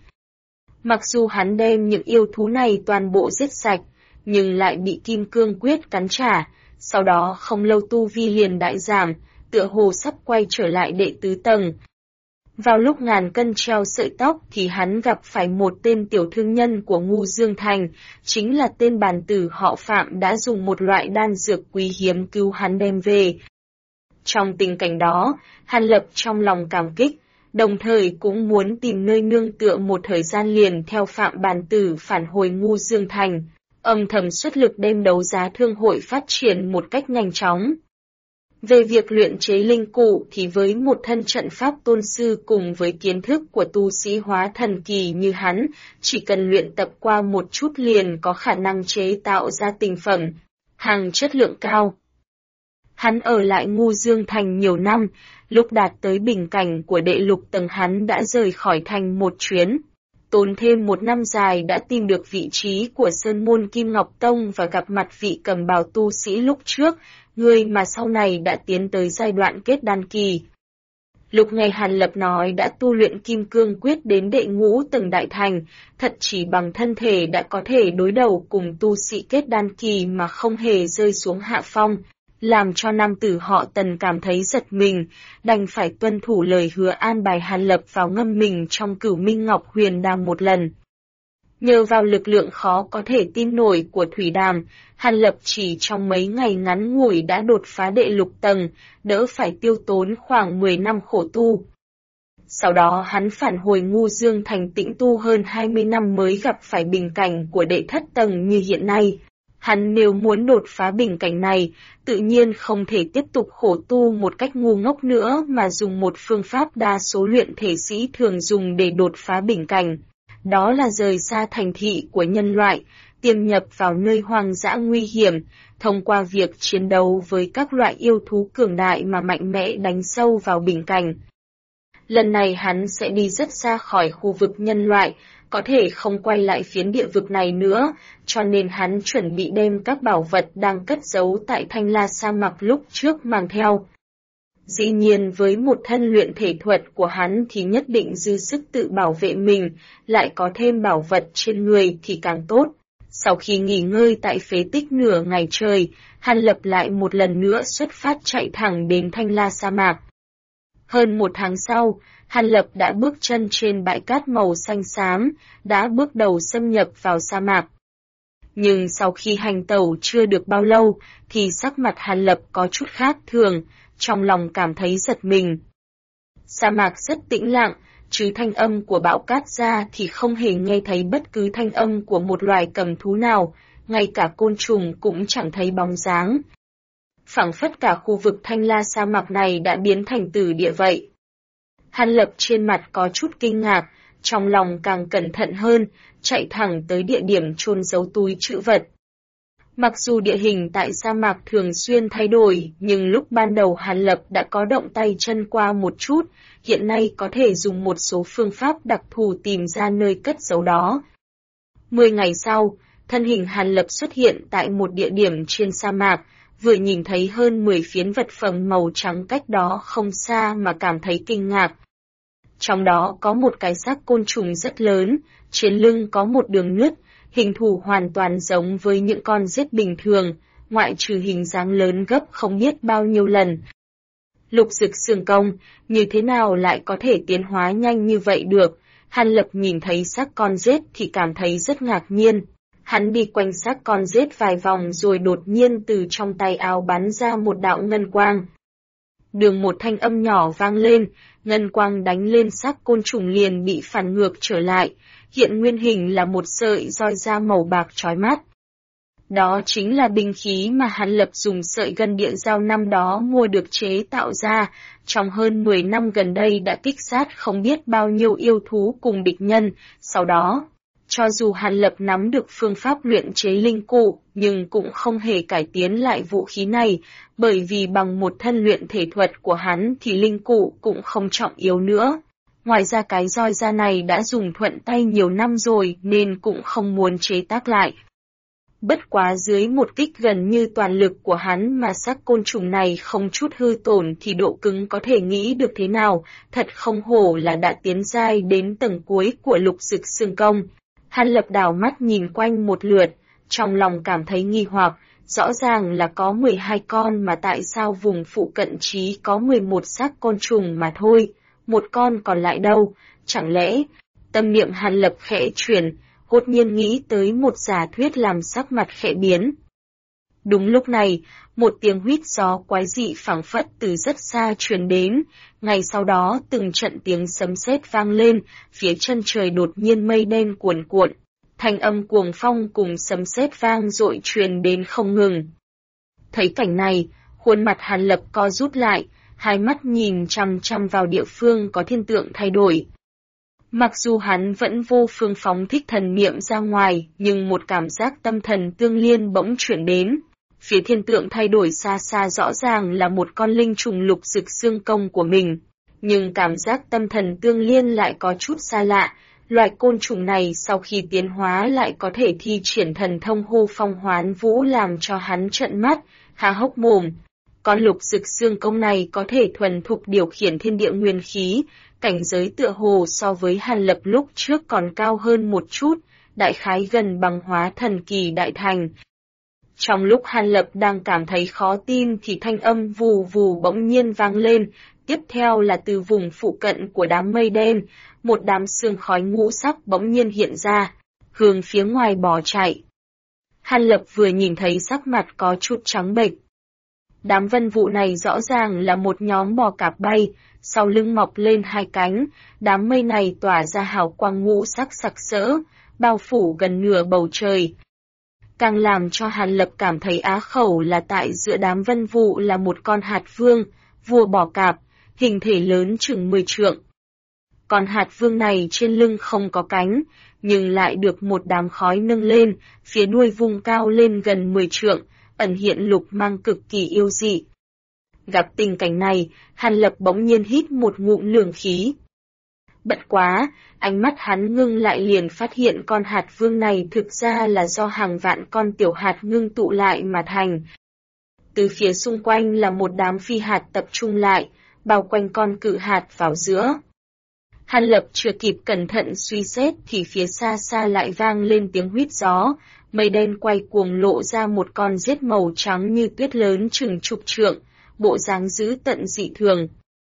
Mặc dù hắn đem những yêu thú này toàn bộ giết sạch, nhưng lại bị kim cương quyết cắn trả, sau đó không lâu tu vi liền đại giảm, tựa hồ sắp quay trở lại đệ tứ tầng. Vào lúc ngàn cân treo sợi tóc thì hắn gặp phải một tên tiểu thương nhân của Ngu Dương Thành, chính là tên bàn tử họ Phạm đã dùng một loại đan dược quý hiếm cứu hắn đem về. Trong tình cảnh đó, Hàn Lập trong lòng cảm kích, đồng thời cũng muốn tìm nơi nương tựa một thời gian liền theo Phạm bàn tử phản hồi Ngu Dương Thành, âm thầm xuất lực đem đấu giá thương hội phát triển một cách nhanh chóng. Về việc luyện chế linh cụ thì với một thân trận pháp tôn sư cùng với kiến thức của tu sĩ hóa thần kỳ như hắn, chỉ cần luyện tập qua một chút liền có khả năng chế tạo ra tinh phẩm, hàng chất lượng cao. Hắn ở lại Ngu Dương Thành nhiều năm, lúc đạt tới bình cảnh của đệ lục tầng hắn đã rời khỏi thành một chuyến. Tốn thêm một năm dài đã tìm được vị trí của Sơn Môn Kim Ngọc Tông và gặp mặt vị cầm bào tu sĩ lúc trước, người mà sau này đã tiến tới giai đoạn kết đan kỳ. Lúc nghe Hàn Lập nói đã tu luyện kim cương quyết đến đệ ngũ tầng đại thành, thật chỉ bằng thân thể đã có thể đối đầu cùng tu sĩ kết đan kỳ mà không hề rơi xuống hạ phong, làm cho nam tử họ Tần cảm thấy giật mình, đành phải tuân thủ lời hứa an bài Hàn Lập vào ngâm mình trong Cửu Minh Ngọc Huyền Đàm một lần. Nhờ vào lực lượng khó có thể tin nổi của thủy đàm, Hàn Lập chỉ trong mấy ngày ngắn ngủi đã đột phá đệ lục tầng, đỡ phải tiêu tốn khoảng 10 năm khổ tu. Sau đó hắn phản hồi Ngu Dương Thành tĩnh tu hơn 20 năm mới gặp phải bình cảnh của đệ thất tầng như hiện nay. Hắn nếu muốn đột phá bình cảnh này, tự nhiên không thể tiếp tục khổ tu một cách ngu ngốc nữa mà dùng một phương pháp đa số luyện thể sĩ thường dùng để đột phá bình cảnh. Đó là rời xa thành thị của nhân loại, tiềm nhập vào nơi hoang dã nguy hiểm, thông qua việc chiến đấu với các loại yêu thú cường đại mà mạnh mẽ đánh sâu vào bình cảnh. Lần này hắn sẽ đi rất xa khỏi khu vực nhân loại, có thể không quay lại phiến địa vực này nữa, cho nên hắn chuẩn bị đem các bảo vật đang cất giấu tại Thanh La sa mạc lúc trước mang theo. Dĩ nhiên với một thân luyện thể thuật của hắn thì nhất định dư sức tự bảo vệ mình, lại có thêm bảo vật trên người thì càng tốt. Sau khi nghỉ ngơi tại phế tích nửa ngày trời, Hàn Lập lại một lần nữa xuất phát chạy thẳng đến Thanh La sa mạc. Hơn một tháng sau, Hàn Lập đã bước chân trên bãi cát màu xanh xám, đã bước đầu xâm nhập vào sa mạc. Nhưng sau khi hành tẩu chưa được bao lâu, thì sắc mặt Hàn Lập có chút khác thường, trong lòng cảm thấy giật mình. Sa mạc rất tĩnh lặng, trừ thanh âm của bão cát ra thì không hề nghe thấy bất cứ thanh âm của một loài cầm thú nào, ngay cả côn trùng cũng chẳng thấy bóng dáng. Phảng phất cả khu vực Thanh La sa mạc này đã biến thành tử địa vậy. Hàn Lập trên mặt có chút kinh ngạc, trong lòng càng cẩn thận hơn, chạy thẳng tới địa điểm chôn giấu túi trữ vật. Mặc dù địa hình tại sa mạc thường xuyên thay đổi, nhưng lúc ban đầu Hàn Lập đã có động tay chân qua một chút, hiện nay có thể dùng một số phương pháp đặc thù tìm ra nơi cất giấu đó. 10 ngày sau, thân hình Hàn Lập xuất hiện tại một địa điểm trên sa mạc, vừa nhìn thấy hơn 10 phiến vật phẩm màu trắng cách đó không xa mà cảm thấy kinh ngạc. Trong đó có một cái xác côn trùng rất lớn, trên lưng có một đường nứt, hình thù hoàn toàn giống với những con rết bình thường, ngoại trừ hình dáng lớn gấp không biết bao nhiêu lần. Lục Dực Xương Công, như thế nào lại có thể tiến hóa nhanh như vậy được? Hàn Lập nhìn thấy xác con rết thì cảm thấy rất ngạc nhiên. Hắn đi quanh xác con rết vài vòng rồi đột nhiên từ trong tay áo bắn ra một đạo ngân quang. Đường một thanh âm nhỏ vang lên, ngân quang đánh lên xác côn trùng liền bị phản ngược trở lại, hiện nguyên hình là một sợi roi da màu bạc chói mắt. Đó chính là binh khí mà Hàn Lập dùng sợi gân địa dao năm đó mua được chế tạo ra, trong hơn 10 năm gần đây đã kích sát không biết bao nhiêu yêu thú cùng địch nhân, sau đó, cho dù Hàn Lập nắm được phương pháp luyện chế linh cụ, nhưng cũng không hề cải tiến lại vũ khí này, bởi vì bằng một thân luyện thể thuật của hắn thì linh cụ cũng không trọng yếu nữa. Ngoài ra cái roi da này đã dùng thuận tay nhiều năm rồi nên cũng không muốn chế tác lại. Bất quá dưới một kích gần như toàn lực của hắn mà xác côn trùng này không chút hư tổn thì độ cứng có thể nghĩ được thế nào, thật không hổ là đã tiến giai đến tầng cuối của Lục Dực Xương Công. Hàn Lập đảo mắt nhìn quanh một lượt, trong lòng cảm thấy nghi hoặc, rõ ràng là có 12 con mà tại sao vùng phụ cận chí có 11 xác côn trùng mà thôi, một con còn lại đâu, chẳng lẽ, tâm niệm Hàn Lập khẽ chuyển, đột nhiên nghĩ tới một giả thuyết làm sắc mặt khẽ biến. Đúng lúc này, một tiếng huýt gió quái dị phảng phất từ rất xa truyền đến, ngay sau đó từng trận tiếng sấm sét vang lên, phía chân trời đột nhiên mây đen cuồn cuộn, thanh âm cuồng phong cùng sấm sét vang dội truyền đến không ngừng. Thấy cảnh này, khuôn mặt Hàn Lập co rút lại, hai mắt nhìn chằm chằm vào địa phương có thiên tượng thay đổi. Mặc dù hắn vẫn vô phương phóng thích thần niệm ra ngoài, nhưng một cảm giác tâm thần tương liên bỗng chuyển đến. Phía thiên tượng thay đổi xa xa rõ ràng là một con linh trùng Lục Dực Xương Công của mình. Nhưng cảm giác tâm thần tương liên lại có chút xa lạ. Loài côn trùng này sau khi tiến hóa lại có thể thi triển thần thông hô phong hoán vũ làm cho hắn trợn mắt, há hốc mồm. Con Lục Dực Xương Công này có thể thuần thục điều khiển thiên địa nguyên khí, cảnh giới tựa hồ so với Hàn Lập lúc trước còn cao hơn một chút, đại khái gần bằng hóa thần kỳ đại thành. Trong lúc Hàn Lập đang cảm thấy khó tin thì thanh âm vù vù bỗng nhiên vang lên, tiếp theo là từ vùng phụ cận của đám mây đen, một đám sương khói ngũ sắc bỗng nhiên hiện ra, hướng phía ngoài bỏ chạy. Hàn Lập vừa nhìn thấy sắc mặt có chút trắng bệch. Đám vân vụ này rõ ràng là một nhóm bò cạp bay, sau lưng mọc lên hai cánh, đám mây này tỏa ra hào quang ngũ sắc sặc sỡ, bao phủ gần nửa bầu trời. Càng làm cho Hàn Lập cảm thấy á khẩu là tại giữa đám vân vụ là một con hạt vương, vua bò cạp, hình thể lớn chừng 10 trượng. Con hạt vương này trên lưng không có cánh, nhưng lại được một đám khói nâng lên, phía đuôi vung cao lên gần 10 trượng, ẩn hiện lục mang cực kỳ yêu dị. Gặp tình cảnh này, Hàn Lập bỗng nhiên hít một ngụm lường khí. Bận quá, ánh mắt hắn ngưng lại liền phát hiện con hạt vương này thực ra là do hàng vạn con tiểu hạt ngưng tụ lại mà thành. Từ phía xung quanh là một đám phi hạt tập trung lại, bao quanh con cự hạt vào giữa. Hàn Lập chưa kịp cẩn thận suy xét thì phía xa xa lại vang lên tiếng huýt gió, mây đen quay cuồng lộ ra một con rết màu trắng như tuyết lớn chừng chục trượng, bộ dáng dữ tận dị thường.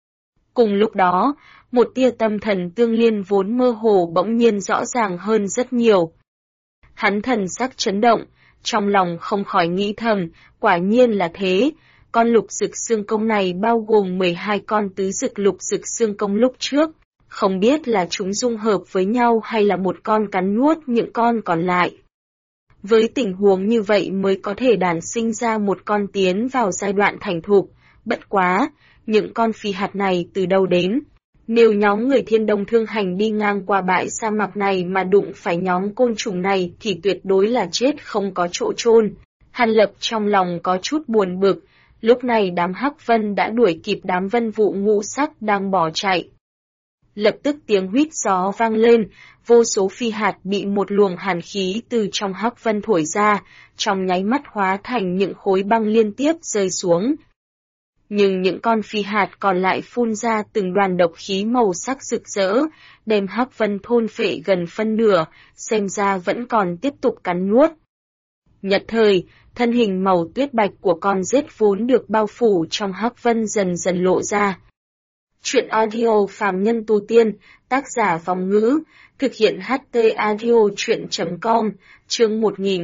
Cùng lúc đó, một tia tâm thần tương liên vốn mơ hồ bỗng nhiên rõ ràng hơn rất nhiều. Hắn thần sắc chấn động, trong lòng không khỏi nghĩ thầm, quả nhiên là thế. Con lục dực xương công này bao gồm 12 con tứ dực lục dực xương công lúc trước, không biết là chúng dung hợp với nhau hay là một con cắn nuốt những con còn lại. Với tình huống như vậy mới có thể đản sinh ra một con tiến vào giai đoạn thành thục, bất quá, những con phi hạt này từ đâu đến? Nếu nhóm người Thiên Đông Thương Hành đi ngang qua bãi sa mạc này mà đụng phải nhóm côn trùng này thì tuyệt đối là chết không có chỗ chôn. Hàn Lập trong lòng có chút buồn bực, lúc này đám Hắc Vân đã đuổi kịp đám Vân Vụ ngũ sắc đang bỏ chạy. Lập tức tiếng huýt gió vang lên, vô số phi hạt bị một luồng hàn khí từ trong Hắc Vân thổi ra, trong nháy mắt hóa thành những khối băng liên tiếp rơi xuống. Nhưng những con phi hạt còn lại phun ra từng đoàn độc khí màu sắc rực rỡ, đem Hắc Vân thôn phệ gần phân nửa, xem ra vẫn còn tiếp tục cắn nuốt. Nhất thời, thân hình màu tuyết bạch của con rết vốn được bao phủ trong Hắc Vân dần dần lộ ra. Chuyện audio phàm nhân tu tiên, tác giả Vong Ngữ, thực hiện HT Audio Chuyện.com, chương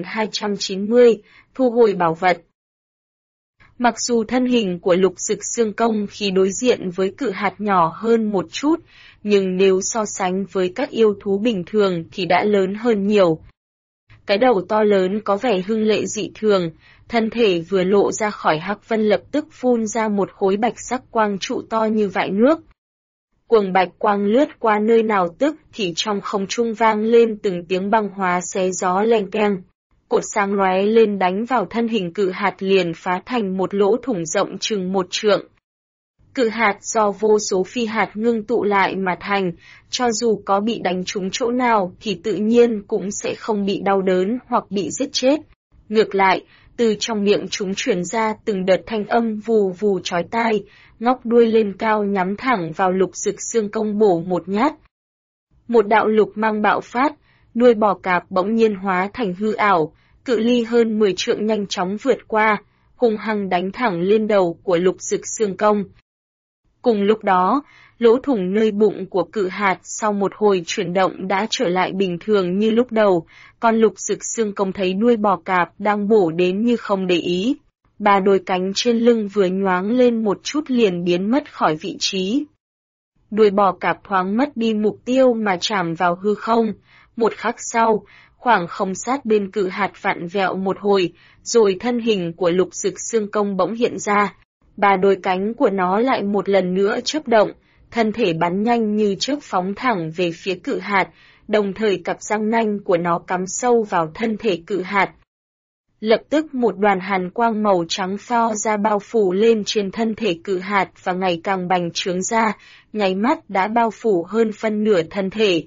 1290, thu hồi bảo vật. Mặc dù thân hình của lục dực xương công khi đối diện với cự hạt nhỏ hơn một chút, nhưng nếu so sánh với các yêu thú bình thường thì đã lớn hơn nhiều. Cái đầu to lớn có vẻ hưng lệ dị thường, thân thể vừa lộ ra khỏi Hắc Vân lập tức phun ra một khối bạch sắc quang trụ to như vại nước. Cuồng bạch quang lướt qua nơi nào tức thì trong không trung vang lên từng tiếng băng hóa xé gió leng keng. Cột sáng lóe lên đánh vào thân hình cự hạt liền phá thành một lỗ thủng rộng chừng 1 trượng. Cự hạt do vô số phi hạt ngưng tụ lại mà thành, cho dù có bị đánh trúng chỗ nào thì tự nhiên cũng sẽ không bị đau đớn hoặc bị giết chết. Ngược lại, từ trong miệng chúng truyền ra từng đợt thanh âm vù vù chói tai, ngóc đuôi lên cao nhắm thẳng vào lục dực xương công bổ một nhát. Một đạo lục mang bạo phát, đuôi bò cạp bỗng nhiên hóa thành hư ảo, cự ly hơn 10 trượng nhanh chóng vượt qua, hung hăng đánh thẳng lên đầu của lục dực xương công. Cùng lúc đó, lỗ thủng nơi bụng của cự hạt sau một hồi chuyển động đã trở lại bình thường như lúc đầu, con lục dực xương công thấy đuôi bò cạp đang bổ đến như không để ý. 3 đôi cánh trên lưng vừa nhoáng lên một chút liền biến mất khỏi vị trí. Đuôi bò cạp thoáng mất đi mục tiêu mà chạm vào hư không, một khắc sau, khoảng không sát bên cự hạt vặn vẹo một hồi, rồi thân hình của lục dực xương công bỗng hiện ra. 3 đôi cánh của nó lại một lần nữa chớp động, thân thể bắn nhanh như chớp phóng thẳng về phía cự hạt, đồng thời cặp răng nanh của nó cắm sâu vào thân thể cự hạt. Lập tức một đoàn hàn quang màu trắng pho ra bao phủ lên trên thân thể cự hạt và ngày càng bành trướng ra, nháy mắt đã bao phủ hơn phân nửa thân thể.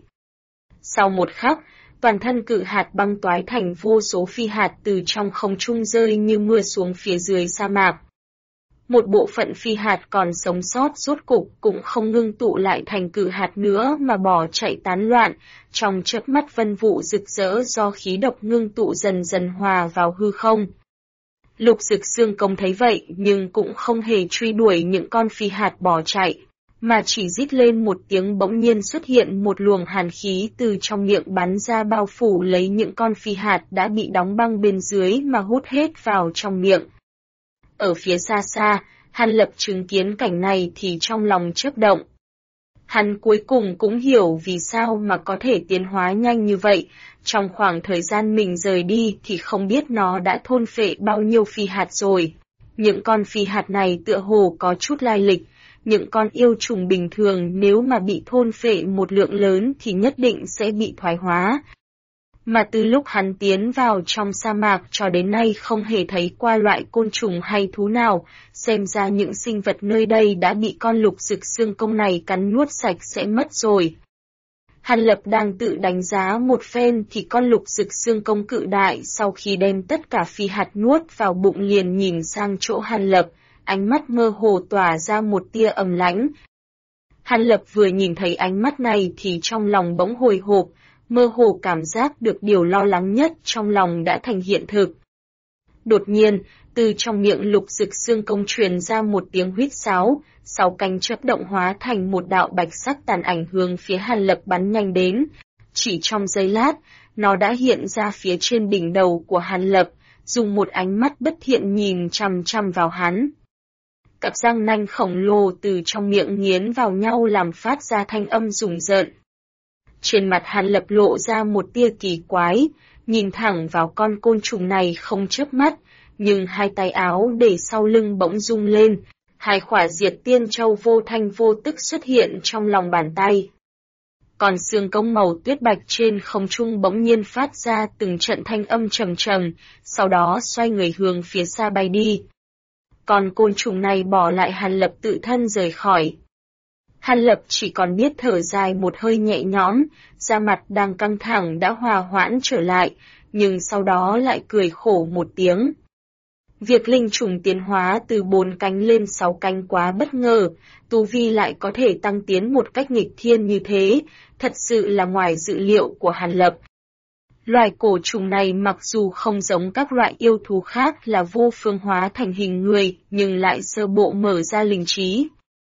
Sau một khắc, toàn thân cự hạt băng toái thành vô số phi hạt từ trong không trung rơi như mưa xuống phía dưới sa mạc. Một bộ phận phi hạt còn sống sót rốt cục cũng không ngưng tụ lại thành cự hạt nữa mà bỏ chạy tán loạn, trong chớp mắt vân vụ rực rỡ do khí độc ngưng tụ dần dần hòa vào hư không. Lục dực xương công thấy vậy nhưng cũng không hề truy đuổi những con phi hạt bỏ chạy, mà chỉ rít lên một tiếng bỗng nhiên xuất hiện một luồng hàn khí từ trong miệng bắn ra bao phủ lấy những con phi hạt đã bị đóng băng bên dưới mà hút hết vào trong miệng. Ở phía xa xa, Hàn Lập chứng kiến cảnh này thì trong lòng chớp động. Hắn cuối cùng cũng hiểu vì sao mà có thể tiến hóa nhanh như vậy, trong khoảng thời gian mình rời đi thì không biết nó đã thôn phệ bao nhiêu phi hạt rồi. Những con phi hạt này tựa hồ có chút lai lịch, những con yêu trùng bình thường nếu mà bị thôn phệ một lượng lớn thì nhất định sẽ bị thoái hóa. Mà từ lúc hắn tiến vào trong sa mạc cho đến nay không hề thấy qua loại côn trùng hay thú nào, xem ra những sinh vật nơi đây đã bị con lục dực xương công này cắn nuốt sạch sẽ mất rồi. Hàn Lập đang tự đánh giá một phen thì con lục dực xương công cự đại sau khi đem tất cả phi hạt nuốt vào bụng liền nhìn sang chỗ Hàn Lập, ánh mắt mơ hồ tỏa ra một tia ầm lãnh. Hàn Lập vừa nhìn thấy ánh mắt này thì trong lòng bỗng hồi hộp, mơ hồ cảm giác được điều lo lắng nhất trong lòng đã thành hiện thực. Đột nhiên, từ trong miệng lục dực xương công truyền ra một tiếng huýt sáo, 6 cánh chớp động hóa thành một đạo bạch sắc tàn ảnh hướng phía Hàn Lập bắn nhanh đến. Chỉ trong giây lát, nó đã hiện ra phía trên đỉnh đầu của Hàn Lập, dùng một ánh mắt bất thiện nhìn chằm chằm vào hắn. Cặp răng nanh khổng lồ từ trong miệng nghiến vào nhau làm phát ra thanh âm rùng rợn. Trên mặt Hàn Lập lộ ra một tia kỳ quái, nhìn thẳng vào con côn trùng này không chớp mắt, nhưng hai tay áo để sau lưng bỗng rung lên, hai khỏa diệt tiên châu vô thanh vô tức xuất hiện trong lòng bàn tay. Còn xương công màu tuyết bạch trên không trung bỗng nhiên phát ra từng trận thanh âm trầm trầm, sau đó xoay người hướng phía xa bay đi. Còn côn trùng này bỏ lại Hàn Lập tự thân rời khỏi. Hàn Lập chỉ còn biết thở dài một hơi nhẹ nhõm, da mặt đang căng thẳng đã hòa hoãn trở lại, nhưng sau đó lại cười khổ một tiếng. Việc linh trùng tiến hóa từ 4 cánh lên 6 cánh quá bất ngờ, tu vi lại có thể tăng tiến một cách nghịch thiên như thế, thật sự là ngoài dự liệu của Hàn Lập. Loài cổ trùng này mặc dù không giống các loại yêu thú khác là vô phương hóa thành hình người, nhưng lại sơ bộ mở ra linh trí.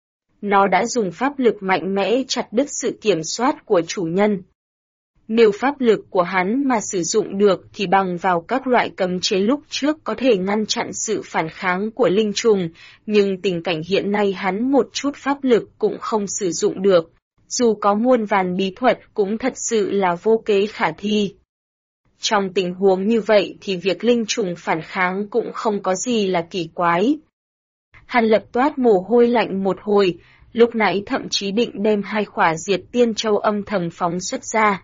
Nó đã dùng pháp lực mạnh mẽ chặt đứt sự kiểm soát của chủ nhân. Nếu pháp lực của hắn mà sử dụng được thì bằng vào các loại cấm chế lúc trước có thể ngăn chặn sự phản kháng của linh trùng, nhưng tình cảnh hiện nay hắn một chút pháp lực cũng không sử dụng được. Dù có muôn vàn bí thuật cũng thật sự là vô kế khả thi. Trong tình huống như vậy thì việc linh trùng phản kháng cũng không có gì là kỳ quái. Hàn Lập toát mồ hôi lạnh một hồi, lúc nãy thậm chí định đem hai khỏa diệt tiên châu âm thầm phóng xuất ra.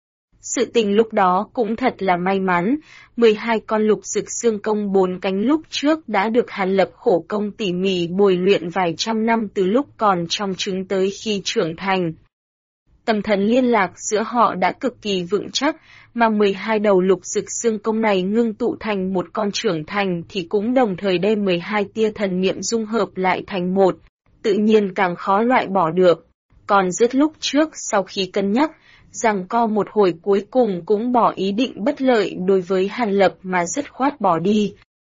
Sự tình lúc đó cũng thật là may mắn, 12 con lục dực xương công 4 cánh lúc trước đã được Hàn Lập khổ công tỉ mỉ bồi luyện vài trăm năm từ lúc còn trong trứng tới khi trưởng thành. Tâm thần liên lạc giữa họ đã cực kỳ vững chắc, mà 12 đầu lục dực xương công này ngưng tụ thành một con trưởng thành thì cũng đồng thời đem 12 tia thần niệm dung hợp lại thành một, tự nhiên càng khó loại bỏ được. Còn dứt lúc trước sau khi cân nhắc, rằng co một hồi cuối cùng cũng bỏ ý định bất lợi đối với Hàn Lập mà dứt khoát bỏ đi.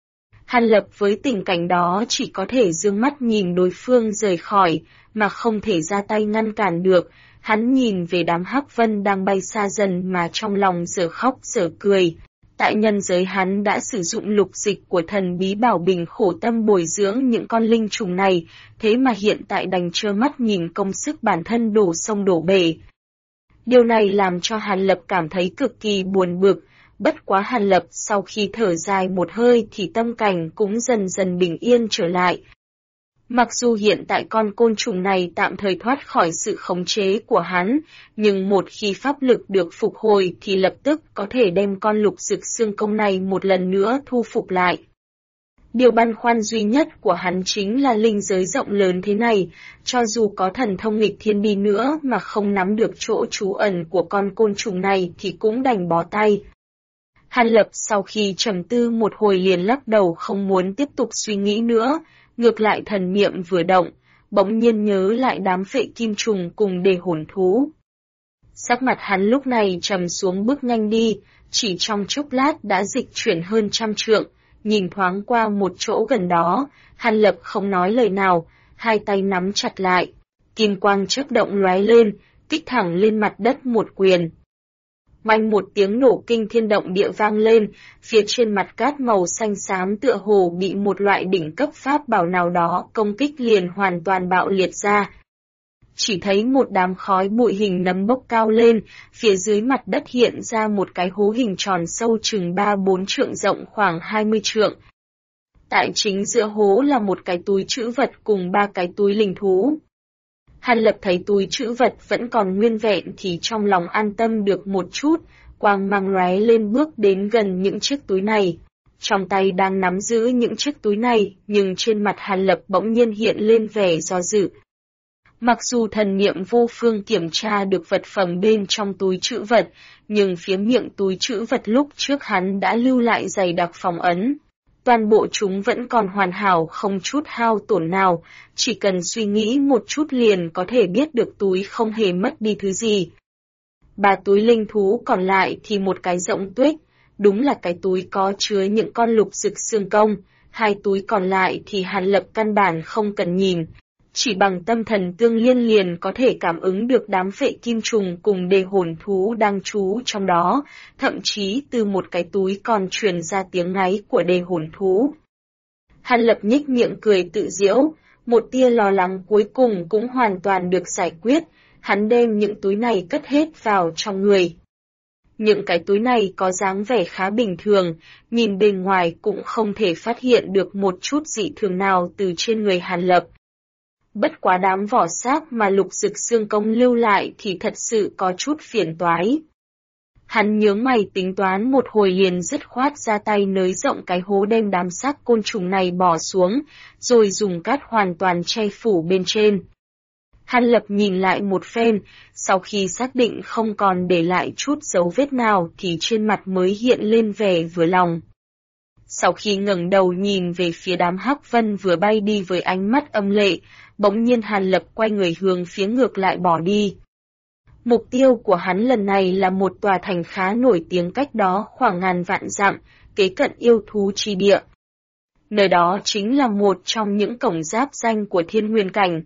Hàn Lập với tình cảnh đó chỉ có thể dương mắt nhìn đối phương rời khỏi, mà không thể ra tay ngăn cản được. Hắn nhìn về đám hắc vân đang bay xa dần mà trong lòng dở khóc dở cười. Tại nhân giới hắn đã sử dụng lục dịch của thần bí bảo bình khổ tâm bồi dưỡng những con linh trùng này, thế mà hiện tại đành trơ mắt nhìn công sức bản thân đổ sông đổ bể. Điều này làm cho Hàn Lập cảm thấy cực kỳ buồn bực, bất quá Hàn Lập sau khi thở dài một hơi thì tâm cảnh cũng dần dần bình yên trở lại. Mặc dù hiện tại con côn trùng này tạm thời thoát khỏi sự khống chế của hắn, nhưng một khi pháp lực được phục hồi thì lập tức có thể đem con lục dực xương công này một lần nữa thu phục lại. Điều băn khoăn duy nhất của hắn chính là linh giới rộng lớn thế này, cho dù có thần thông nghịch thiên đi nữa mà không nắm được chỗ trú ẩn của con côn trùng này thì cũng đành bó tay. Hàn Lập sau khi trầm tư một hồi liền lắc đầu không muốn tiếp tục suy nghĩ nữa, ngược lại thần niệm vừa động, bỗng nhiên nhớ lại đám phệ kim trùng cùng đề hồn thú. Sắc mặt hắn lúc này trầm xuống bước nhanh đi, chỉ trong chốc lát đã dịch chuyển hơn 100 trượng. Nhìn thoáng qua một chỗ gần đó, Hàn Lập không nói lời nào, hai tay nắm chặt lại. Kim quang chớp động lóe lên, kích thẳng lên mặt đất một quyền. Oanh một tiếng nổ kinh thiên động địa vang lên, phía trên mặt cát màu xanh xám tựa hồ bị một loại đỉnh cấp pháp bảo nào đó công kích liền hoàn toàn bạo liệt ra. Chỉ thấy một đám khói bụi hình nấm bốc cao lên, phía dưới mặt đất hiện ra một cái hố hình tròn sâu chừng 3-4 trượng rộng khoảng 20 trượng. Tại chính giữa hố là một cái túi trữ vật cùng 3 cái túi linh thú. Hàn Lập thấy túi trữ vật vẫn còn nguyên vẹn thì trong lòng an tâm được một chút, quang mang lóe lên bước đến gần những chiếc túi này. Trong tay đang nắm giữ những chiếc túi này, nhưng trên mặt Hàn Lập bỗng nhiên hiện lên vẻ do dự. Mặc dù thần niệm vô phương kiểm tra được vật phẩm bên trong túi trữ vật, nhưng phía miệng túi trữ vật lúc trước hắn đã lưu lại dày đặc phong ấn. Toàn bộ chúng vẫn còn hoàn hảo không chút hao tổn nào, chỉ cần suy nghĩ một chút liền có thể biết được túi không hề mất đi thứ gì. 3 túi linh thú còn lại thì một cái rộng tuếch, đúng là cái túi có chứa những con lục dực xương công, 2 túi còn lại thì Hàn Lập căn bản không cần nhìn. Chỉ bằng tâm thần tương liên liền có thể cảm ứng được đám vệ kim trùng cùng đề hồn thú đang trú trong đó, thậm chí từ một cái túi còn truyền ra tiếng ngáy của đề hồn thú. Hàn Lập nhếch miệng cười tự giễu, một tia lo lắng cuối cùng cũng hoàn toàn được giải quyết, hắn đem những túi này cất hết vào trong người. Những cái túi này có dáng vẻ khá bình thường, nhìn bên ngoài cũng không thể phát hiện được một chút dị thường nào từ trên người Hàn Lập. Bất quá đám vỏ xác mà Lục Dực Xương Công lưu lại thì thật sự có chút phiền toái. Hắn nhướng mày tính toán một hồi liền dứt khoát ra tay nới rộng cái hố đem đám xác côn trùng này bỏ xuống, rồi dùng cát hoàn toàn che phủ bên trên. Hàn Lập nhìn lại một phen, sau khi xác định không còn để lại chút dấu vết nào thì trên mặt mới hiện lên vẻ vừa lòng. Sau khi ngẩng đầu nhìn về phía đám hắc vân vừa bay đi với ánh mắt âm lệ, bỗng nhiên Hàn Lập quay người hướng phía ngược lại bỏ đi. Mục tiêu của hắn lần này là một tòa thành khá nổi tiếng cách đó khoảng ngàn vạn dặm, kế cận yêu thú chi địa. Nơi đó chính là một trong những cổng giáp danh của Thiên Nguyên Cảnh.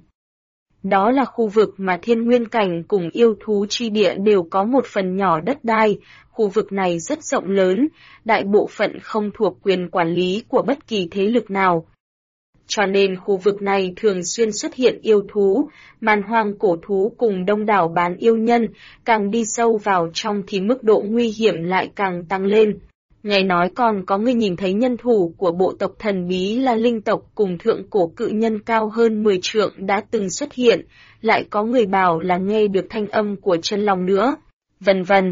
Đó là khu vực mà Thiên Nguyên Cảnh cùng yêu thú chi địa đều có một phần nhỏ đất đai, khu vực này rất rộng lớn, đại bộ phận không thuộc quyền quản lý của bất kỳ thế lực nào. Cho nên khu vực này thường xuyên xuất hiện yêu thú, man hoang cổ thú cùng đông đảo bán yêu nhân, càng đi sâu vào trong thì mức độ nguy hiểm lại càng tăng lên. Nghe nói còn có người nhìn thấy nhân thủ của bộ tộc thần bí là linh tộc cùng thượng cổ cự nhân cao hơn 10 trượng đã từng xuất hiện, lại có người bảo là nghe được thanh âm của chân long nữa, vân vân.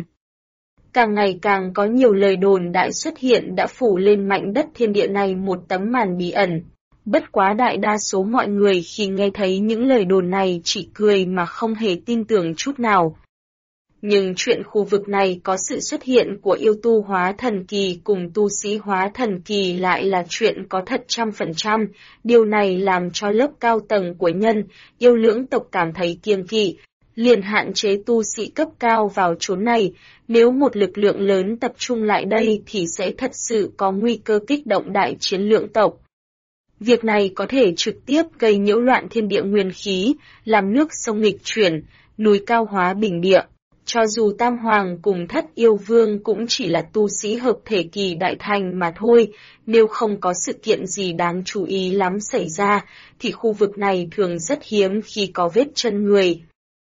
Càng ngày càng có nhiều lời đồn đại xuất hiện đã phủ lên mảnh đất thiên địa này một tấm màn bí ẩn. Bất quá đại đa số mọi người khi nghe thấy những lời đồn này chỉ cười mà không hề tin tưởng chút nào. Nhưng chuyện khu vực này có sự xuất hiện của yêu tu hóa thần kỳ cùng tu sĩ hóa thần kỳ lại là chuyện có thật 100%, điều này làm cho lớp cao tầng của nhân, yêu lưỡng tộc cảm thấy kiêng kỵ, liền hạn chế tu sĩ cấp cao vào chốn này, nếu một lực lượng lớn tập trung lại đây thì sẽ thật sự có nguy cơ kích động đại chiến lưỡng tộc. Việc này có thể trực tiếp gây nhiễu loạn thiên địa nguyên khí, làm nước sông nghịch chuyển, núi cao hóa bình địa. Cho dù Tam Hoàng cùng Thất Yêu Vương cũng chỉ là tu sĩ hợp thể kỳ đại thành mà thôi, nếu không có sự kiện gì đáng chú ý lắm xảy ra, thì khu vực này thường rất hiếm khi có vết chân người.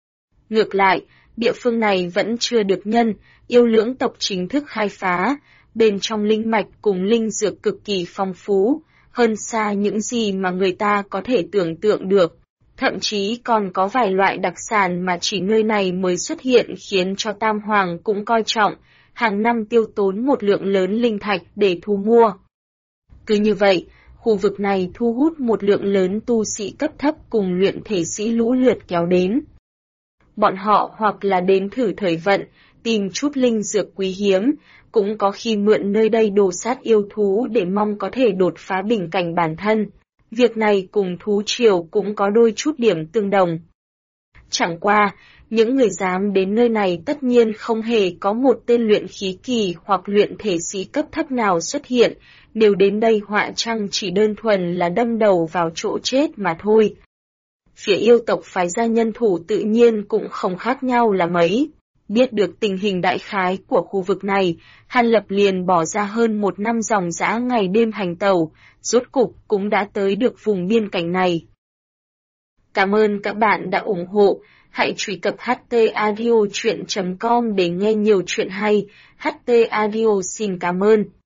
Ngược lại, địa phương này vẫn chưa được nhân, yêu lưỡng tộc chính thức khai phá, bên trong linh mạch cùng linh dược cực kỳ phong phú, hơn xa những gì mà người ta có thể tưởng tượng được. Thậm chí còn có vài loại đặc sản mà chỉ nơi này mới xuất hiện khiến cho Tam Hoàng cũng coi trọng, hàng năm tiêu tốn một lượng lớn linh thạch để thu mua. Cứ như vậy, khu vực này thu hút một lượng lớn tu sĩ cấp thấp cùng luyện thể sĩ lũ lượt kéo đến. Bọn họ hoặc là đến thử thời vận, tìm chút linh dược quý hiếm, cũng có khi mượn nơi đây đồ sát yêu thú để mong có thể đột phá bình cảnh bản thân. Việc này cùng thú triều cũng có đôi chút điểm tương đồng. Chẳng qua, những người dám đến nơi này tất nhiên không hề có một tên luyện khí kỳ hoặc luyện thể sĩ cấp thấp nào xuất hiện, nếu đến đây họa chăng chỉ đơn thuần là đâm đầu vào chỗ chết mà thôi. Phía yêu tộc phái ra nhân thủ tự nhiên cũng không khác nhau là mấy. Biết được tình hình đại khái của khu vực này, Hàn Lập liền bỏ ra hơn 1 năm dòng dã ngày đêm hành tàu, rốt cục cũng đã tới được vùng biên cảnh này. Cảm ơn các bạn đã ủng hộ, hãy truy cập htaudio.com để nghe nhiều chuyện hay, HT Audio xin cảm ơn.